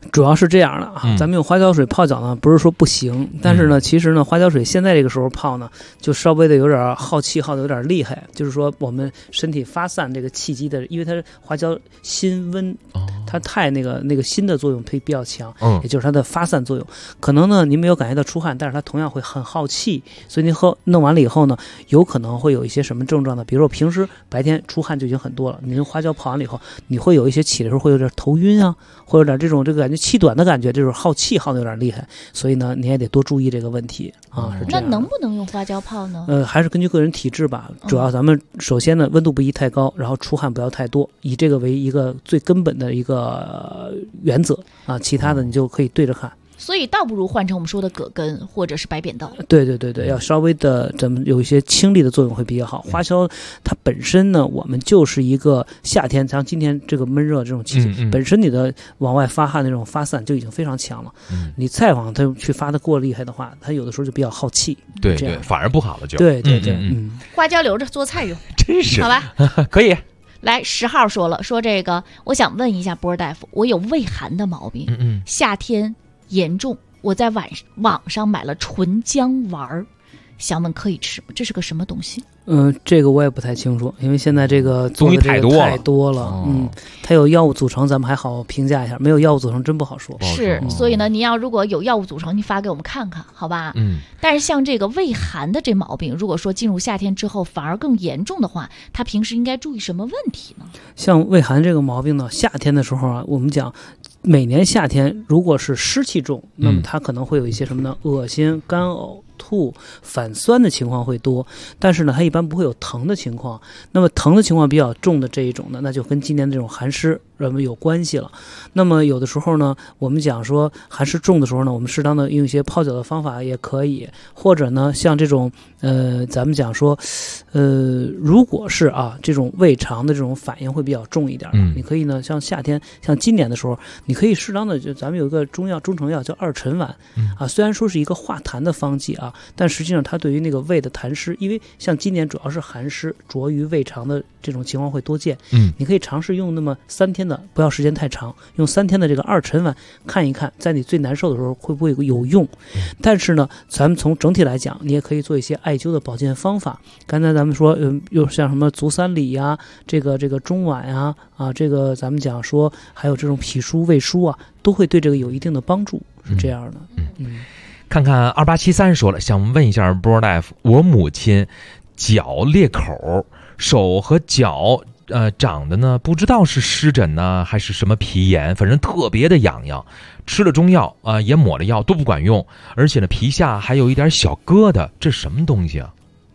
主要是这样的啊，咱们用花椒水泡脚呢，不是说不行，但是呢，其实呢，花椒水现在这个时候泡呢，就稍微的有点耗气，耗的有点厉害。就是说，我们身体发散这个气机的，因为它是花椒辛温，它太那个辛的作用比较强，也就是它的发散作用。可能呢，您没有感觉到出汗，但是它同样会很耗气，所以您弄完了以后呢，有可能会有一些什么症状呢？比如说平时白天出汗就已经很多了，您花椒泡完了以后，你会有一些起的时候会有点头晕啊，会有点这个感觉气短的感觉，就是耗气耗的有点厉害，所以呢，你也得多注意这个问题啊。是这样。 那能不能用花椒泡呢？ 还是根据个人体质吧。主要咱们首先呢，温度不宜太高，然后出汗不要太多，以这个为一个最根本的一个原则啊。其他的你就可以对着看。 所以倒不如换成我们说的葛根或者是白扁豆。 对，要稍微的咱们有一些清利的作用会比较好。花椒它本身呢，我们就是一个夏天，像今天这个闷热这种季节，本身你的往外发汗的这种发散就已经非常强了。你再往它去发的过厉害的话，它有的时候就比较耗气。 对，反而不好了就。 对， 花椒留着做菜用， 真是好吧？ 可以。 来，10号说这个，我想问一下波大夫，我有胃寒的毛病，夏天严重，我在网上买了纯姜丸，想问可以吃吗？这是个什么东西？ 这个我也不太清楚，因为现在这个做的这个太多了。它有药物组成，咱们还好评价一下；没有药物组成，真不好说。 是，所以呢，你要如果有药物组成，你发给我们看看，好吧？但是像这个胃寒的这毛病，如果说进入夏天之后反而更严重的话，他平时应该注意什么问题呢？ 像胃寒这个毛病呢，夏天的时候啊，我们讲。每年夏天如果是湿气重，那么它可能会有一些什么呢？恶心、干呕、吐、反酸的情况会多，但是呢，它一般不会有疼的情况。那么疼的情况比较重的这一种呢，那就跟今年这种寒湿有关系了。那么有的时候呢，我们讲说寒湿重的时候呢，我们适当的用一些泡脚的方法也可以，或者呢，像这种咱们讲说，如果是这种胃肠的这种反应会比较重一点，你可以呢，像夏天，像今年的时候，你可以适当的，就咱们有一个中成药叫2陈丸，虽然说是一个化痰的方剂但实际上它对于那个胃的痰湿，因为像今年主要是寒湿浊于胃肠的这种情况会多见，你可以尝试用那么3天的，不要时间太长，用3天的这个2陈丸看一看，在你最难受的时候会不会有用。但是呢，咱们从整体来讲，你也可以做一些艾灸的保健方法。刚才咱们说，又像什么足三里呀，这个中脘呀，这个咱们讲说还有这种脾腧、胃腧都会对这个有一定的帮助，是这样的。 看看2873说了，想问一下波大夫，我母亲脚裂口，手和脚长的呢，不知道是湿疹呢还是什么皮炎，反正特别的痒痒，吃了中药也抹了药都不管用，而且呢皮下还有一点小疙瘩，这什么东西啊？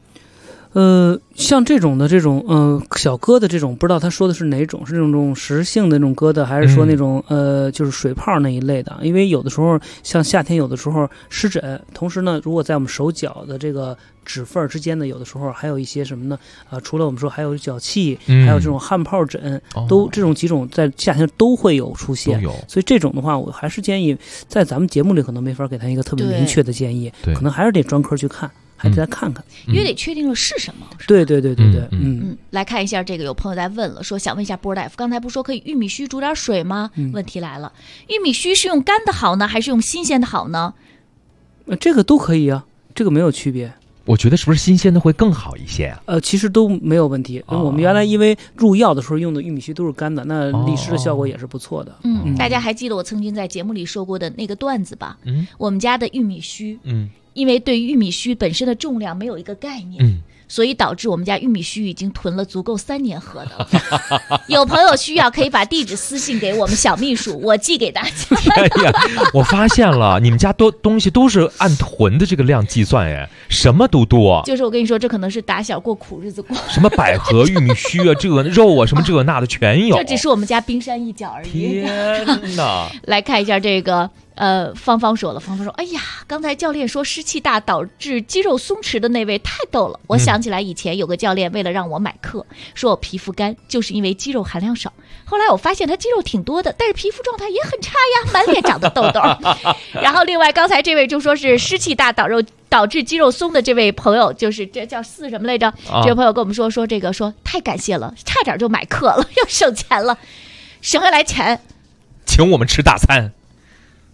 像这种小疙瘩这种，不知道他说的是哪种，是那种实性的那种疙瘩，还是说那种就是水泡那一类的？因为有的时候像夏天，有的时候湿疹，同时呢，如果在我们手脚的这个指缝之间呢，有的时候还有一些什么呢？除了我们说还有脚气，还有这种汗疱疹，都这种几种在夏天都会有出现。所以这种的话，我还是建议在咱们节目里可能没法给他一个特别明确的建议，可能还是得专科去看。还得再看看， 因为得确定了是什么。 对， 来看一下这个，有朋友在问了，说想问一下波大夫，刚才不说可以玉米须煮点水吗？问题来了，玉米须是用干的好呢，还是用新鲜的好呢？ 这个都可以啊，这个没有区别。 我觉得是不是新鲜的会更好一些啊？ 其实都没有问题。我们原来因为入药的时候用的玉米须都是干的，那利湿的效果也是不错的。 大家还记得我曾经在节目里说过的那个段子吧？我们家的玉米须，因为对玉米须本身的重量没有一个概念，所以导致我们家玉米须已经囤了足够3年喝的。有朋友需要可以把地址私信给我们小秘书，我寄给大家。 哎呀，我发现了，你们家东西都是按囤的这个量计算，什么都多。 就是我跟你说，这可能是打小过苦日子过。 什么百合、玉米须这肉什么这那的全有。 这只是我们家冰山一角而已。 天哪！ 来看一下这个。芳芳说，哎呀，刚才教练说湿气大导致肌肉松弛的那位太逗了。我想起来以前有个教练为了让我买课，说我皮肤干就是因为肌肉含量少。后来我发现他肌肉挺多的，但是皮肤状态也很差呀，满脸长的痘痘。然后另外刚才这位就说是湿气大导致肌肉松的这位朋友，就是这叫4什么来着？这位朋友跟我们说这个说太感谢了，差点就买课了，又省钱了，省下来钱， 请我们吃大餐。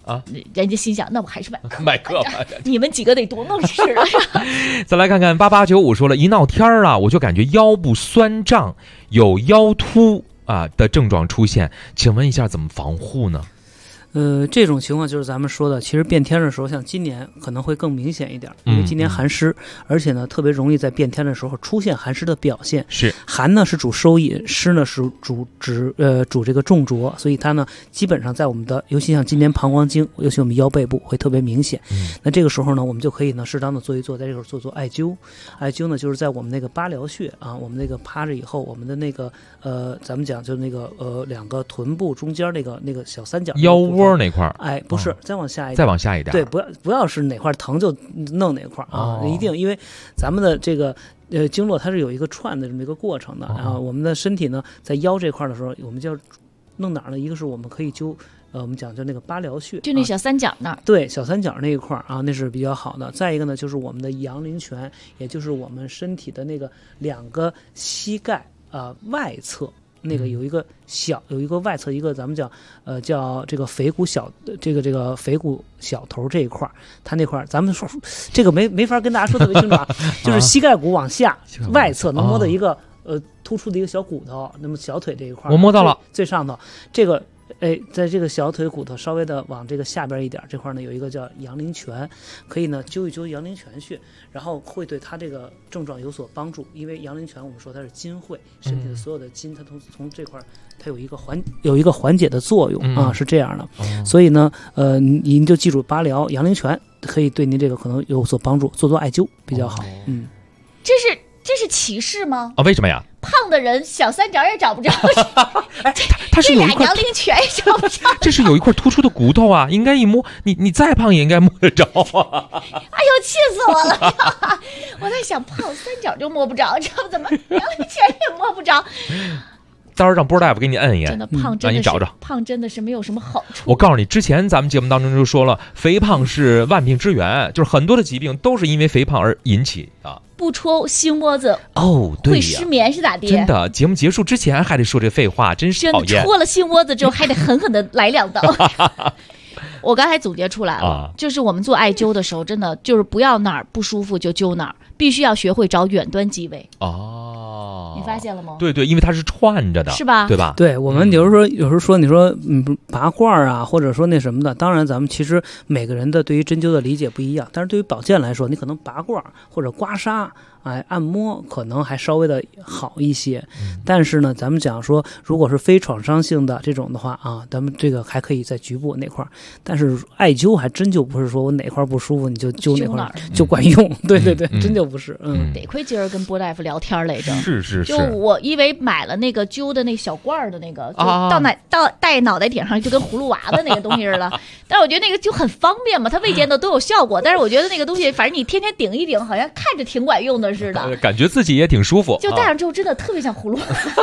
啊， 人家心想，那我还是买课吧。 你们几个得多弄事了。 再来看看8895说了，一闹天啊，我就感觉腰部酸胀，有腰突啊的症状出现，请问一下怎么防护呢？ 这种情况就是咱们说的，其实变天的时候，像今年可能会更明显一点，因为今年寒湿，而且呢，特别容易在变天的时候出现寒湿的表现。 是寒呢是主收引，湿呢是主这个重浊，所以它呢基本上在我们的，尤其像今年膀胱经，尤其我们腰背部会特别明显。那这个时候呢，我们就可以呢适当的做一做，在这个时候做艾灸。艾灸呢就是在我们那个八髎穴啊，我们那个趴着以后，我们的那个咱们讲就那个两个臀部中间那个小三角腰窝那块儿， 哎，不是，再往下一点， 再往下一点， 对，不要是哪块疼就弄哪块啊，一定，因为咱们的这个经络它是有一个串的这么一个过程的，然后我们的身体呢，在腰这块的时候，我们就要弄哪儿呢？一个是我们可以灸。我们讲究那个八髎穴， 就那小三角那儿， 对，小三角那一块啊，那是比较好的。再一个呢，就是我们的阳陵泉，也就是我们身体的那个两个膝盖外侧。那个有一个外侧一个咱们讲叫这个腓骨小这个腓骨小头这一块，它那块咱们说这个没法跟大家说特别清楚啊，就是膝盖骨往下外侧能摸到一个突出的一个小骨头，那么小腿这一块我摸到了， 最上头这个。在这个小腿骨头稍微的往这个下边一点，这块呢有一个叫阳陵泉，可以呢灸一灸阳陵泉穴，然后会对它这个症状有所帮助。因为阳陵泉我们说它是津会，身体的所有的津，它从这块它有一个缓解的作用啊，是这样的。所以呢，您就记住八髎阳陵泉可以对您这个可能有所帮助，做艾灸比较好。 这是歧视吗？ 为什么呀？ 胖的人小三角也找不着， 它是有一块阳陵泉也找不着， 这是有一块突出的骨头啊，应该一摸，你再胖也应该摸得着啊！ 哎呦，气死我了！我在想，胖三角就摸不着，这怎么阳陵泉也摸不着？ 到时候让波大夫给你摁一摁， 真的胖， 让你找找。 胖真的是没有什么好处。 我告诉你，之前咱们节目当中就说了，肥胖是万病之源，就是很多的疾病都是因为肥胖而引起啊。 不戳心窝子对会失眠是咋的？ 真的，节目结束之前还得说这废话，真是讨厌。 戳了心窝子之后还得狠狠的来两刀。我刚才总结出来了，就是我们做艾灸的时候，真的就是不要哪儿不舒服就灸哪儿，必须要学会找远端机位。你发现了吗？ 对，因为它是串着的， 是吧？ 对吧？ 对，我们有时候说你说拔罐啊，或者说那什么的，当然咱们其实每个人的对于针灸的理解不一样，但是对于保健来说，你可能拔罐或者刮痧。按摩可能还稍微的好一些，但是呢，咱们讲说，如果是非创伤性的这种的话啊，咱们这个还可以在局部那块儿，但是艾灸还真就不是说我哪块不舒服你就灸哪块就管用，对，真就不是。 得亏今儿跟波大夫聊天来着， 是， 就我因为买了那个灸的那小罐的那个，就到戴脑袋顶上就跟葫芦娃子那个东西似的，但是我觉得那个就很方便嘛，它未见得都有效果，但是我觉得那个东西反正你天天顶一顶，好像看着挺管用的。是的， 感觉自己也挺舒服， 就戴上之后真的特别像葫芦娃。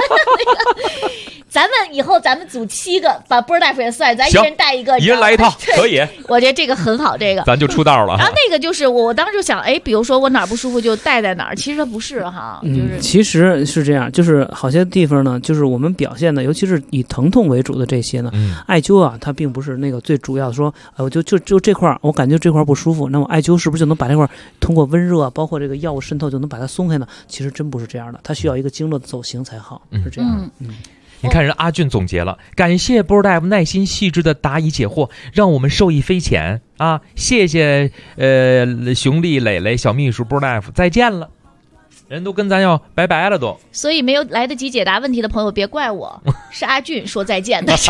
咱们以后组7个，把波大夫也算，咱一人带一个， 一人来一套，可以。 我觉得这个很好，这个咱就出道了。 然后那个就是我当时就想，比如说我哪儿不舒服就戴在哪儿，其实它不是哈，就是其实是这样，就是好些地方呢，就是我们表现的，尤其是以疼痛为主的这些呢，艾灸啊，它并不是那个最主要的说，我就这块我感觉这块不舒服，那我艾灸是不是就能把这块通过温热，包括这个药物渗透就能把它松开呢？其实真不是这样的，它需要一个经络的走形才好，是这样的。 你看人阿俊总结了，感谢波大夫耐心细致的答疑解惑，让我们受益匪浅啊！谢谢熊丽磊磊小秘书波大夫，再见了。人都跟咱要拜拜了都， 所以没有来得及解答问题的朋友别怪我，是阿俊说再见的。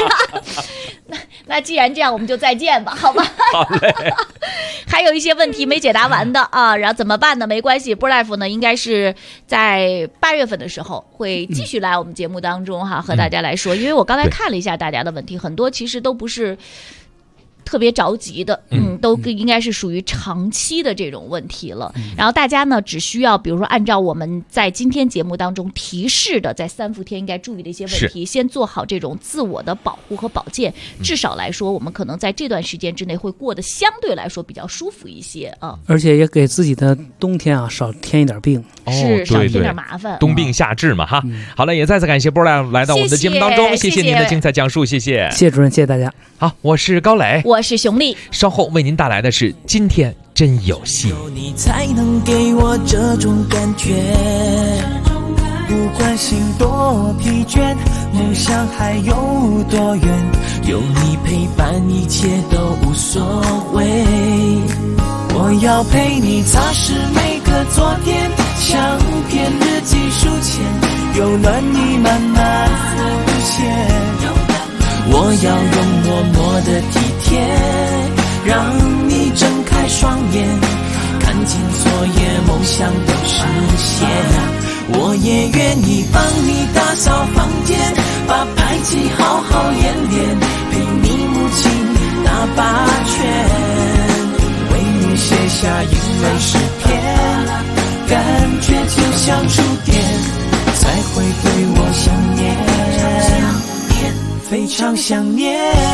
那既然这样，我们就再见吧，好吧？ 好嘞。 还有一些问题没解答完的啊，然后怎么办呢？没关系，波大夫呢应该是在8月份的时候会继续来我们节目当中哈，和大家来说。因为我刚才看了一下大家的问题，很多其实都不是特别着急的，都应该是属于长期的这种问题了。然后大家呢，只需要比如说按照我们在今天节目当中提示的，在3伏天应该注意的一些问题，先做好这种自我的保护和保健。至少来说，我们可能在这段时间之内会过得相对来说比较舒服一些啊。 而且也给自己的冬天啊少添一点病， 是少添点麻烦， 冬病夏治嘛哈。好了，也再次感谢波大夫来到我们的节目当中，谢谢您的精彩讲述，谢谢主任，谢谢大家。 好，我是高磊， 我我是熊丽。 稍后为您带来的是今天真有戏。 你才能给我这种感觉，不管心多疲倦，梦想还有多远，有你陪伴一切都无所谓。我要陪你擦拭每个昨天，像篇日记书签，有暖意慢慢浮现。我要用默默的体贴，让你睁开双眼，看尽昨夜梦想都实现。我也愿意帮你打扫房间，把排气好好演练，陪你母亲打把拳，为你写下英美诗篇，感觉就像触电，才会对我想念，非常想念。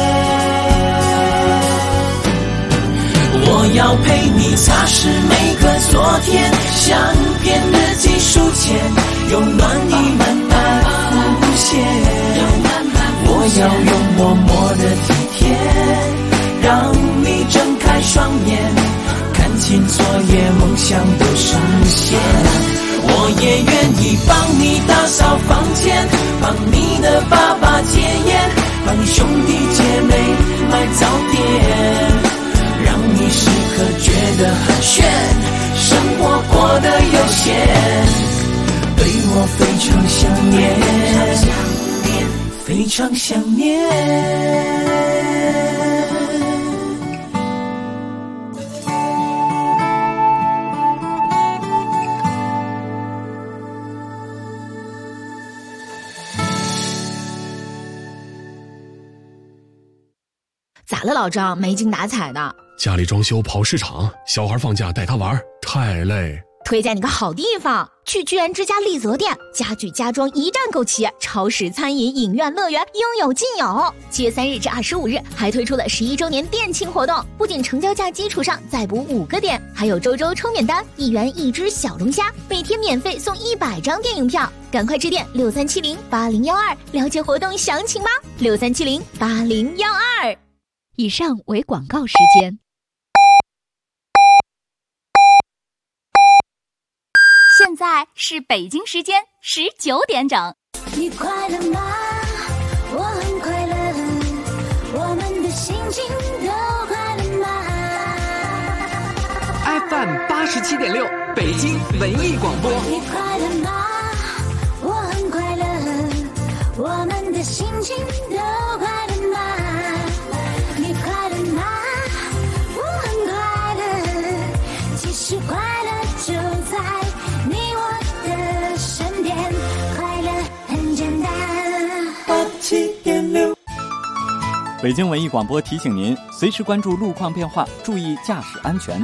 我要陪你擦拭每个昨天，像篇日记书签，有暖意慢慢浮现。我要用默默的体贴，让你睁开双眼，看见昨夜梦想都实现。我也愿意帮你打扫房间，帮你的爸爸戒烟，帮兄弟姐妹买早点，让你时刻觉得很炫，生活过得悠闲，对我非常想念，非常想念。 咋了，老张？没精打采的。 家里装修跑市场，小孩放假带他玩，太累。 推荐你个好地方，去居然之家丽泽店，家具家装一站购齐，超市、餐饮、影院、乐园应有尽有。7月3日至25日还推出了11周年店庆活动，不仅成交价基础上再补5个点，还有周抽免单，1元1只小龙虾，每天免费送100张电影票。赶快致电63708012了解活动详情吧。63708012。 以上为广告时间。 现在是北京时间19点整。 你快乐吗？我很快乐，我们的心情都快乐吗 ？FM87.6，北京文艺广播。 你快乐吗？我很快乐，我们的心情都快乐吗？你快乐吗？我很快乐，其实快乐就在你我的身边，快乐很简单。 87.6，北京文艺广播提醒您，随时关注路况变化，注意驾驶安全。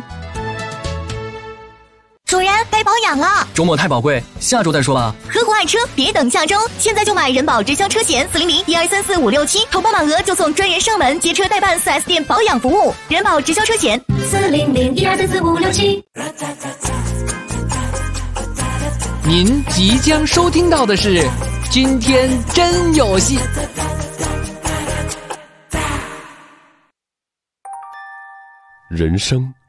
主人，该保养了。 周末太宝贵，下周再说吧。 呵护爱车，别等下周，现在就买人保直销车险400-1234-567，投保满额就送专人上门接车代办 4S 店保养服务。人保直销车险400-1234-567。 您即将收听到的是《今天真有戏》。 人生